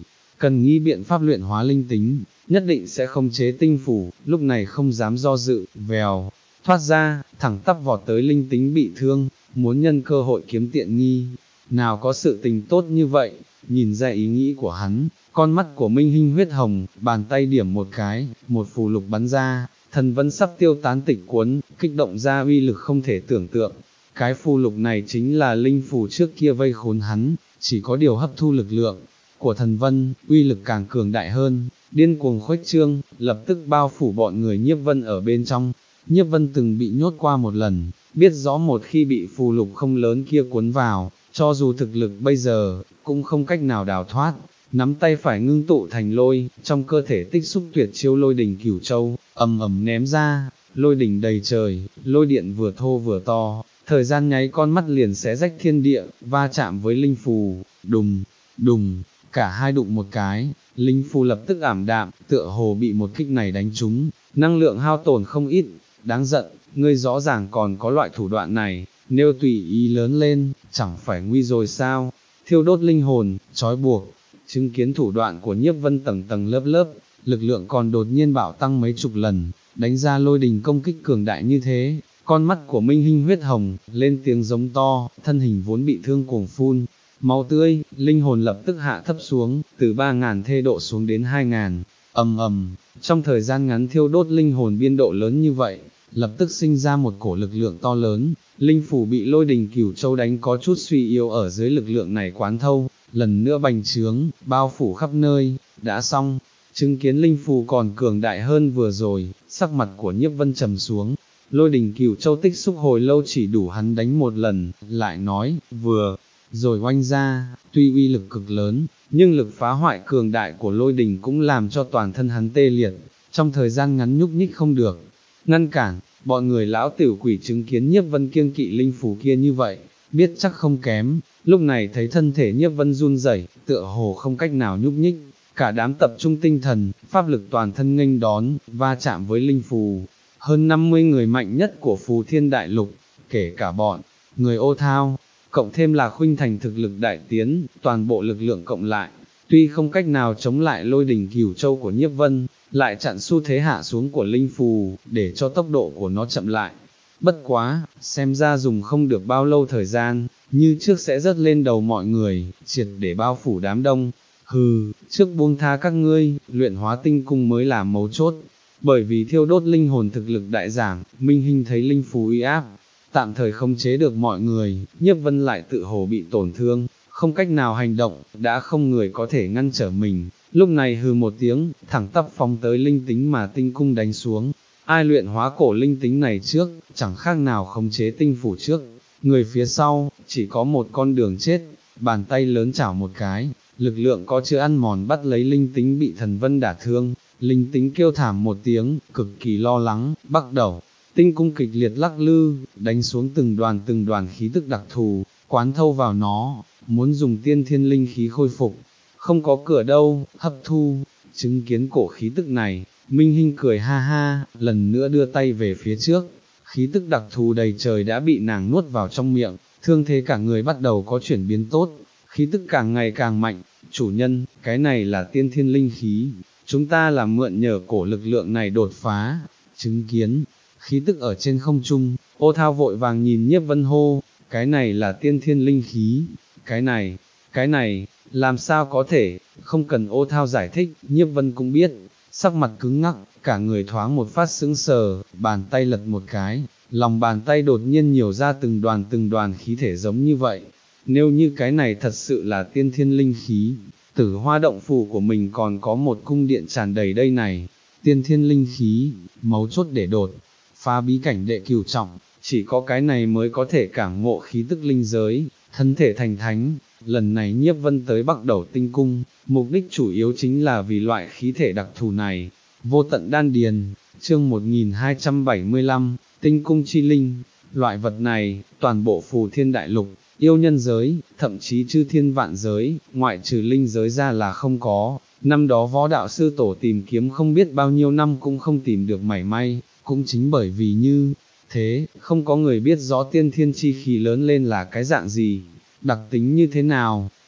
Speaker 1: cần nghĩ biện pháp luyện hóa linh tính, nhất định sẽ không chế tinh phủ, lúc này không dám do dự, vèo, thoát ra, thẳng tắp vọt tới linh tính bị thương, muốn nhân cơ hội kiếm tiện nghi, nào có sự tình tốt như vậy, nhìn ra ý nghĩ của hắn, con mắt của Minh Hinh huyết hồng, bàn tay điểm một cái, một phù lục bắn ra, thần vân sắp tiêu tán tịch cuốn, kích động ra uy lực không thể tưởng tượng, cái phù lục này chính là linh phù trước kia vây khốn hắn, chỉ có điều hấp thu lực lượng của thần vân, uy lực càng cường đại hơn, điên cuồng khuếch trương, lập tức bao phủ bọn người Nhiếp Vân ở bên trong. Nhiếp Vân từng bị nhốt qua một lần, biết rõ một khi bị phù lục không lớn kia cuốn vào, cho dù thực lực bây giờ, cũng không cách nào đào thoát, nắm tay phải ngưng tụ thành lôi, trong cơ thể tích xúc tuyệt chiêu lôi đỉnh cửu châu, ầm ầm ném ra, lôi đỉnh đầy trời, lôi điện vừa thô vừa to, thời gian nháy con mắt liền xé rách thiên địa, va chạm với linh phù, đùng, đùng, cả hai đụng một cái, linh phù lập tức ảm đạm, tựa hồ bị một kích này đánh trúng, năng lượng hao tổn không ít, đáng giận, ngươi rõ ràng còn có loại thủ đoạn này, nếu tùy ý lớn lên, chẳng phải nguy rồi sao, thiêu đốt linh hồn, trói buộc, chứng kiến thủ đoạn của Nhiếp Vân tầng tầng lớp lớp, lực lượng còn đột nhiên bạo tăng mấy chục lần, đánh ra lôi đình công kích cường đại như thế, con mắt của Minh Hinh huyết hồng, lên tiếng giống to, thân hình vốn bị thương cuồng phun, máu tươi, linh hồn lập tức hạ thấp xuống, từ ba ngàn thê độ xuống đến hai ngàn, ầm ầm, trong thời gian ngắn thiêu đốt linh hồn biên độ lớn như vậy, lập tức sinh ra một cổ lực lượng to lớn, linh phủ bị lôi đình cửu châu đánh có chút suy yếu ở dưới lực lượng này quán thâu, lần nữa bành trướng, bao phủ khắp nơi, đã xong, chứng kiến linh phù còn cường đại hơn vừa rồi, sắc mặt của Nhiếp Vân trầm xuống, lôi đình cửu châu tích xúc hồi lâu chỉ đủ hắn đánh một lần, lại nói, vừa rồi oanh ra, tuy uy lực cực lớn, nhưng lực phá hoại cường đại của lôi đình cũng làm cho toàn thân hắn tê liệt, trong thời gian ngắn nhúc nhích không được, ngăn cản, bọn người lão tiểu quỷ chứng kiến Nhiếp Vân kiêng kỵ linh phù kia như vậy, biết chắc không kém, lúc này thấy thân thể Nhiếp Vân run rẩy, tựa hồ không cách nào nhúc nhích, cả đám tập trung tinh thần, pháp lực toàn thân nghênh đón, va chạm với linh phù, hơn năm mươi người mạnh nhất của phù thiên đại lục, kể cả bọn, người Ô Thao, cộng thêm là Khuynh Thành thực lực đại tiến, toàn bộ lực lượng cộng lại, tuy không cách nào chống lại lôi đỉnh cửu châu của Nhiếp Vân, lại chặn xu thế hạ xuống của linh phù, để cho tốc độ của nó chậm lại. Bất quá, xem ra dùng không được bao lâu thời gian, như trước sẽ rớt lên đầu mọi người, triệt để bao phủ đám đông. Hừ, trước buông tha các ngươi, luyện hóa tinh cung mới là mấu chốt. Bởi vì thiêu đốt linh hồn thực lực đại giảm, Minh Hinh thấy linh phù uy áp, tạm thời không chế được mọi người, Nhiếp Vân lại tự hồ bị tổn thương, không cách nào hành động, đã không người có thể ngăn trở mình. Lúc này hừ một tiếng, thẳng tắp phóng tới linh tính mà tinh cung đánh xuống. Ai luyện hóa cổ linh tính này trước, chẳng khác nào khống chế tinh phủ trước. Người phía sau, chỉ có một con đường chết, bàn tay lớn chảo một cái, lực lượng có chứa ăn mòn bắt lấy linh tính bị thần vân đả thương. Linh tính kêu thảm một tiếng, cực kỳ lo lắng, bắt đầu. Tinh cung kịch liệt lắc lư, đánh xuống từng đoàn từng đoàn khí tức đặc thù, quán thâu vào nó, muốn dùng tiên thiên linh khí khôi phục. Không có cửa đâu, hấp thu, chứng kiến cổ khí tức này, Minh Hinh cười ha ha, lần nữa đưa tay về phía trước, khí tức đặc thù đầy trời đã bị nàng nuốt vào trong miệng, thương thế cả người bắt đầu có chuyển biến tốt, khí tức càng ngày càng mạnh, chủ nhân, cái này là tiên thiên linh khí, chúng ta là mượn nhờ cổ lực lượng này đột phá, chứng kiến, khí tức ở trên không trung, Ô Thao vội vàng nhìn Nhiếp Vân hô, cái này là tiên thiên linh khí, cái này, cái này, làm sao có thể, không cần Ô Thao giải thích, Nhiếp Vân cũng biết, sắc mặt cứng ngắc, cả người thoáng một phát sững sờ, bàn tay lật một cái, lòng bàn tay đột nhiên nhiều ra từng đoàn từng đoàn khí thể giống như vậy, nếu như cái này thật sự là tiên thiên linh khí, Tử Hoa động phủ của mình còn có một cung điện tràn đầy đây này, tiên thiên linh khí, mấu chốt để đột phá bí cảnh đệ cửu trọng, chỉ có cái này mới có thể cảm ngộ khí tức linh giới, thân thể thành thánh. Lần này Nhiếp Vân tới Bắc Đẩu Tinh Cung, mục đích chủ yếu chính là vì loại khí thể đặc thù này. Vô tận đan điền, chương một nghìn hai trăm bảy mươi lăm, Tinh Cung chi linh, loại vật này, toàn bộ phù thiên đại lục, yêu nhân giới, thậm chí chư thiên vạn giới, ngoại trừ linh giới ra là không có. Năm đó võ đạo sư tổ tìm kiếm không biết bao nhiêu năm cũng không tìm được mảy may, cũng chính bởi vì như thế, không có người biết rõ tiên thiên chi khí lớn lên là cái dạng gì, đặc tính như thế nào,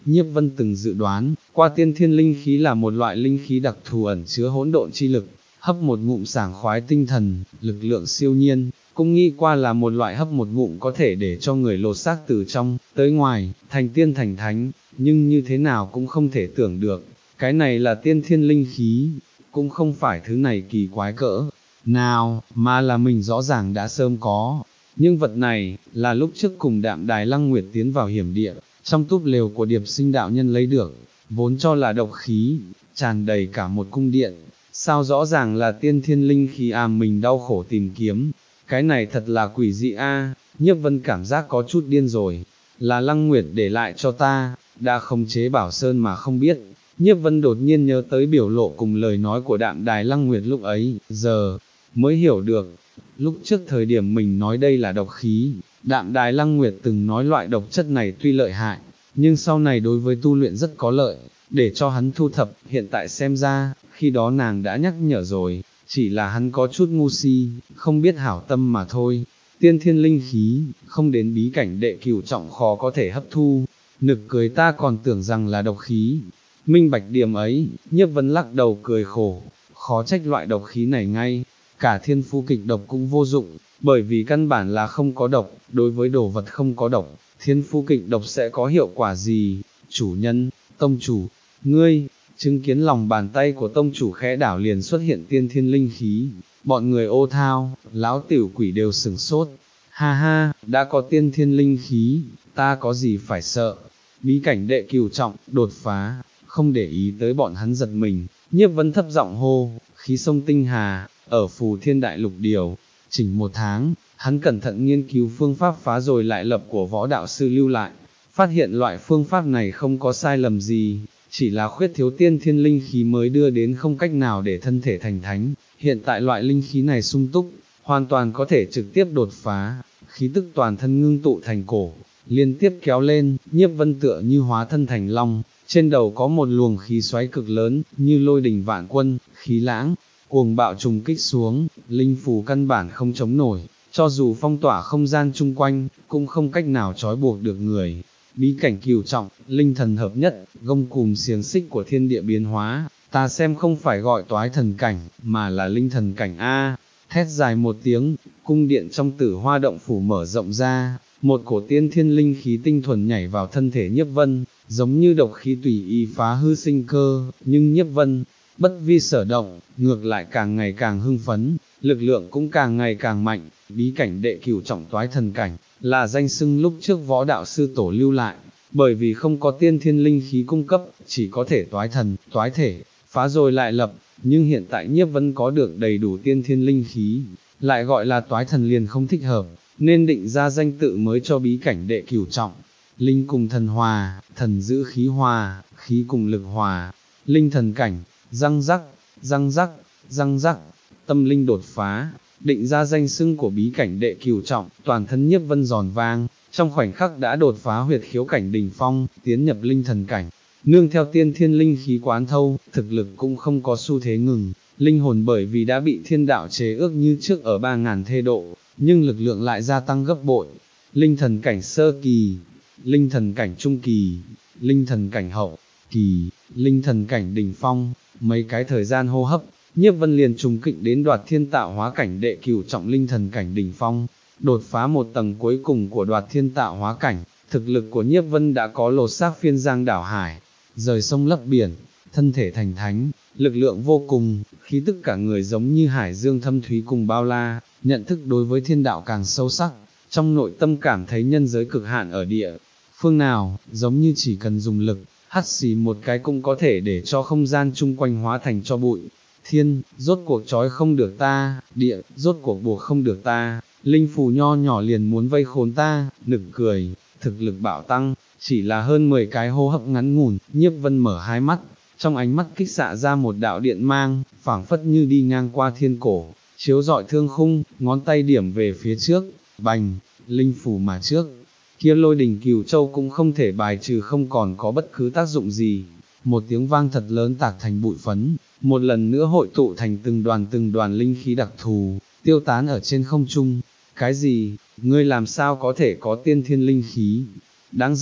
Speaker 1: Nhiếp Vân từng dự đoán, qua tiên thiên linh khí là một loại linh khí đặc thù ẩn chứa hỗn độn chi lực, hấp một ngụm sảng khoái tinh thần, lực lượng siêu nhiên, cũng nghĩ qua là một loại hấp một ngụm có thể để cho người lột xác từ trong, tới ngoài, thành tiên thành thánh, nhưng như thế nào cũng không thể tưởng được, cái này là tiên thiên linh khí, cũng không phải thứ này kỳ quái cỡ nào, mà là mình rõ ràng đã sớm có. Nhưng vật này, là lúc trước cùng Đạm Đài Lăng Nguyệt tiến vào hiểm địa, trong túp lều của Điệp Sinh đạo nhân lấy được, vốn cho là độc khí, tràn đầy cả một cung điện, sao rõ ràng là tiên thiên linh khí à, mình đau khổ tìm kiếm, cái này thật là quỷ dị a. Nhiếp Vân cảm giác có chút điên rồi, là Lăng Nguyệt để lại cho ta, đã khống chế Bảo Sơn mà không biết. Nhiếp Vân đột nhiên nhớ tới biểu lộ cùng lời nói của Đạm Đài Lăng Nguyệt lúc ấy, giờ mới hiểu được, lúc trước thời điểm mình nói đây là độc khí, Đạm Đài Lăng Nguyệt từng nói loại độc chất này tuy lợi hại, nhưng sau này đối với tu luyện rất có lợi, để cho hắn thu thập, hiện tại xem ra, khi đó nàng đã nhắc nhở rồi, chỉ là hắn có chút ngu si, không biết hảo tâm mà thôi. Tiên thiên linh khí, không đến bí cảnh đệ cửu trọng khó có thể hấp thu, nực cười ta còn tưởng rằng là độc khí. Minh bạch điểm ấy, Nhiếp Vân lắc đầu cười khổ, khó trách loại độc khí này ngay, cả thiên phú kịch độc cũng vô dụng, bởi vì căn bản là không có độc, đối với đồ vật không có độc, thiên phú kịch độc sẽ có hiệu quả gì? Chủ nhân, tông chủ, ngươi, chứng kiến lòng bàn tay của tông chủ khẽ đảo liền xuất hiện tiên thiên linh khí, bọn người ô thao, lão tiểu quỷ đều sửng sốt, ha ha, đã có tiên thiên linh khí, ta có gì phải sợ, bí cảnh đệ cửu trọng, đột phá, không để ý tới bọn hắn giật mình, Nhiếp Vân thấp giọng hô, khí sông tinh hà, ở Phù Thiên Đại Lục điều, chỉnh một tháng, hắn cẩn thận nghiên cứu phương pháp phá rồi lại lập của võ đạo sư lưu lại, phát hiện loại phương pháp này không có sai lầm gì, chỉ là khuyết thiếu tiên thiên linh khí mới đưa đến không cách nào để thân thể thành thánh, hiện tại loại linh khí này sung túc, hoàn toàn có thể trực tiếp đột phá, khí tức toàn thân ngưng tụ thành cổ, liên tiếp kéo lên, Nhiếp Vân tựa như hóa thân thành long, trên đầu có một luồng khí xoáy cực lớn, như lôi đình vạn quân, khí lãng, cuồng bạo trùng kích xuống, linh phù căn bản không chống nổi, cho dù phong tỏa không gian chung quanh, cũng không cách nào trói buộc được người. Bí cảnh cửu trọng, linh thần hợp nhất, gông cùm xiềng xích của thiên địa biến hóa, ta xem không phải gọi toái thần cảnh, mà là linh thần cảnh A. Thét dài một tiếng, cung điện trong Tử Hoa động phủ mở rộng ra, một cổ tiên thiên linh khí tinh thuần nhảy vào thân thể Nhiếp Vân, giống như độc khí tùy ý phá hư sinh cơ, nhưng Nhiếp Vân, bất vi sở động, ngược lại càng ngày càng hưng phấn, lực lượng cũng càng ngày càng mạnh, bí cảnh đệ cửu trọng toái thần cảnh, là danh xưng lúc trước võ đạo sư tổ lưu lại, bởi vì không có tiên thiên linh khí cung cấp, chỉ có thể toái thần, toái thể, phá rồi lại lập, nhưng hiện tại Nhiếp Vân có được đầy đủ tiên thiên linh khí, lại gọi là toái thần liền không thích hợp, nên định ra danh tự mới cho bí cảnh đệ cửu trọng. Linh cùng thần hòa, thần giữ khí hòa, khí cùng lực hòa, linh thần cảnh, răng rắc, răng rắc, răng rắc, tâm linh đột phá, định ra danh xưng của bí cảnh đệ cửu trọng, toàn thân Nhiếp Vân giòn vang, trong khoảnh khắc đã đột phá huyệt khiếu cảnh đỉnh phong, tiến nhập linh thần cảnh, nương theo tiên thiên linh khí quán thâu, thực lực cũng không có xu thế ngừng, linh hồn bởi vì đã bị thiên đạo chế ước như trước ở ba ngàn thê độ, nhưng lực lượng lại gia tăng gấp bội, linh thần cảnh sơ kỳ, linh thần cảnh trung kỳ, linh thần cảnh hậu kỳ, linh thần cảnh đỉnh phong, mấy cái thời gian hô hấp, Nhiếp Vân liền trùng kích đến đoạt thiên tạo hóa cảnh đệ cửu trọng linh thần cảnh đỉnh phong, đột phá một tầng cuối cùng của đoạt thiên tạo hóa cảnh, thực lực của Nhiếp Vân đã có lột xác phiên giang đảo hải, rời sông lấp biển, thân thể thành thánh, lực lượng vô cùng, khí tức cả người giống như hải dương thâm thúy cùng bao la, nhận thức đối với thiên đạo càng sâu sắc, trong nội tâm cảm thấy nhân giới cực hạn ở địa phương nào, giống như chỉ cần dùng lực, hắt xì một cái cũng có thể để cho không gian chung quanh hóa thành cho bụi. Thiên, rốt cuộc trói không được ta, địa, rốt cuộc buộc không được ta, linh phù nho nhỏ liền muốn vây khốn ta, nực cười, thực lực bạo tăng, chỉ là hơn mười cái hô hấp ngắn ngủn, Nhiếp Vân mở hai mắt, trong ánh mắt kích xạ ra một đạo điện mang, phảng phất như đi ngang qua thiên cổ, chiếu rọi thương khung, ngón tay điểm về phía trước, bành, linh phù mà trước, kia lôi đỉnh cửu châu cũng không thể bài trừ không còn có bất cứ tác dụng gì, một tiếng vang thật lớn tạc thành bụi phấn, một lần nữa hội tụ thành từng đoàn từng đoàn linh khí đặc thù, tiêu tán ở trên không trung. Cái gì, ngươi làm sao có thể có tiên thiên linh khí? Đáng giận,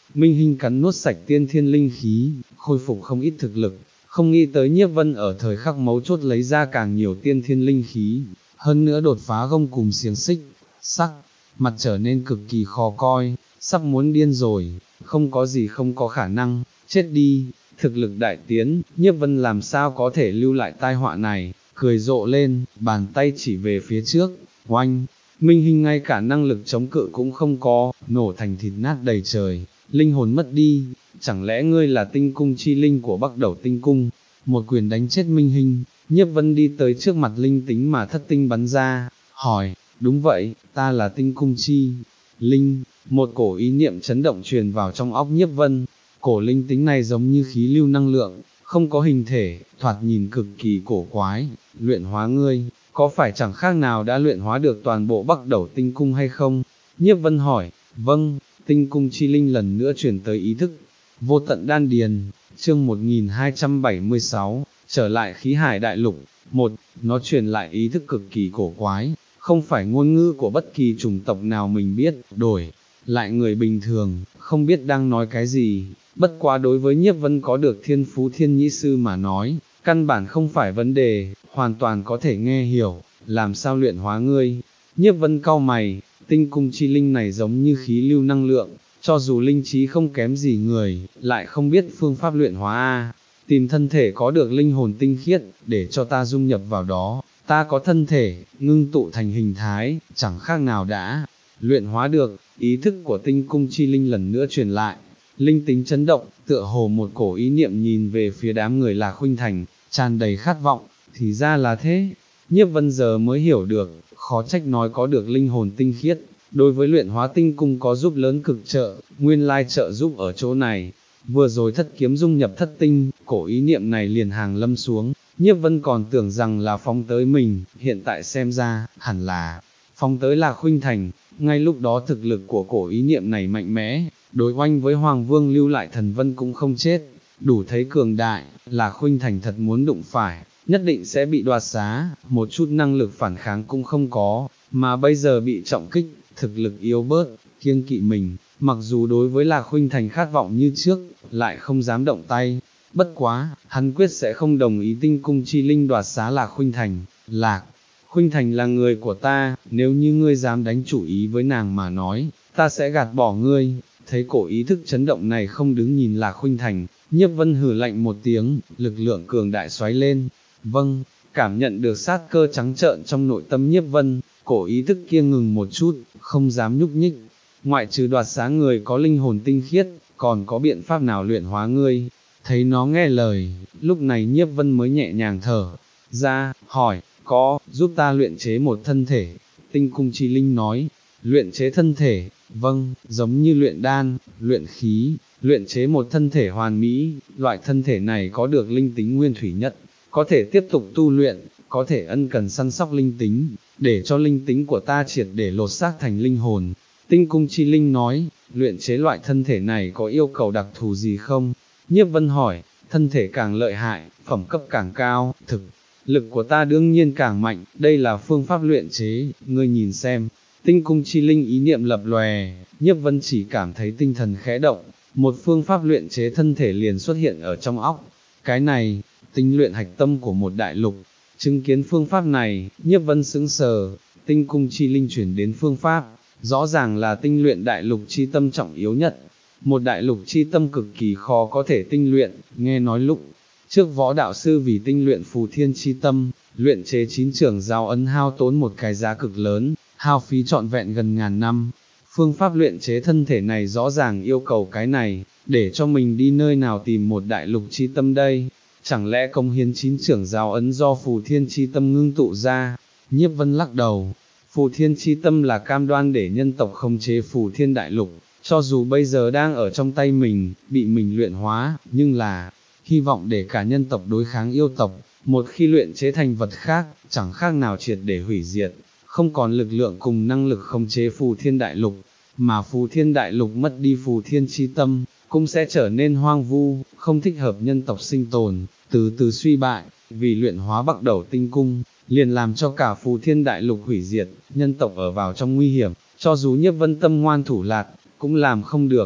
Speaker 1: Minh Hinh cắn nuốt sạch tiên thiên linh khí, khôi phục không ít thực lực, không nghĩ tới Nhiếp Vân ở thời khắc mấu chốt lấy ra càng nhiều tiên thiên linh khí, hơn nữa đột phá gông cùm xiềng xích, sắc, mặt trở nên cực kỳ khó coi, sắp muốn điên rồi, không có gì không có khả năng, chết đi, thực lực đại tiến, Nhiếp Vân làm sao có thể lưu lại tai họa này, cười rộ lên, bàn tay chỉ về phía trước, oanh, Minh Hinh ngay cả năng lực chống cự cũng không có, nổ thành thịt nát đầy trời, linh hồn mất đi, chẳng lẽ ngươi là tinh cung chi linh của Bắc Đẩu Tinh Cung, một quyền đánh chết Minh Hinh, Nhiếp Vân đi tới trước mặt linh tính mà thất tinh bắn ra, hỏi, đúng vậy, ta là tinh cung chi linh, một cổ ý niệm chấn động truyền vào trong óc Nhiếp Vân, cổ linh tính này giống như khí lưu năng lượng, không có hình thể, thoạt nhìn cực kỳ cổ quái, luyện hóa ngươi, có phải chẳng khác nào đã luyện hóa được toàn bộ Bắc Đẩu Tinh Cung hay không? Nhiếp Vân hỏi, vâng, tinh cung chi linh lần nữa truyền tới ý thức, vô tận đan điền, chương một nghìn hai trăm bảy mươi sáu, trở lại khí hải đại lục, một, nó truyền lại ý thức cực kỳ cổ quái, không phải ngôn ngữ của bất kỳ chủng tộc nào mình biết, đổi lại người bình thường, không biết đang nói cái gì, bất quá đối với Nhiếp Vân có được thiên phú thiên nhĩ sư mà nói, căn bản không phải vấn đề, hoàn toàn có thể nghe hiểu, làm sao luyện hóa ngươi. Nhiếp Vân cau mày, tinh cung chi linh này giống như khí lưu năng lượng, cho dù linh trí không kém gì người, lại không biết phương pháp luyện hóa a. Tìm thân thể có được linh hồn tinh khiết, để cho ta dung nhập vào đó, ta có thân thể, ngưng tụ thành hình thái, chẳng khác nào đã luyện hóa được, ý thức của tinh cung chi linh lần nữa truyền lại, linh tính chấn động, tựa hồ một cổ ý niệm nhìn về phía đám người Lạc Khuynh Thành, tràn đầy khát vọng, thì ra là thế, Nhiếp Vân giờ mới hiểu được, khó trách nói có được linh hồn tinh khiết, đối với luyện hóa tinh cung có giúp lớn cực trợ, nguyên lai trợ giúp ở chỗ này. Vừa rồi thất kiếm dung nhập thất tinh, cổ ý niệm này liền hàng lâm xuống, Nhiếp Vân còn tưởng rằng là phóng tới mình, hiện tại xem ra, hẳn là phóng tới Lạc Khuynh Thành, ngay lúc đó thực lực của cổ ý niệm này mạnh mẽ, đối oanh với Hoàng Vương lưu lại thần vân cũng không chết, đủ thấy cường đại, Lạc Khuynh Thành thật muốn đụng phải, nhất định sẽ bị đoạt xá, một chút năng lực phản kháng cũng không có, mà bây giờ bị trọng kích, thực lực yếu bớt, kiêng kỵ mình, mặc dù đối với Lạc Khuynh Thành khát vọng như trước, lại không dám động tay, bất quá, hắn quyết sẽ không đồng ý tinh cung chi linh đoạt xá Lạc Khuynh Thành, Lạc Khuynh Thành là người của ta, nếu như ngươi dám đánh chủ ý với nàng mà nói, ta sẽ gạt bỏ ngươi, thấy cổ ý thức chấn động này không đứng nhìn Lạc Khuynh Thành, Nhiếp Vân hừ lạnh một tiếng, lực lượng cường đại xoáy lên, vâng, cảm nhận được sát cơ trắng trợn trong nội tâm Nhiếp Vân, cổ ý thức kia ngừng một chút, không dám nhúc nhích, ngoại trừ đoạt xá người có linh hồn tinh khiết, còn có biện pháp nào luyện hóa ngươi, thấy nó nghe lời, lúc này Nhiếp Vân mới nhẹ nhàng thở ra, hỏi, có, giúp ta luyện chế một thân thể, tinh cung chi linh nói, luyện chế thân thể, vâng, giống như luyện đan, luyện khí, luyện chế một thân thể hoàn mỹ, loại thân thể này có được linh tính nguyên thủy nhất, có thể tiếp tục tu luyện, có thể ân cần săn sóc linh tính, để cho linh tính của ta triệt để lột xác thành linh hồn. Tinh cung chi linh nói, luyện chế loại thân thể này có yêu cầu đặc thù gì không? Nhiếp Vân hỏi, thân thể càng lợi hại, phẩm cấp càng cao, thực lực của ta đương nhiên càng mạnh, đây là phương pháp luyện chế, ngươi nhìn xem. Tinh cung chi linh ý niệm lập lòe, Nhiếp Vân chỉ cảm thấy tinh thần khẽ động, một phương pháp luyện chế thân thể liền xuất hiện ở trong óc. Cái này, tinh luyện hạch tâm của một đại lục. Chứng kiến phương pháp này, Nhiếp Vân sững sờ, tinh cung chi linh chuyển đến phương pháp, rõ ràng là tinh luyện đại lục chi tâm trọng yếu nhất. Một đại lục chi tâm cực kỳ khó có thể tinh luyện, nghe nói lúc trước võ đạo sư vì tinh luyện phù thiên chi tâm, luyện chế chín trưởng giáo ấn hao tốn một cái giá cực lớn, hao phí trọn vẹn gần ngàn năm. Phương pháp luyện chế thân thể này rõ ràng yêu cầu cái này, để cho mình đi nơi nào tìm một đại lục chi tâm đây, chẳng lẽ công hiến chín trưởng giáo ấn do phù thiên chi tâm ngưng tụ ra? Nhiếp Vân lắc đầu, phù thiên chi tâm là cam đoan để nhân tộc khống chế phù thiên đại lục, cho dù bây giờ đang ở trong tay mình, bị mình luyện hóa, nhưng là hy vọng để cả nhân tộc đối kháng yêu tộc, một khi luyện chế thành vật khác, chẳng khác nào triệt để hủy diệt, không còn lực lượng cùng năng lực khống chế phù thiên đại lục, mà phù thiên đại lục mất đi phù thiên chi tâm, cũng sẽ trở nên hoang vu, không thích hợp nhân tộc sinh tồn, từ từ suy bại, vì luyện hóa Bắc Đẩu Tinh Cung, liền làm cho cả phù thiên đại lục hủy diệt, nhân tộc ở vào trong nguy hiểm, cho dù Nhiếp Vân tâm ngoan thủ lạt, cũng làm không được.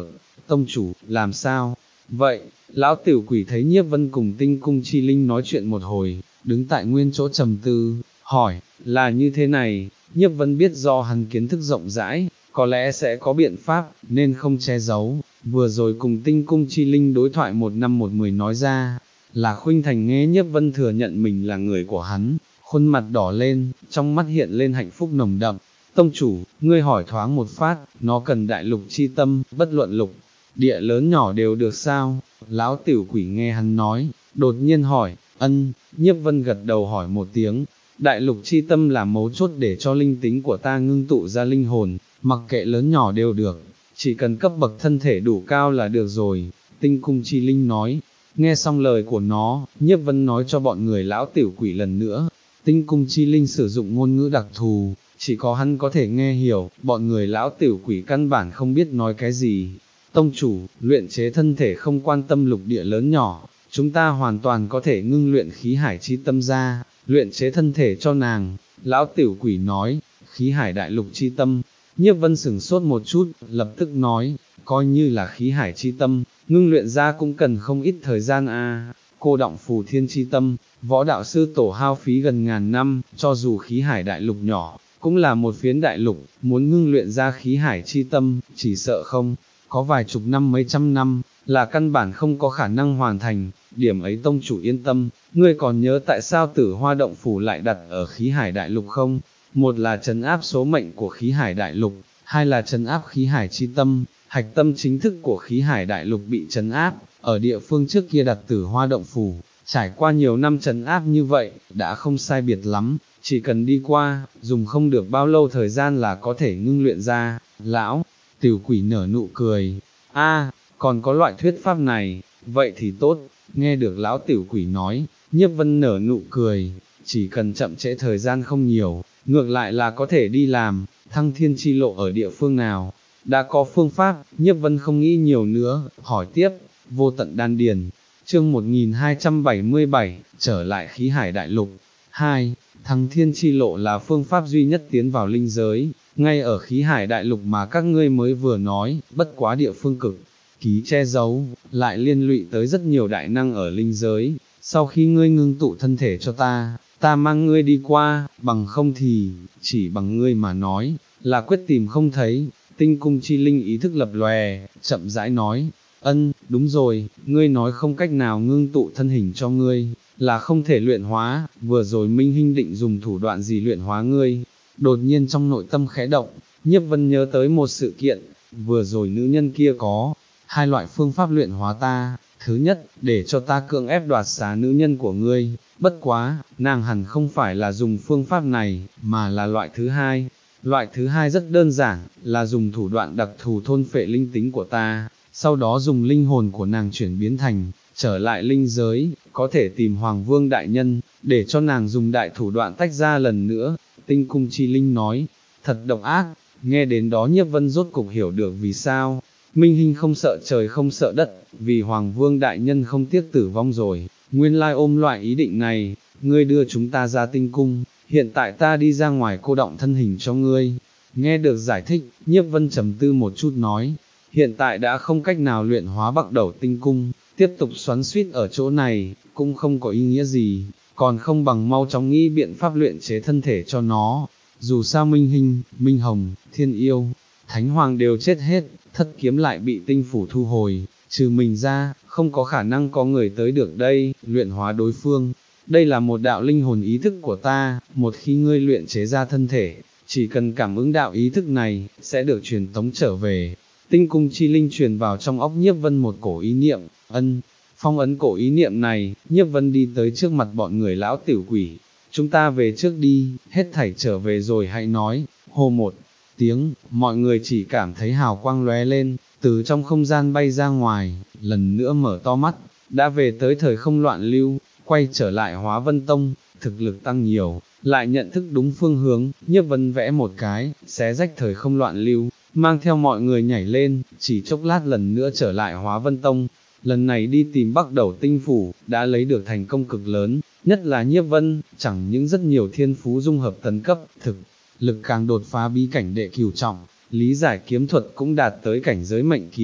Speaker 1: tông chủ, làm sao? Vậy, lão tiểu quỷ thấy Nhiếp Vân cùng Tinh Cung Chi Linh nói chuyện một hồi, đứng tại nguyên chỗ trầm tư, hỏi, là như thế này, Nhiếp Vân biết do hắn kiến thức rộng rãi, có lẽ sẽ có biện pháp, nên không che giấu, vừa rồi cùng Tinh Cung Chi Linh đối thoại một năm một mười nói ra, là Khuynh Thành nghe Nhiếp Vân thừa nhận mình là người của hắn, khuôn mặt đỏ lên, trong mắt hiện lên hạnh phúc nồng đậm. Tông chủ, ngươi hỏi thoáng một phát, nó cần đại lục chi tâm, bất luận lục, địa lớn nhỏ đều được sao? Lão tiểu quỷ nghe hắn nói, đột nhiên hỏi, ân, Nhiếp Vân gật đầu hỏi một tiếng, đại lục chi tâm là mấu chốt để cho linh tính của ta ngưng tụ ra linh hồn, mặc kệ lớn nhỏ đều được, chỉ cần cấp bậc thân thể đủ cao là được rồi, Tinh Cung Chi Linh nói. Nghe xong lời của nó, Nhiếp Vân nói cho bọn người lão tiểu quỷ lần nữa, Tinh Cung Chi Linh sử dụng ngôn ngữ đặc thù, chỉ có hắn có thể nghe hiểu, bọn người lão tiểu quỷ căn bản không biết nói cái gì. Tông chủ, luyện chế thân thể không quan tâm lục địa lớn nhỏ, chúng ta hoàn toàn có thể ngưng luyện khí hải chi tâm ra, luyện chế thân thể cho nàng. Lão tiểu quỷ nói, khí hải đại lục chi tâm. Nhiếp Vân sửng sốt một chút, lập tức nói, coi như là khí hải chi tâm, ngưng luyện ra cũng cần không ít thời gian a. Cô động phù thiên chi tâm, võ đạo sư tổ hao phí gần ngàn năm, cho dù khí hải đại lục nhỏ, cũng là một phiến đại lục, muốn ngưng luyện ra khí hải chi tâm, chỉ sợ không, có vài chục năm mấy trăm năm, là căn bản không có khả năng hoàn thành, điểm ấy tông chủ yên tâm, ngươi còn nhớ tại sao tử hoa động phủ lại đặt ở khí hải đại lục không? Một là trấn áp số mệnh của khí hải đại lục, hai là trấn áp khí hải chi tâm, hạch tâm chính thức của khí hải đại lục bị trấn áp, ở địa phương trước kia đặt tử hoa động phủ, trải qua nhiều năm trấn áp như vậy, đã không sai biệt lắm, chỉ cần đi qua, dùng không được bao lâu thời gian là có thể ngưng luyện ra. Lão tiểu quỷ nở nụ cười, a, còn có loại thuyết pháp này, vậy thì tốt. Nghe được lão tiểu quỷ nói, Nhiếp Vân nở nụ cười, chỉ cần chậm trễ thời gian không nhiều, ngược lại là có thể đi làm. Thăng thiên chi lộ ở địa phương nào? Đã có phương pháp, Nhiếp Vân không nghĩ nhiều nữa, hỏi tiếp, vô tận đan điền. Chương một nghìn hai trăm bảy mươi bảy, trở lại khí hải đại lục. hai. Thăng thiên chi lộ là phương pháp duy nhất tiến vào linh giới, ngay ở khí hải đại lục mà các ngươi mới vừa nói, bất quá địa phương cực kỳ che giấu, lại liên lụy tới rất nhiều đại năng ở linh giới. Sau khi ngươi ngưng tụ thân thể cho ta, ta mang ngươi đi qua, bằng không thì, chỉ bằng ngươi mà nói, là quyết tìm không thấy. Tinh Cung Chi Linh ý thức lập lòe, chậm rãi nói, ân, đúng rồi, ngươi nói không cách nào ngưng tụ thân hình cho ngươi, là không thể luyện hóa, vừa rồi Minh Hinh định dùng thủ đoạn gì luyện hóa ngươi. Đột nhiên trong nội tâm khẽ động, Nhiếp Vân nhớ tới một sự kiện, vừa rồi nữ nhân kia có hai loại phương pháp luyện hóa ta, thứ nhất, để cho ta cưỡng ép đoạt xá nữ nhân của ngươi, bất quá, nàng hẳn không phải là dùng phương pháp này, mà là loại thứ hai. Loại thứ hai rất đơn giản, là dùng thủ đoạn đặc thù thôn phệ linh tính của ta, sau đó dùng linh hồn của nàng chuyển biến thành, trở lại linh giới, có thể tìm Hoàng Vương Đại Nhân, để cho nàng dùng đại thủ đoạn tách ra lần nữa. Tinh Cung Chi Linh nói, thật độc ác. Nghe đến đó Nhiếp Vân rốt cục hiểu được vì sao, Minh Hinh không sợ trời không sợ đất, vì Hoàng Vương Đại Nhân không tiếc tử vong rồi, nguyên lai ôm loại ý định này, ngươi đưa chúng ta ra tinh cung, hiện tại ta đi ra ngoài cô động thân hình cho ngươi. Nghe được giải thích, Nhiếp Vân trầm tư một chút nói, hiện tại đã không cách nào luyện hóa Bắc Đầu tinh cung, tiếp tục xoắn xuýt ở chỗ này, cũng không có ý nghĩa gì, còn không bằng mau chóng nghĩ biện pháp luyện chế thân thể cho nó. Dù sao Minh Hinh, Minh Hồng, Thiên Yêu, Thánh Hoàng đều chết hết, thất kiếm lại bị tinh phủ thu hồi, trừ mình ra, không có khả năng có người tới được đây, luyện hóa đối phương. Đây là một đạo linh hồn ý thức của ta, một khi ngươi luyện chế ra thân thể, chỉ cần cảm ứng đạo ý thức này, sẽ được truyền tống trở về. Tinh Cung Chi Linh truyền vào trong óc Nhiếp Vân một cổ ý niệm, ân, phong ấn cổ ý niệm này, Nhiếp Vân đi tới trước mặt bọn người lão tiểu quỷ. Chúng ta về trước đi, hết thảy trở về rồi hãy nói. Hô một tiếng, mọi người chỉ cảm thấy hào quang lóe lên, từ trong không gian bay ra ngoài, lần nữa mở to mắt, đã về tới thời không loạn lưu, quay trở lại Hóa Vân Tông, thực lực tăng nhiều, lại nhận thức đúng phương hướng. Nhiếp Vân vẽ một cái, xé rách thời không loạn lưu, mang theo mọi người nhảy lên, chỉ chốc lát lần nữa trở lại Hóa Vân Tông. Lần này đi tìm Bắc Đầu tinh phủ, đã lấy được thành công cực lớn, nhất là Nhiếp Vân, chẳng những rất nhiều thiên phú dung hợp tấn cấp, thực lực càng đột phá bí cảnh đệ cửu trọng, lý giải kiếm thuật cũng đạt tới cảnh giới mệnh kiếm,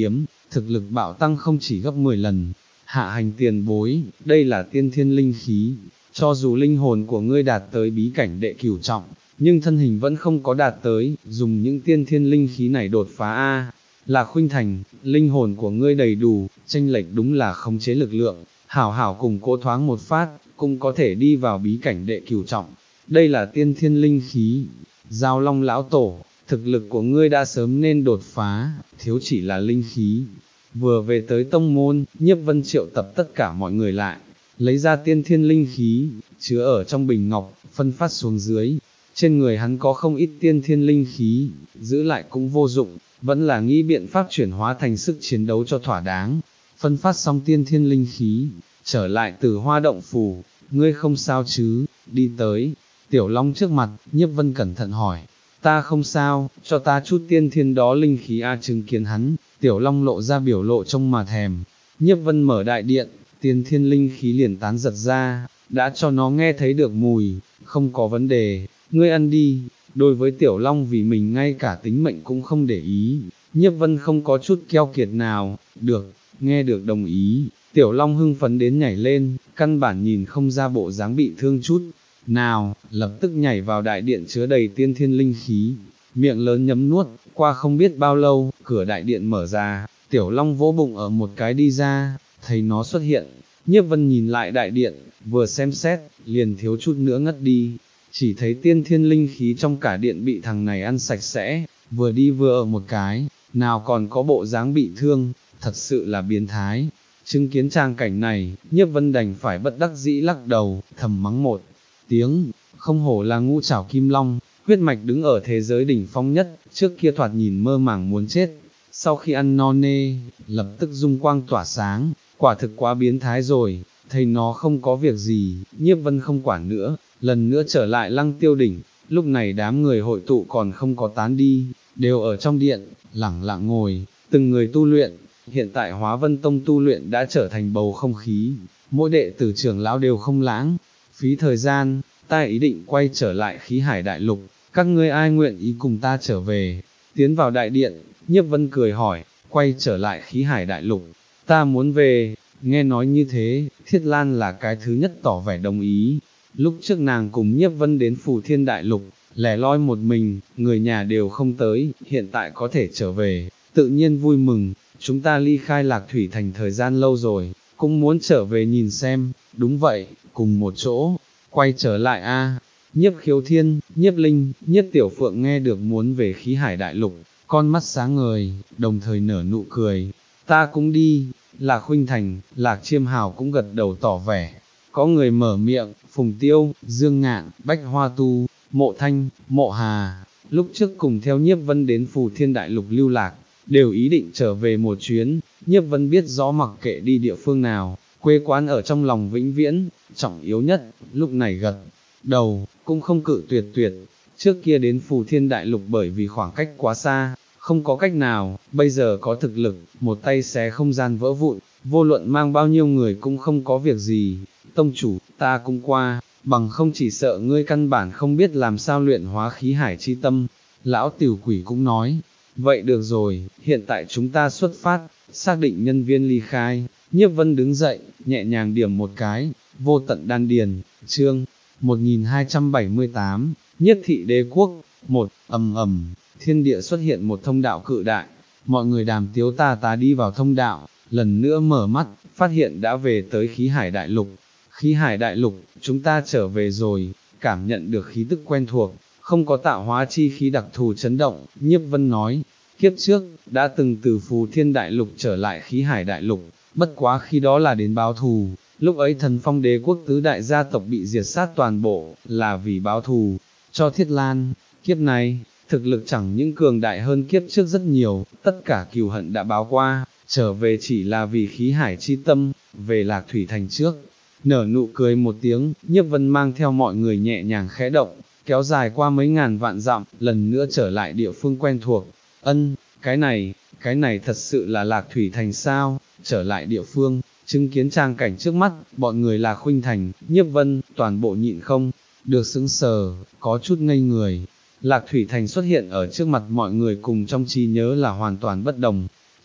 Speaker 1: thực lực bạo tăng không chỉ gấp mười lần. Hạ hành tiền bối, đây là tiên thiên linh khí, cho dù linh hồn của ngươi đạt tới bí cảnh đệ cửu trọng, nhưng thân hình vẫn không có đạt tới, dùng những tiên thiên linh khí này đột phá a. Lạc Khuynh Thành, linh hồn của ngươi đầy đủ, chênh lệch đúng là khống chế lực lượng, hảo hảo cùng cố thoáng một phát, cũng có thể đi vào bí cảnh đệ cửu trọng. Đây là tiên thiên linh khí, Giao Long lão tổ, thực lực của ngươi đã sớm nên đột phá, thiếu chỉ là linh khí. Vừa về tới tông môn, Nhiếp Vân triệu tập tất cả mọi người lại, lấy ra tiên thiên linh khí, chứa ở trong bình ngọc, phân phát xuống dưới. Trên người hắn có không ít tiên thiên linh khí, giữ lại cũng vô dụng, vẫn là nghĩ biện pháp chuyển hóa thành sức chiến đấu cho thỏa đáng. Phân phát xong tiên thiên linh khí, trở lại từ Hoa động phủ, ngươi không sao chứ, đi tới. Tiểu Long trước mặt, Nhiếp Vân cẩn thận hỏi, ta không sao, cho ta chút tiên thiên đó linh khí a. Chứng kiến hắn, Tiểu Long lộ ra biểu lộ trông mà thèm. Nhiếp Vân mở đại điện, tiên thiên linh khí liền tán giật ra, đã cho nó nghe thấy được mùi, không có vấn đề, ngươi ăn đi. Đối với Tiểu Long vì mình ngay cả tính mệnh cũng không để ý, Nhiếp Vân không có chút keo kiệt nào. Được, nghe được đồng ý, Tiểu Long hưng phấn đến nhảy lên, căn bản nhìn không ra bộ dáng bị thương chút nào, lập tức nhảy vào đại điện chứa đầy tiên thiên linh khí, miệng lớn nhấm nuốt. Qua không biết bao lâu, cửa đại điện mở ra, Tiểu Long vỗ bụng ở một cái đi ra, thấy nó xuất hiện, Nhiếp Vân nhìn lại đại điện, vừa xem xét, liền thiếu chút nữa ngất đi, chỉ thấy tiên thiên linh khí trong cả điện bị thằng này ăn sạch sẽ, vừa đi vừa ở một cái, nào còn có bộ dáng bị thương, thật sự là biến thái. Chứng kiến trang cảnh này, Nhiếp Vân đành phải bất đắc dĩ lắc đầu, thầm mắng một tiếng, không hổ là ngũ trảo kim long, huyết mạch đứng ở thế giới đỉnh phong nhất, trước kia thoạt nhìn mơ màng muốn chết, sau khi ăn no nê, lập tức dung quang tỏa sáng, quả thực quá biến thái rồi. Thấy nó không có việc gì, Nhiếp Vân không quản nữa, lần nữa trở lại Lăng Tiêu đỉnh. Lúc này đám người hội tụ còn không có tán đi, đều ở trong điện, lẳng lặng ngồi, từng người tu luyện. Hiện tại Hóa Vân Tông tu luyện đã trở thành bầu không khí, mỗi đệ tử trưởng lão đều không lãng phí thời gian. Ta ý định quay trở lại Khí Hải Đại Lục, các ngươi ai nguyện ý cùng ta trở về? Tiến vào đại điện, Nhiếp Vân cười hỏi, quay trở lại Khí Hải Đại Lục, ta muốn về. Nghe nói như thế, Thiết Lan là cái thứ nhất tỏ vẻ đồng ý. Lúc trước nàng cùng Nhiếp Vân đến Phù Thiên Đại Lục, lẻ loi một mình, người nhà đều không tới, hiện tại có thể trở về, tự nhiên vui mừng. Chúng ta ly khai Lạc Thủy Thành thời gian lâu rồi, cũng muốn trở về nhìn xem. Đúng vậy, cùng một chỗ, quay trở lại a. Nhiếp Khiếu Thiên, Nhiếp Linh, Nhiếp Tiểu Phượng nghe được muốn về Khí Hải Đại Lục, con mắt sáng ngời, đồng thời nở nụ cười. Ta cũng đi. Lạc Khuynh Thành, Lạc Chiêm Hào cũng gật đầu tỏ vẻ. Có người mở miệng, Phùng Tiêu, Dương Ngạn, Bách Hoa Tu, Mộ Thanh, Mộ Hà, lúc trước cùng theo Nhiếp Vân đến Phù Thiên Đại Lục lưu lạc, đều ý định trở về một chuyến. Nhiếp Vân biết rõ mặc kệ đi địa phương nào, quê quán ở trong lòng vĩnh viễn, trọng yếu nhất, lúc này gật đầu, cũng không cự tuyệt tuyệt. Trước kia đến Phù Thiên Đại Lục bởi vì khoảng cách quá xa, không có cách nào, bây giờ có thực lực, một tay xé không gian vỡ vụn, vô luận mang bao nhiêu người cũng không có việc gì. Tông chủ, ta cũng qua, bằng không chỉ sợ ngươi căn bản không biết làm sao luyện hóa khí hải chi tâm. Lão Tiểu Quỷ cũng nói, vậy được rồi, hiện tại chúng ta xuất phát, xác định nhân viên ly khai. Nhiếp Vân đứng dậy, nhẹ nhàng điểm một cái, vô tận đan điền. Chương một nghìn hai trăm bảy mươi tám, Nhiếp thị đế quốc. Một, ầm ầm, thiên địa xuất hiện một thông đạo cự đại, mọi người đàm tiếu tà tá đi vào thông đạo, lần nữa mở mắt, phát hiện đã về tới Khí Hải Đại Lục. Khí Hải Đại Lục, chúng ta trở về rồi. Cảm nhận được khí tức quen thuộc, không có tạo hóa chi khí đặc thù chấn động, Nhiếp Vân nói, kiếp trước, đã từng từ Phù Thiên Đại Lục trở lại Khí Hải Đại Lục, bất quá khi đó là đến báo thù, lúc ấy Thần Phong đế quốc tứ đại gia tộc bị diệt sát toàn bộ, là vì báo thù cho Thiết Lan. Kiếp này, thực lực chẳng những cường đại hơn kiếp trước rất nhiều, tất cả cừu hận đã báo qua, trở về chỉ là vì khí hải chi tâm, về Lạc Thủy Thành trước. Nở nụ cười một tiếng, Nhiếp Vân mang theo mọi người nhẹ nhàng khẽ động, kéo dài qua mấy ngàn vạn dặm, lần nữa trở lại địa phương quen thuộc. Ân, cái này, cái này thật sự là Lạc Thủy Thành sao? Trở lại địa phương, chứng kiến trang cảnh trước mắt, bọn người Lạc Khuynh Thành, Nhiếp Vân, toàn bộ nhịn không được sững sờ, có chút ngây người. Lạc Thủy Thành xuất hiện ở trước mặt mọi người cùng trong trí nhớ là hoàn toàn bất đồng.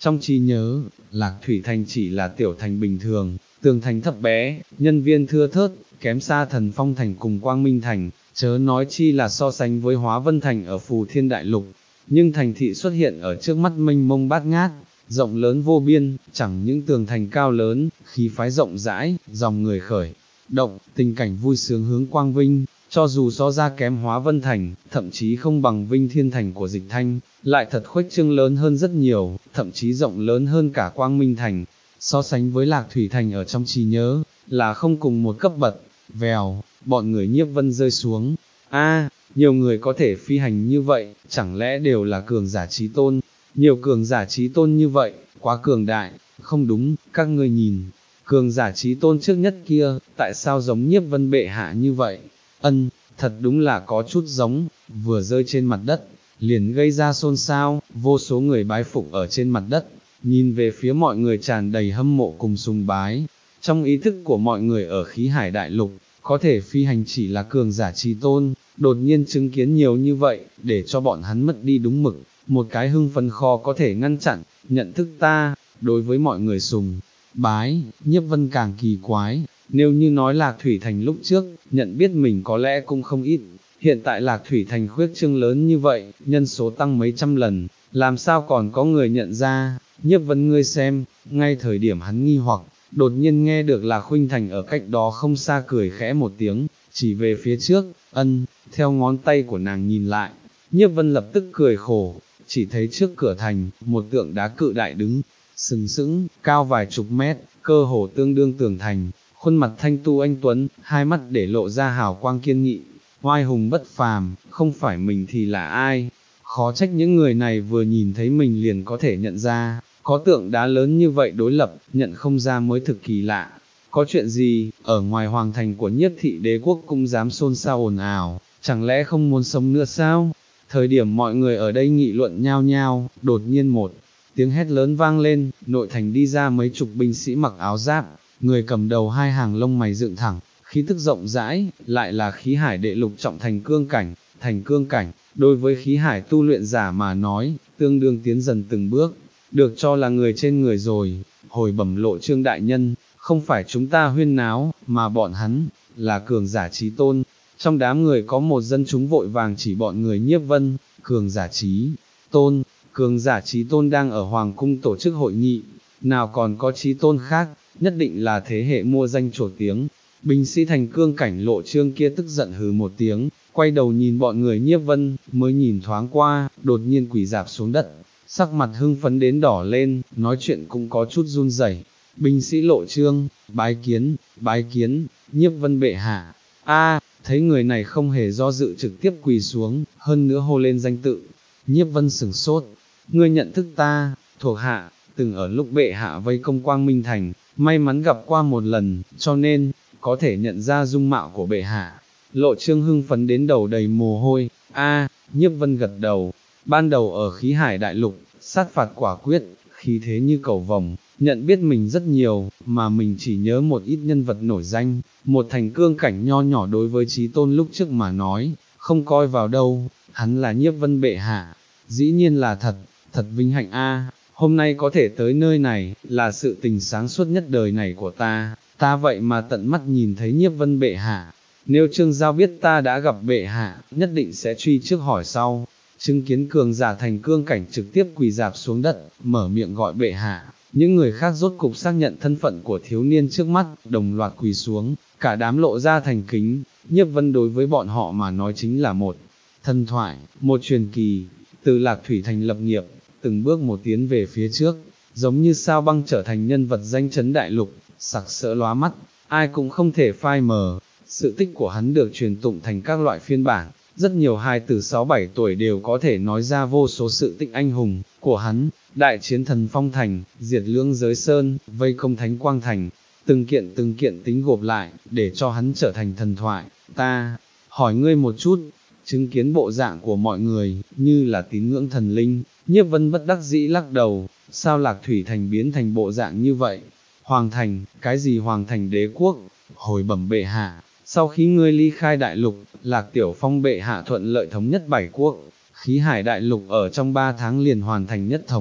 Speaker 1: Trong trí nhớ, Lạc Thủy Thành chỉ là tiểu thành bình thường, tường thành thấp bé, nhân viên thưa thớt, kém xa Thần Phong Thành cùng Quang Minh Thành, chớ nói chi là so sánh với Hóa Vân Thành ở Phù Thiên Đại Lục. Nhưng thành thị xuất hiện ở trước mắt mênh mông bát ngát, rộng lớn vô biên, chẳng những tường thành cao lớn, khí phái rộng rãi, dòng người khởi động, tình cảnh vui sướng hướng quang vinh, cho dù so ra kém Hóa Vân Thành, thậm chí không bằng Vinh Thiên Thành của Dịch Thanh, lại thật khuếch trương lớn hơn rất nhiều, thậm chí rộng lớn hơn cả Quang Minh Thành, so sánh với Lạc Thủy Thành ở trong trí nhớ, là không cùng một cấp bậc. Vèo, bọn người Nhiếp Vân rơi xuống. A, nhiều người có thể phi hành như vậy, chẳng lẽ đều là cường giả chí tôn? Nhiều cường giả chí tôn như vậy, quá cường đại. Không đúng, các ngươi nhìn, cường giả chí tôn trước nhất kia, tại sao giống Nhiếp Vân bệ hạ như vậy? Ân, thật đúng là có chút giống. Vừa rơi trên mặt đất, liền gây ra xôn xao, vô số người bái phục ở trên mặt đất, nhìn về phía mọi người tràn đầy hâm mộ cùng sùng bái. Trong ý thức của mọi người ở khí hải đại lục, có thể phi hành chỉ là cường giả chí tôn, đột nhiên chứng kiến nhiều như vậy, để cho bọn hắn mất đi đúng mực, một cái hưng phấn khó có thể ngăn chặn. Nhận thức ta, đối với mọi người sùng bái, Nhiếp Vân càng kỳ quái. Nếu như nói Lạc Thủy Thành lúc trước, nhận biết mình có lẽ cũng không ít, hiện tại Lạc Thủy Thành khuyết trương lớn như vậy, nhân số tăng mấy trăm lần, làm sao còn có người nhận ra? Nhiếp Vân ngươi xem, ngay thời điểm hắn nghi hoặc, đột nhiên nghe được Lạc Khuynh Thành ở cách đó không xa cười khẽ một tiếng, chỉ về phía trước. Ân, theo ngón tay của nàng nhìn lại, Nhiếp Vân lập tức cười khổ, chỉ thấy trước cửa thành, một tượng đá cự đại đứng, sừng sững, cao vài chục mét, cơ hồ tương đương tường thành, khuôn mặt thanh tu anh tuấn, hai mắt để lộ ra hào quang kiên nghị, oai hùng bất phàm, không phải mình thì là ai? Khó trách những người này vừa nhìn thấy mình liền có thể nhận ra, có tượng đá lớn như vậy đối lập, nhận không ra mới thực kỳ lạ. Có chuyện gì, ở ngoài hoàng thành của Nhiếp thị đế quốc cũng dám xôn xao ồn ào, chẳng lẽ không muốn sống nữa sao? Thời điểm mọi người ở đây nghị luận nhao nhao, đột nhiên một tiếng hét lớn vang lên, nội thành đi ra mấy chục binh sĩ mặc áo giáp, người cầm đầu hai hàng lông mày dựng thẳng, khí tức rộng rãi, lại là khí hải đệ lục trọng thành cương cảnh. Thành cương cảnh, đối với khí hải tu luyện giả mà nói, tương đương tiến dần từng bước, được cho là người trên người rồi. Hồi bẩm Lộ Trương đại nhân, không phải chúng ta huyên náo, mà bọn hắn, là cường giả chí tôn. Trong đám người có một dân chúng vội vàng chỉ bọn người Nhiếp Vân, cường giả chí tôn, cường giả chí tôn đang ở Hoàng cung tổ chức hội nghị, nào còn có chí tôn khác, nhất định là thế hệ mua danh trổ tiếng. Binh sĩ thành cương cảnh Lộ Trương kia tức giận hừ một tiếng, quay đầu nhìn bọn người Nhiếp Vân, mới nhìn thoáng qua, đột nhiên quỳ rạp xuống đất, sắc mặt hưng phấn đến đỏ lên, nói chuyện cũng có chút run rẩy. Binh sĩ Lộ Trương, bái kiến, bái kiến, Nhiếp Vân bệ hạ. A, thấy người này không hề do dự trực tiếp quỳ xuống, hơn nữa hô lên danh tự. Nhiếp Vân sửng sốt, ngươi nhận thức ta? Thuộc hạ, từng ở lúc bệ hạ vây công Quang Minh Thành, may mắn gặp qua một lần, cho nên, có thể nhận ra dung mạo của bệ hạ. Lộ Trương hưng phấn đến đầu đầy mồ hôi. A, Nhiếp Vân gật đầu, ban đầu ở khí hải đại lục, sát phạt quả quyết, khí thế như cầu vồng, nhận biết mình rất nhiều, mà mình chỉ nhớ một ít nhân vật nổi danh, một thành cương cảnh nho nhỏ đối với chí tôn lúc trước mà nói, không coi vào đâu. Hắn là Nhiếp Vân bệ hạ, dĩ nhiên là thật, thật vinh hạnh a. Hôm nay có thể tới nơi này, là sự tình sáng suốt nhất đời này của ta, ta vậy mà tận mắt nhìn thấy Nhiếp Vân bệ hạ. Nếu Trương Giao biết ta đã gặp bệ hạ, nhất định sẽ truy trước hỏi sau. Chứng kiến cường giả thành cương cảnh trực tiếp quỳ rạp xuống đất, mở miệng gọi bệ hạ. Những người khác rốt cục xác nhận thân phận của thiếu niên trước mắt, đồng loạt quỳ xuống, cả đám lộ ra thành kính. Nhiếp Vân đối với bọn họ mà nói chính là một thần thoại, một truyền kỳ. Từ Lạc Thủy Thành lập nghiệp, từng bước một tiến về phía trước, giống như sao băng trở thành nhân vật danh chấn đại lục, sặc sỡ lóa mắt, ai cũng không thể phai mờ. Sự tích của hắn được truyền tụng thành các loại phiên bản, rất nhiều hài từ sáu bảy tuổi đều có thể nói ra vô số sự tích anh hùng của hắn, đại chiến Thần Phong Thành, diệt Lưỡng Giới Sơn, vây công Thánh Quang Thành, từng kiện từng kiện tính gộp lại, để cho hắn trở thành thần thoại. Ta, hỏi ngươi một chút, chứng kiến bộ dạng của mọi người, như là tín ngưỡng thần linh, Nhiếp Vân bất đắc dĩ lắc đầu, sao Lạc Thủy Thành biến thành bộ dạng như vậy? Hoàng Thành, cái gì Hoàng Thành đế quốc? Hồi bẩm bệ hạ, sau khi ngươi ly khai đại lục, Lạc Tiểu Phong bệ hạ thuận lợi thống nhất bảy quốc, khí hải đại lục ở trong ba tháng liền hoàn thành nhất thống,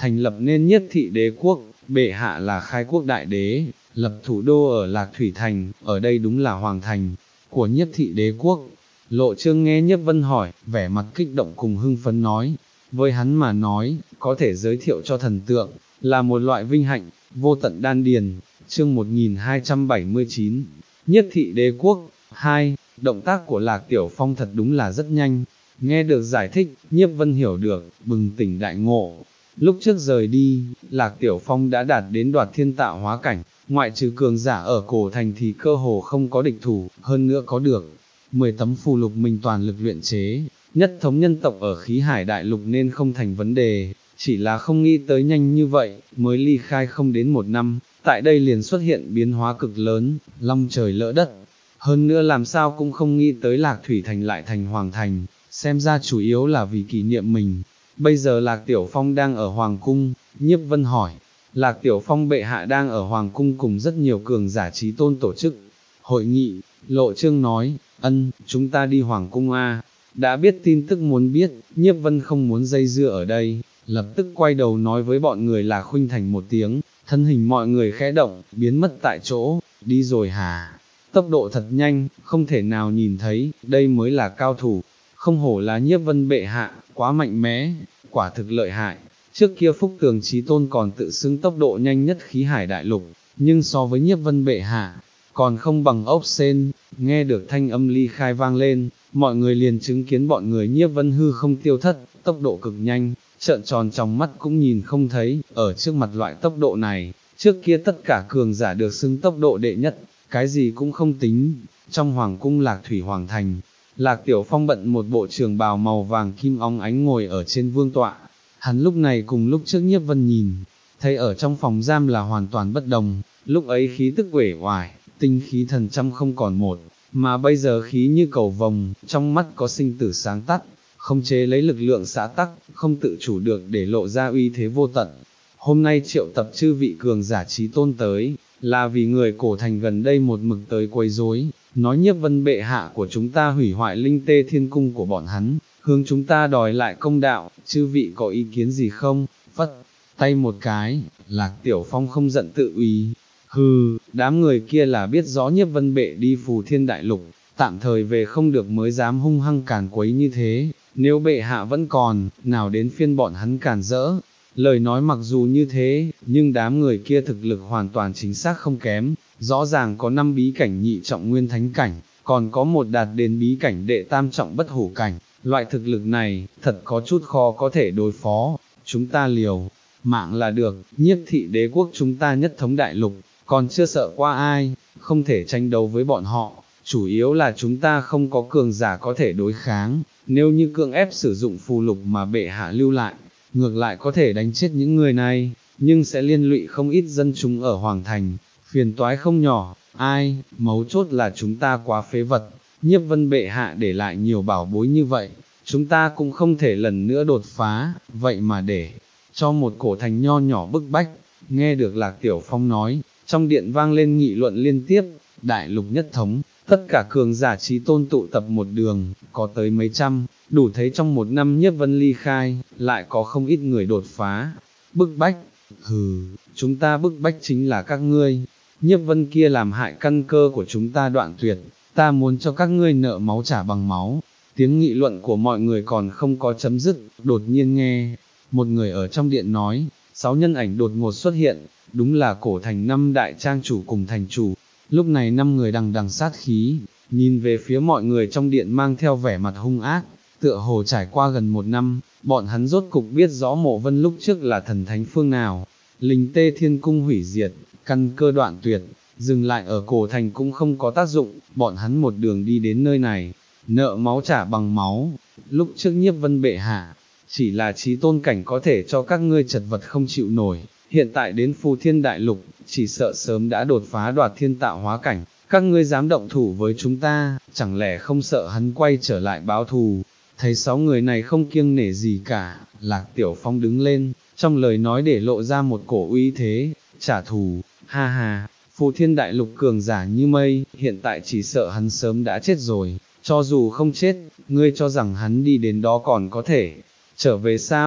Speaker 1: thành lập nên Nhiếp thị đế quốc, bệ hạ là khai quốc đại đế, lập thủ đô ở Lạc Thủy Thành, ở đây đúng là hoàng thành của Nhiếp thị đế quốc. Lộ Chương nghe Nhiếp Vân hỏi, vẻ mặt kích động cùng hưng phấn nói, với hắn mà nói, có thể giới thiệu cho thần tượng, là một loại vinh hạnh, vô tận đan điền. Chương một nghìn hai trăm bảy mươi chín, Nhiếp thị đế quốc. Hai, động tác của Lạc Tiểu Phong thật đúng là rất nhanh. Nghe được giải thích, Nhiếp Vân hiểu được, bừng tỉnh đại ngộ. Lúc trước rời đi, Lạc Tiểu Phong đã đạt đến đoạt thiên tạo hóa cảnh, ngoại trừ cường giả ở cổ thành thì cơ hồ không có địch thủ, hơn nữa có được mười tấm phù lục mình toàn lực luyện chế, nhất thống nhân tộc ở khí hải đại lục nên không thành vấn đề, chỉ là không nghĩ tới nhanh như vậy, mới ly khai không đến một năm, tại đây liền xuất hiện biến hóa cực lớn, long trời lỡ đất. Hơn nữa làm sao cũng không nghĩ tới Lạc Thủy Thành lại thành hoàng thành, xem ra chủ yếu là vì kỷ niệm mình. Bây giờ Lạc Tiểu Phong đang ở Hoàng Cung, Nhiếp Vân hỏi, Lạc Tiểu Phong bệ hạ đang ở Hoàng Cung cùng rất nhiều cường giả trí tôn tổ chức hội nghị. Lộ Chương nói, ân, chúng ta đi Hoàng Cung a. Đã biết tin tức muốn biết, Nhiếp Vân không muốn dây dưa ở đây, lập tức quay đầu nói với bọn người Lạc Khuynh Thành một tiếng, thân hình mọi người khẽ động, biến mất tại chỗ, đi rồi hả? Tốc độ thật nhanh, không thể nào nhìn thấy, đây mới là cao thủ, không hổ là Nhiếp Vân bệ hạ, quá mạnh mẽ, quả thực lợi hại. Trước kia Phúc Tường Chí Tôn còn tự xưng tốc độ nhanh nhất khí hải đại lục, nhưng so với Nhiếp Vân bệ hạ, còn không bằng ốc sên. Nghe được thanh âm ly khai vang lên, mọi người liền chứng kiến bọn người Nhiếp Vân hư không tiêu thất, tốc độ cực nhanh, trợn tròn trong mắt cũng nhìn không thấy. Ở trước mặt loại tốc độ này, trước kia tất cả cường giả được xưng tốc độ đệ nhất, cái gì cũng không tính. Trong Hoàng Cung Lạc Thủy Hoàng Thành, Lạc Tiểu Phong bận một bộ trường bào màu vàng kim óng ánh ngồi ở trên vương tọa. Hắn lúc này cùng lúc trước Nhiếp Vân nhìn, thấy ở trong phòng giam là hoàn toàn bất đồng, lúc ấy khí tức uể oải, tinh khí thần trăm không còn một, mà bây giờ khí như cầu vồng, trong mắt có sinh tử sáng tắt, không chế lấy lực lượng xã tắc, không tự chủ được để lộ ra uy thế vô tận. Hôm nay triệu tập chư vị cường giả trí tôn tới, là vì người cổ thành gần đây một mực tới quấy rối, nói Nhiếp Vân bệ hạ của chúng ta hủy hoại linh tê thiên cung của bọn hắn, hướng chúng ta đòi lại công đạo, chư vị có ý kiến gì không? Phất tay một cái, Lạc Tiểu Phong không giận tự uy, hừ, đám người kia là biết rõ Nhiếp Vân bệ đi phù thiên đại lục, tạm thời về không được mới dám hung hăng càn quấy như thế, nếu bệ hạ vẫn còn, nào đến phiên bọn hắn càn rỡ. Lời nói mặc dù như thế, nhưng đám người kia thực lực hoàn toàn chính xác không kém, rõ ràng có năm bí cảnh nhị trọng nguyên thánh cảnh, còn có một đạt đến bí cảnh đệ tam trọng bất hủ cảnh, loại thực lực này, thật có chút khó có thể đối phó, chúng ta liều mạng là được. Nhiếp thị đế quốc chúng ta nhất thống đại lục, còn chưa sợ qua ai, không thể tranh đấu với bọn họ, chủ yếu là chúng ta không có cường giả có thể đối kháng, nếu như cưỡng ép sử dụng phù lục mà bệ hạ lưu lại, ngược lại có thể đánh chết những người này, nhưng sẽ liên lụy không ít dân chúng ở Hoàng Thành, phiền toái không nhỏ. Ai, mấu chốt là chúng ta quá phế vật, Nhiếp Vân bệ hạ để lại nhiều bảo bối như vậy, chúng ta cũng không thể lần nữa đột phá, vậy mà để cho một cổ thành nho nhỏ bức bách. Nghe được Lạc Tiểu Phong nói, trong điện vang lên nghị luận liên tiếp, đại lục nhất thống, tất cả cường giả trí tôn tụ tập một đường, có tới mấy trăm, đủ thấy trong một năm Nhiếp Vân ly khai, lại có không ít người đột phá. Bức bách, hừ, chúng ta bức bách chính là các ngươi, Nhiếp Vân kia làm hại căn cơ của chúng ta đoạn tuyệt, ta muốn cho các ngươi nợ máu trả bằng máu. Tiếng nghị luận của mọi người còn không có chấm dứt, đột nhiên nghe, một người ở trong điện nói, sáu nhân ảnh đột ngột xuất hiện, đúng là cổ thành năm đại trang chủ cùng thành chủ. Lúc này năm người đằng đằng sát khí, nhìn về phía mọi người trong điện mang theo vẻ mặt hung ác, tựa hồ trải qua gần một năm, bọn hắn rốt cục biết rõ Mộ Vân lúc trước là thần thánh phương nào. Linh tê thiên cung hủy diệt, căn cơ đoạn tuyệt, dừng lại ở cổ thành cũng không có tác dụng, bọn hắn một đường đi đến nơi này, nợ máu trả bằng máu. Lúc trước Nhiếp Vân bệ hạ, chỉ là trí tôn cảnh có thể cho các ngươi chật vật không chịu nổi, hiện tại đến phù thiên đại lục, chỉ sợ sớm đã đột phá đoạt thiên tạo hóa cảnh, các ngươi dám động thủ với chúng ta, chẳng lẽ không sợ hắn quay trở lại báo thù? Thấy sáu người này không kiêng nể gì cả, Lạc Tiểu Phong đứng lên, trong lời nói để lộ ra một cổ uy thế, trả thù, ha ha, phù thiên đại lục cường giả như mây, hiện tại chỉ sợ hắn sớm đã chết rồi, cho dù không chết, ngươi cho rằng hắn đi đến đó còn có thể trở về sao?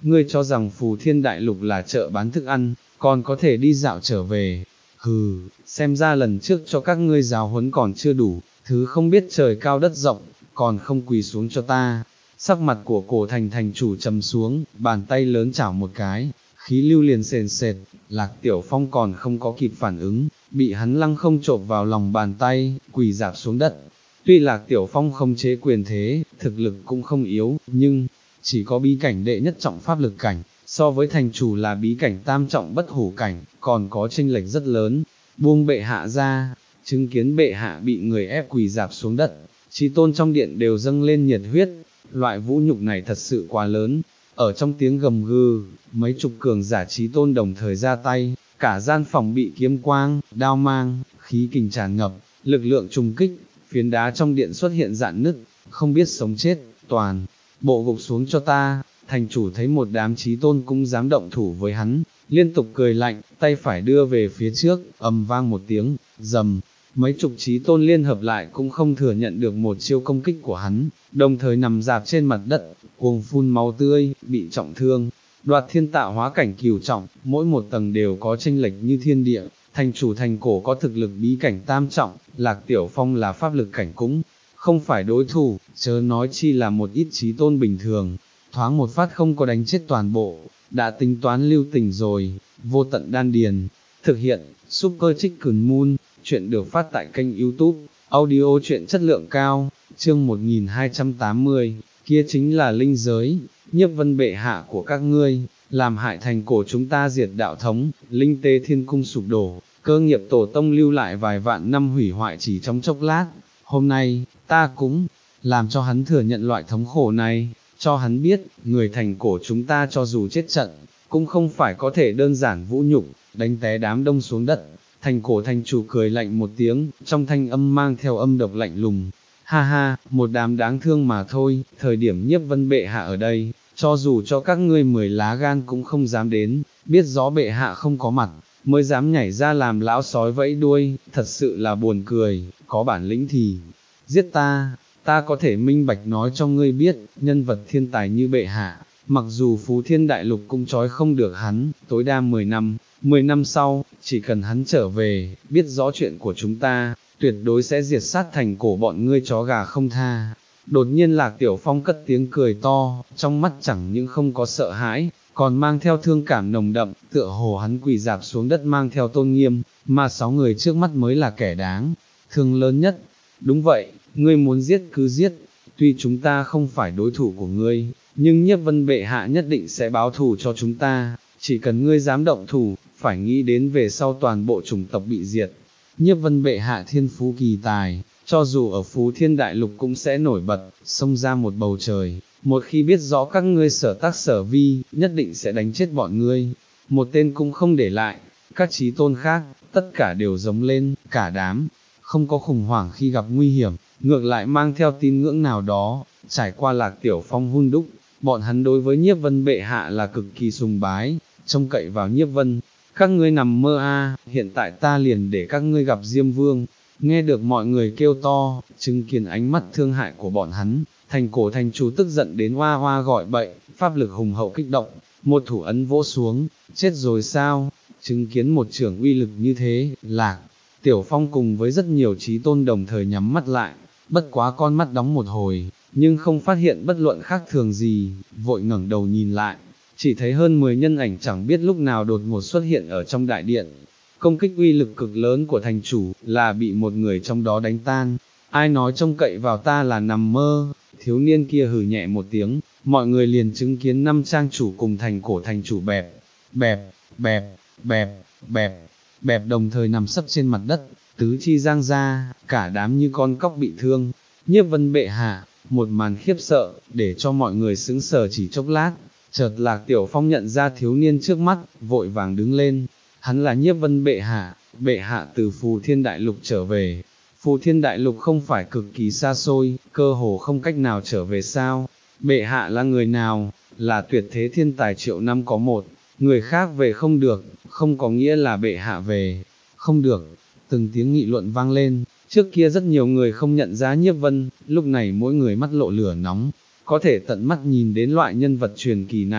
Speaker 1: ngươi cho rằng Phù Thiên Đại Lục là chợ bán thức ăn, còn có thể đi dạo trở về. Hừ, xem ra lần trước cho các ngươi giáo huấn còn chưa đủ, thứ không biết trời cao đất rộng, còn không quỳ xuống cho ta. Sắc mặt của Cổ Thành thành chủ trầm xuống, bàn tay lớn chảo một cái, khí lưu liền sền sệt, Lạc Tiểu Phong còn không có kịp phản ứng, bị hắn lăng không chộp vào lòng bàn tay, quỳ rạp xuống đất. Tuy Lạc Tiểu Phong không chế quyền thế, thực lực cũng không yếu, nhưng chỉ có bí cảnh đệ nhất trọng pháp lực cảnh, so với thành chủ là bí cảnh tam trọng bất hủ cảnh, còn có chênh lệch rất lớn. Buông bệ hạ ra, chứng kiến bệ hạ bị người ép quỳ rạp xuống đất, chí tôn trong điện đều dâng lên nhiệt huyết, loại vũ nhục này thật sự quá lớn. Ở trong tiếng gầm gừ, mấy chục cường giả chí tôn đồng thời ra tay, cả gian phòng bị kiếm quang, đao mang, khí kình tràn ngập, lực lượng trùng kích, phiến đá trong điện xuất hiện rạn nứt, không biết sống chết, toàn bộ gục xuống cho ta. Thành chủ thấy một đám chí tôn cũng dám động thủ với hắn, liên tục cười lạnh, tay phải đưa về phía trước, ầm vang một tiếng, rầm, mấy chục chí tôn liên hợp lại cũng không thừa nhận được một chiêu công kích của hắn, đồng thời nằm dạp trên mặt đất, cuồng phun máu tươi, bị trọng thương. Đoạt thiên tạo hóa cảnh cửu trọng, mỗi một tầng đều có chênh lệch như thiên địa, thành chủ thành cổ có thực lực bí cảnh tam trọng, Lạc Tiểu Phong là pháp lực cảnh cũng không phải đối thủ, chớ nói chi là một ít chí tôn bình thường. Thoáng một phát không có đánh chết toàn bộ, đã tính toán lưu tình rồi. Vô tận đan điền, thực hiện, Super Chicken Moon, chuyện được phát tại kênh YouTube, audio chuyện chất lượng cao, chương một nghìn hai trăm tám mươi, kia chính là linh giới, Nhiếp Vân bệ hạ của các ngươi, làm hại thành cổ chúng ta diệt đạo thống, linh tế thiên cung sụp đổ, cơ nghiệp tổ tông lưu lại vài vạn năm hủy hoại chỉ trong chốc lát. Hôm nay, ta cũng làm cho hắn thừa nhận loại thống khổ này, cho hắn biết, người thành cổ chúng ta cho dù chết trận, cũng không phải có thể đơn giản vũ nhục, đánh té đám đông xuống đất. Thành cổ thành chủ cười lạnh một tiếng, trong thanh âm mang theo âm độc lạnh lùng. Ha ha, một đám đáng thương mà thôi, thời điểm Nhiếp Vân bệ hạ ở đây, cho dù cho các ngươi mười lá gan cũng không dám đến, biết rõ bệ hạ không có mặt, mới dám nhảy ra làm lão sói vẫy đuôi, thật sự là buồn cười, có bản lĩnh thì giết ta. Ta có thể minh bạch nói cho ngươi biết, nhân vật thiên tài như bệ hạ, mặc dù Phú Thiên Đại Lục cũng trói không được hắn, tối đa mười năm, mười năm sau, chỉ cần hắn trở về, biết rõ chuyện của chúng ta, tuyệt đối sẽ diệt sát thành cổ bọn ngươi chó gà không tha. Đột nhiên Lạc Tiểu Phong cất tiếng cười to, trong mắt chẳng những không có sợ hãi, còn mang theo thương cảm nồng đậm, tựa hồ hắn quỳ rạp xuống đất mang theo tôn nghiêm, mà sáu người trước mắt mới là kẻ đáng thương lớn nhất. Đúng vậy, ngươi muốn giết cứ giết, tuy chúng ta không phải đối thủ của ngươi, nhưng Nhiếp Vân bệ hạ nhất định sẽ báo thù cho chúng ta, chỉ cần ngươi dám động thủ, phải nghĩ đến về sau toàn bộ chủng tộc bị diệt. Nhiếp Vân bệ hạ thiên phú kỳ tài, cho dù ở Phú Thiên Đại Lục cũng sẽ nổi bật, xông ra một bầu trời, một khi biết rõ các ngươi sở tác sở vi, nhất định sẽ đánh chết bọn ngươi, một tên cũng không để lại. Các chí tôn khác, tất cả đều giống lên, cả đám không có khủng hoảng khi gặp nguy hiểm, ngược lại mang theo tín ngưỡng nào đó. Trải qua Lạc Tiểu Phong hun đúc, bọn hắn đối với Nhiếp Vân bệ hạ là cực kỳ sùng bái, trông cậy vào Nhiếp Vân. Các ngươi nằm mơ a, hiện tại ta liền để các ngươi gặp Diêm Vương. Nghe được mọi người kêu to, chứng kiến ánh mắt thương hại của bọn hắn, thành cổ thành chủ tức giận đến hoa hoa gọi bậy, pháp lực hùng hậu kích động, một thủ ấn vỗ xuống, chết rồi sao? Chứng kiến một trưởng uy lực như thế, Lạc Tiểu Phong cùng với rất nhiều chí tôn đồng thời nhắm mắt lại, bất quá con mắt đóng một hồi, nhưng không phát hiện bất luận khác thường gì, vội ngẩng đầu nhìn lại, chỉ thấy hơn mười nhân ảnh chẳng biết lúc nào đột ngột xuất hiện ở trong đại điện. Công kích uy lực cực lớn của thành chủ là bị một người trong đó đánh tan. Ai nói trông cậy vào ta là nằm mơ? Thiếu niên kia hừ nhẹ một tiếng, mọi người liền chứng kiến năm trang chủ cùng thành cổ thành chủ bẹp, bẹp, bẹp, bẹp, bẹp, bẹp đồng thời nằm sấp trên mặt đất, tứ chi giang ra, cả đám như con cóc bị thương. Nhiếp Vân bệ hạ, một màn khiếp sợ, để cho mọi người sững sờ chỉ chốc lát. Chợt Lạc Tiểu Phong nhận ra thiếu niên trước mắt, vội vàng đứng lên. Hắn là Nhiếp Vân bệ hạ, bệ hạ từ Phù Thiên Đại Lục trở về. Phù Thiên Đại Lục không phải cực kỳ xa xôi, cơ hồ không cách nào trở về sao? Bệ hạ là người nào? Là tuyệt thế thiên tài triệu năm có một, người khác về không được, không có nghĩa là bệ hạ về không được. Từng tiếng nghị luận vang lên, trước kia rất nhiều người không nhận ra Nhiếp Vân, lúc này mỗi người mắt lộ lửa nóng, có thể tận mắt nhìn đến loại nhân vật truyền kỳ này,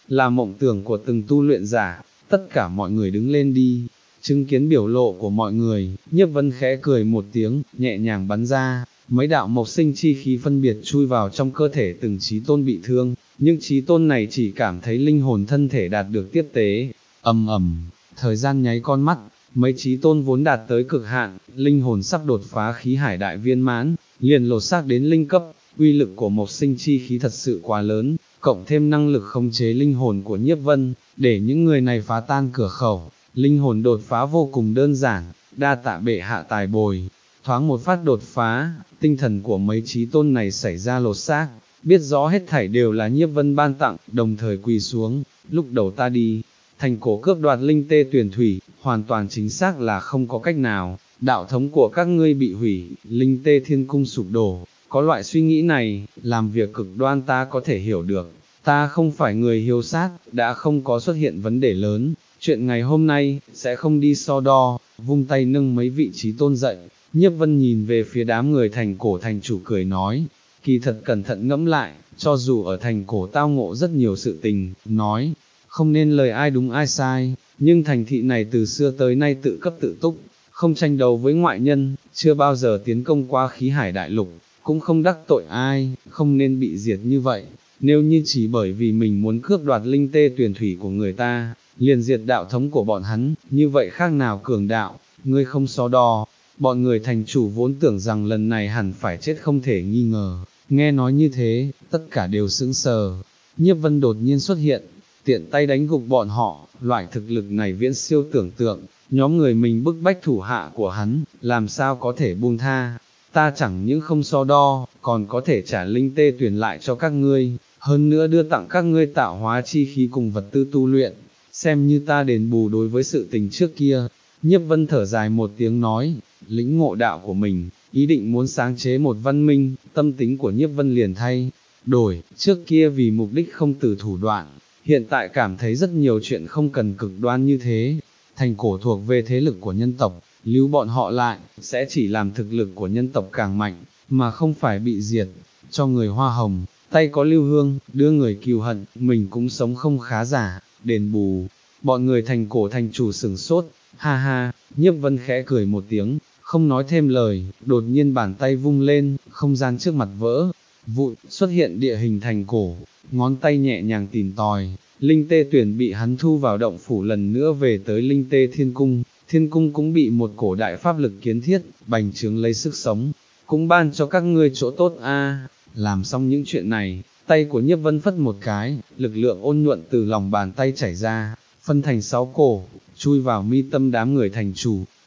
Speaker 1: là mộng tưởng của từng tu luyện giả. Tất cả mọi người đứng lên đi. Chứng kiến biểu lộ của mọi người, Nhiếp Vân khẽ cười một tiếng, nhẹ nhàng bắn ra, mấy đạo mộc sinh chi khí phân biệt chui vào trong cơ thể từng chí tôn bị thương, nhưng chí tôn này chỉ cảm thấy linh hồn thân thể đạt được tiếp tế. Ầm ầm, thời gian nháy con mắt, mấy chí tôn vốn đạt tới cực hạn, linh hồn sắp đột phá khí hải đại viên mãn, liền lột xác đến linh cấp. Uy lực của mộc sinh chi khí thật sự quá lớn, cộng thêm năng lực khống chế linh hồn của Nhiếp Vân, để những người này phá tan cửa khẩu, linh hồn đột phá vô cùng đơn giản, đa tạ bệ hạ tài bồi. Thoáng một phát đột phá, tinh thần của mấy chí tôn này xảy ra lột xác, biết rõ hết thảy đều là Nhiếp Vân ban tặng, đồng thời quỳ xuống. Lúc đầu ta đi, thành cổ cướp đoạt linh tê tuyển thủy, hoàn toàn chính xác là không có cách nào, đạo thống của các ngươi bị hủy, linh tê thiên cung sụp đổ. Có loại suy nghĩ này, làm việc cực đoan ta có thể hiểu được, ta không phải người hiếu sát, đã không có xuất hiện vấn đề lớn, chuyện ngày hôm nay, sẽ không đi so đo, vung tay nâng mấy vị trí tôn dậy. Nhiếp Vân nhìn về phía đám người thành cổ thành chủ cười nói, kỳ thật cẩn thận ngẫm lại, cho dù ở thành cổ tao ngộ rất nhiều sự tình, nói, không nên lời ai đúng ai sai, nhưng thành thị này từ xưa tới nay tự cấp tự túc, không tranh đấu với ngoại nhân, chưa bao giờ tiến công qua khí hải đại lục, cũng không đắc tội ai, không nên bị diệt như vậy. Nếu như chỉ bởi vì mình muốn cướp đoạt linh tê tuyển thủy của người ta, liền diệt đạo thống của bọn hắn, như vậy khác nào cường đạo, ngươi không so đo. Bọn người thành chủ vốn tưởng rằng lần này hẳn phải chết không thể nghi ngờ, nghe nói như thế, tất cả đều sững sờ. Nhiếp Vân đột nhiên xuất hiện, tiện tay đánh gục bọn họ, loại thực lực này viễn siêu tưởng tượng, nhóm người mình bức bách thủ hạ của hắn, làm sao có thể buông tha. Ta chẳng những không so đo, còn có thể trả linh tê tuyển lại cho các ngươi, hơn nữa đưa tặng các ngươi tạo hóa chi khí cùng vật tư tu luyện, xem như ta đền bù đối với sự tình trước kia. Nhiếp Vân thở dài một tiếng nói, lĩnh ngộ đạo của mình, ý định muốn sáng chế một văn minh, tâm tính của Nhiếp Vân liền thay đổi, trước kia vì mục đích không từ thủ đoạn, hiện tại cảm thấy rất nhiều chuyện không cần cực đoan như thế. Thành cổ thuộc về thế lực của nhân tộc, lưu bọn họ lại, sẽ chỉ làm thực lực của nhân tộc càng mạnh, mà không phải bị diệt. Cho người hoa hồng, tay có lưu hương, đưa người kiều hận, mình cũng sống không khá giả, đền bù. Bọn người thành cổ thành chủ sửng sốt, ha ha. Nhiếp Vân khẽ cười một tiếng, không nói thêm lời, đột nhiên bàn tay vung lên, không gian trước mặt vỡ vụn, xuất hiện địa hình thành cổ, ngón tay nhẹ nhàng tìm tòi, linh tê tuyển bị hắn thu vào động phủ lần nữa về tới linh tê thiên cung. Thiên cung cũng bị một cổ đại pháp lực kiến thiết, bành trướng lấy sức sống, cũng ban cho các ngươi chỗ tốt a. Làm xong những chuyện này, tay của Nhiếp Vân phất một cái, lực lượng ôn nhuận từ lòng bàn tay chảy ra, phân thành sáu cổ, chui vào mi tâm đám người thành chủ.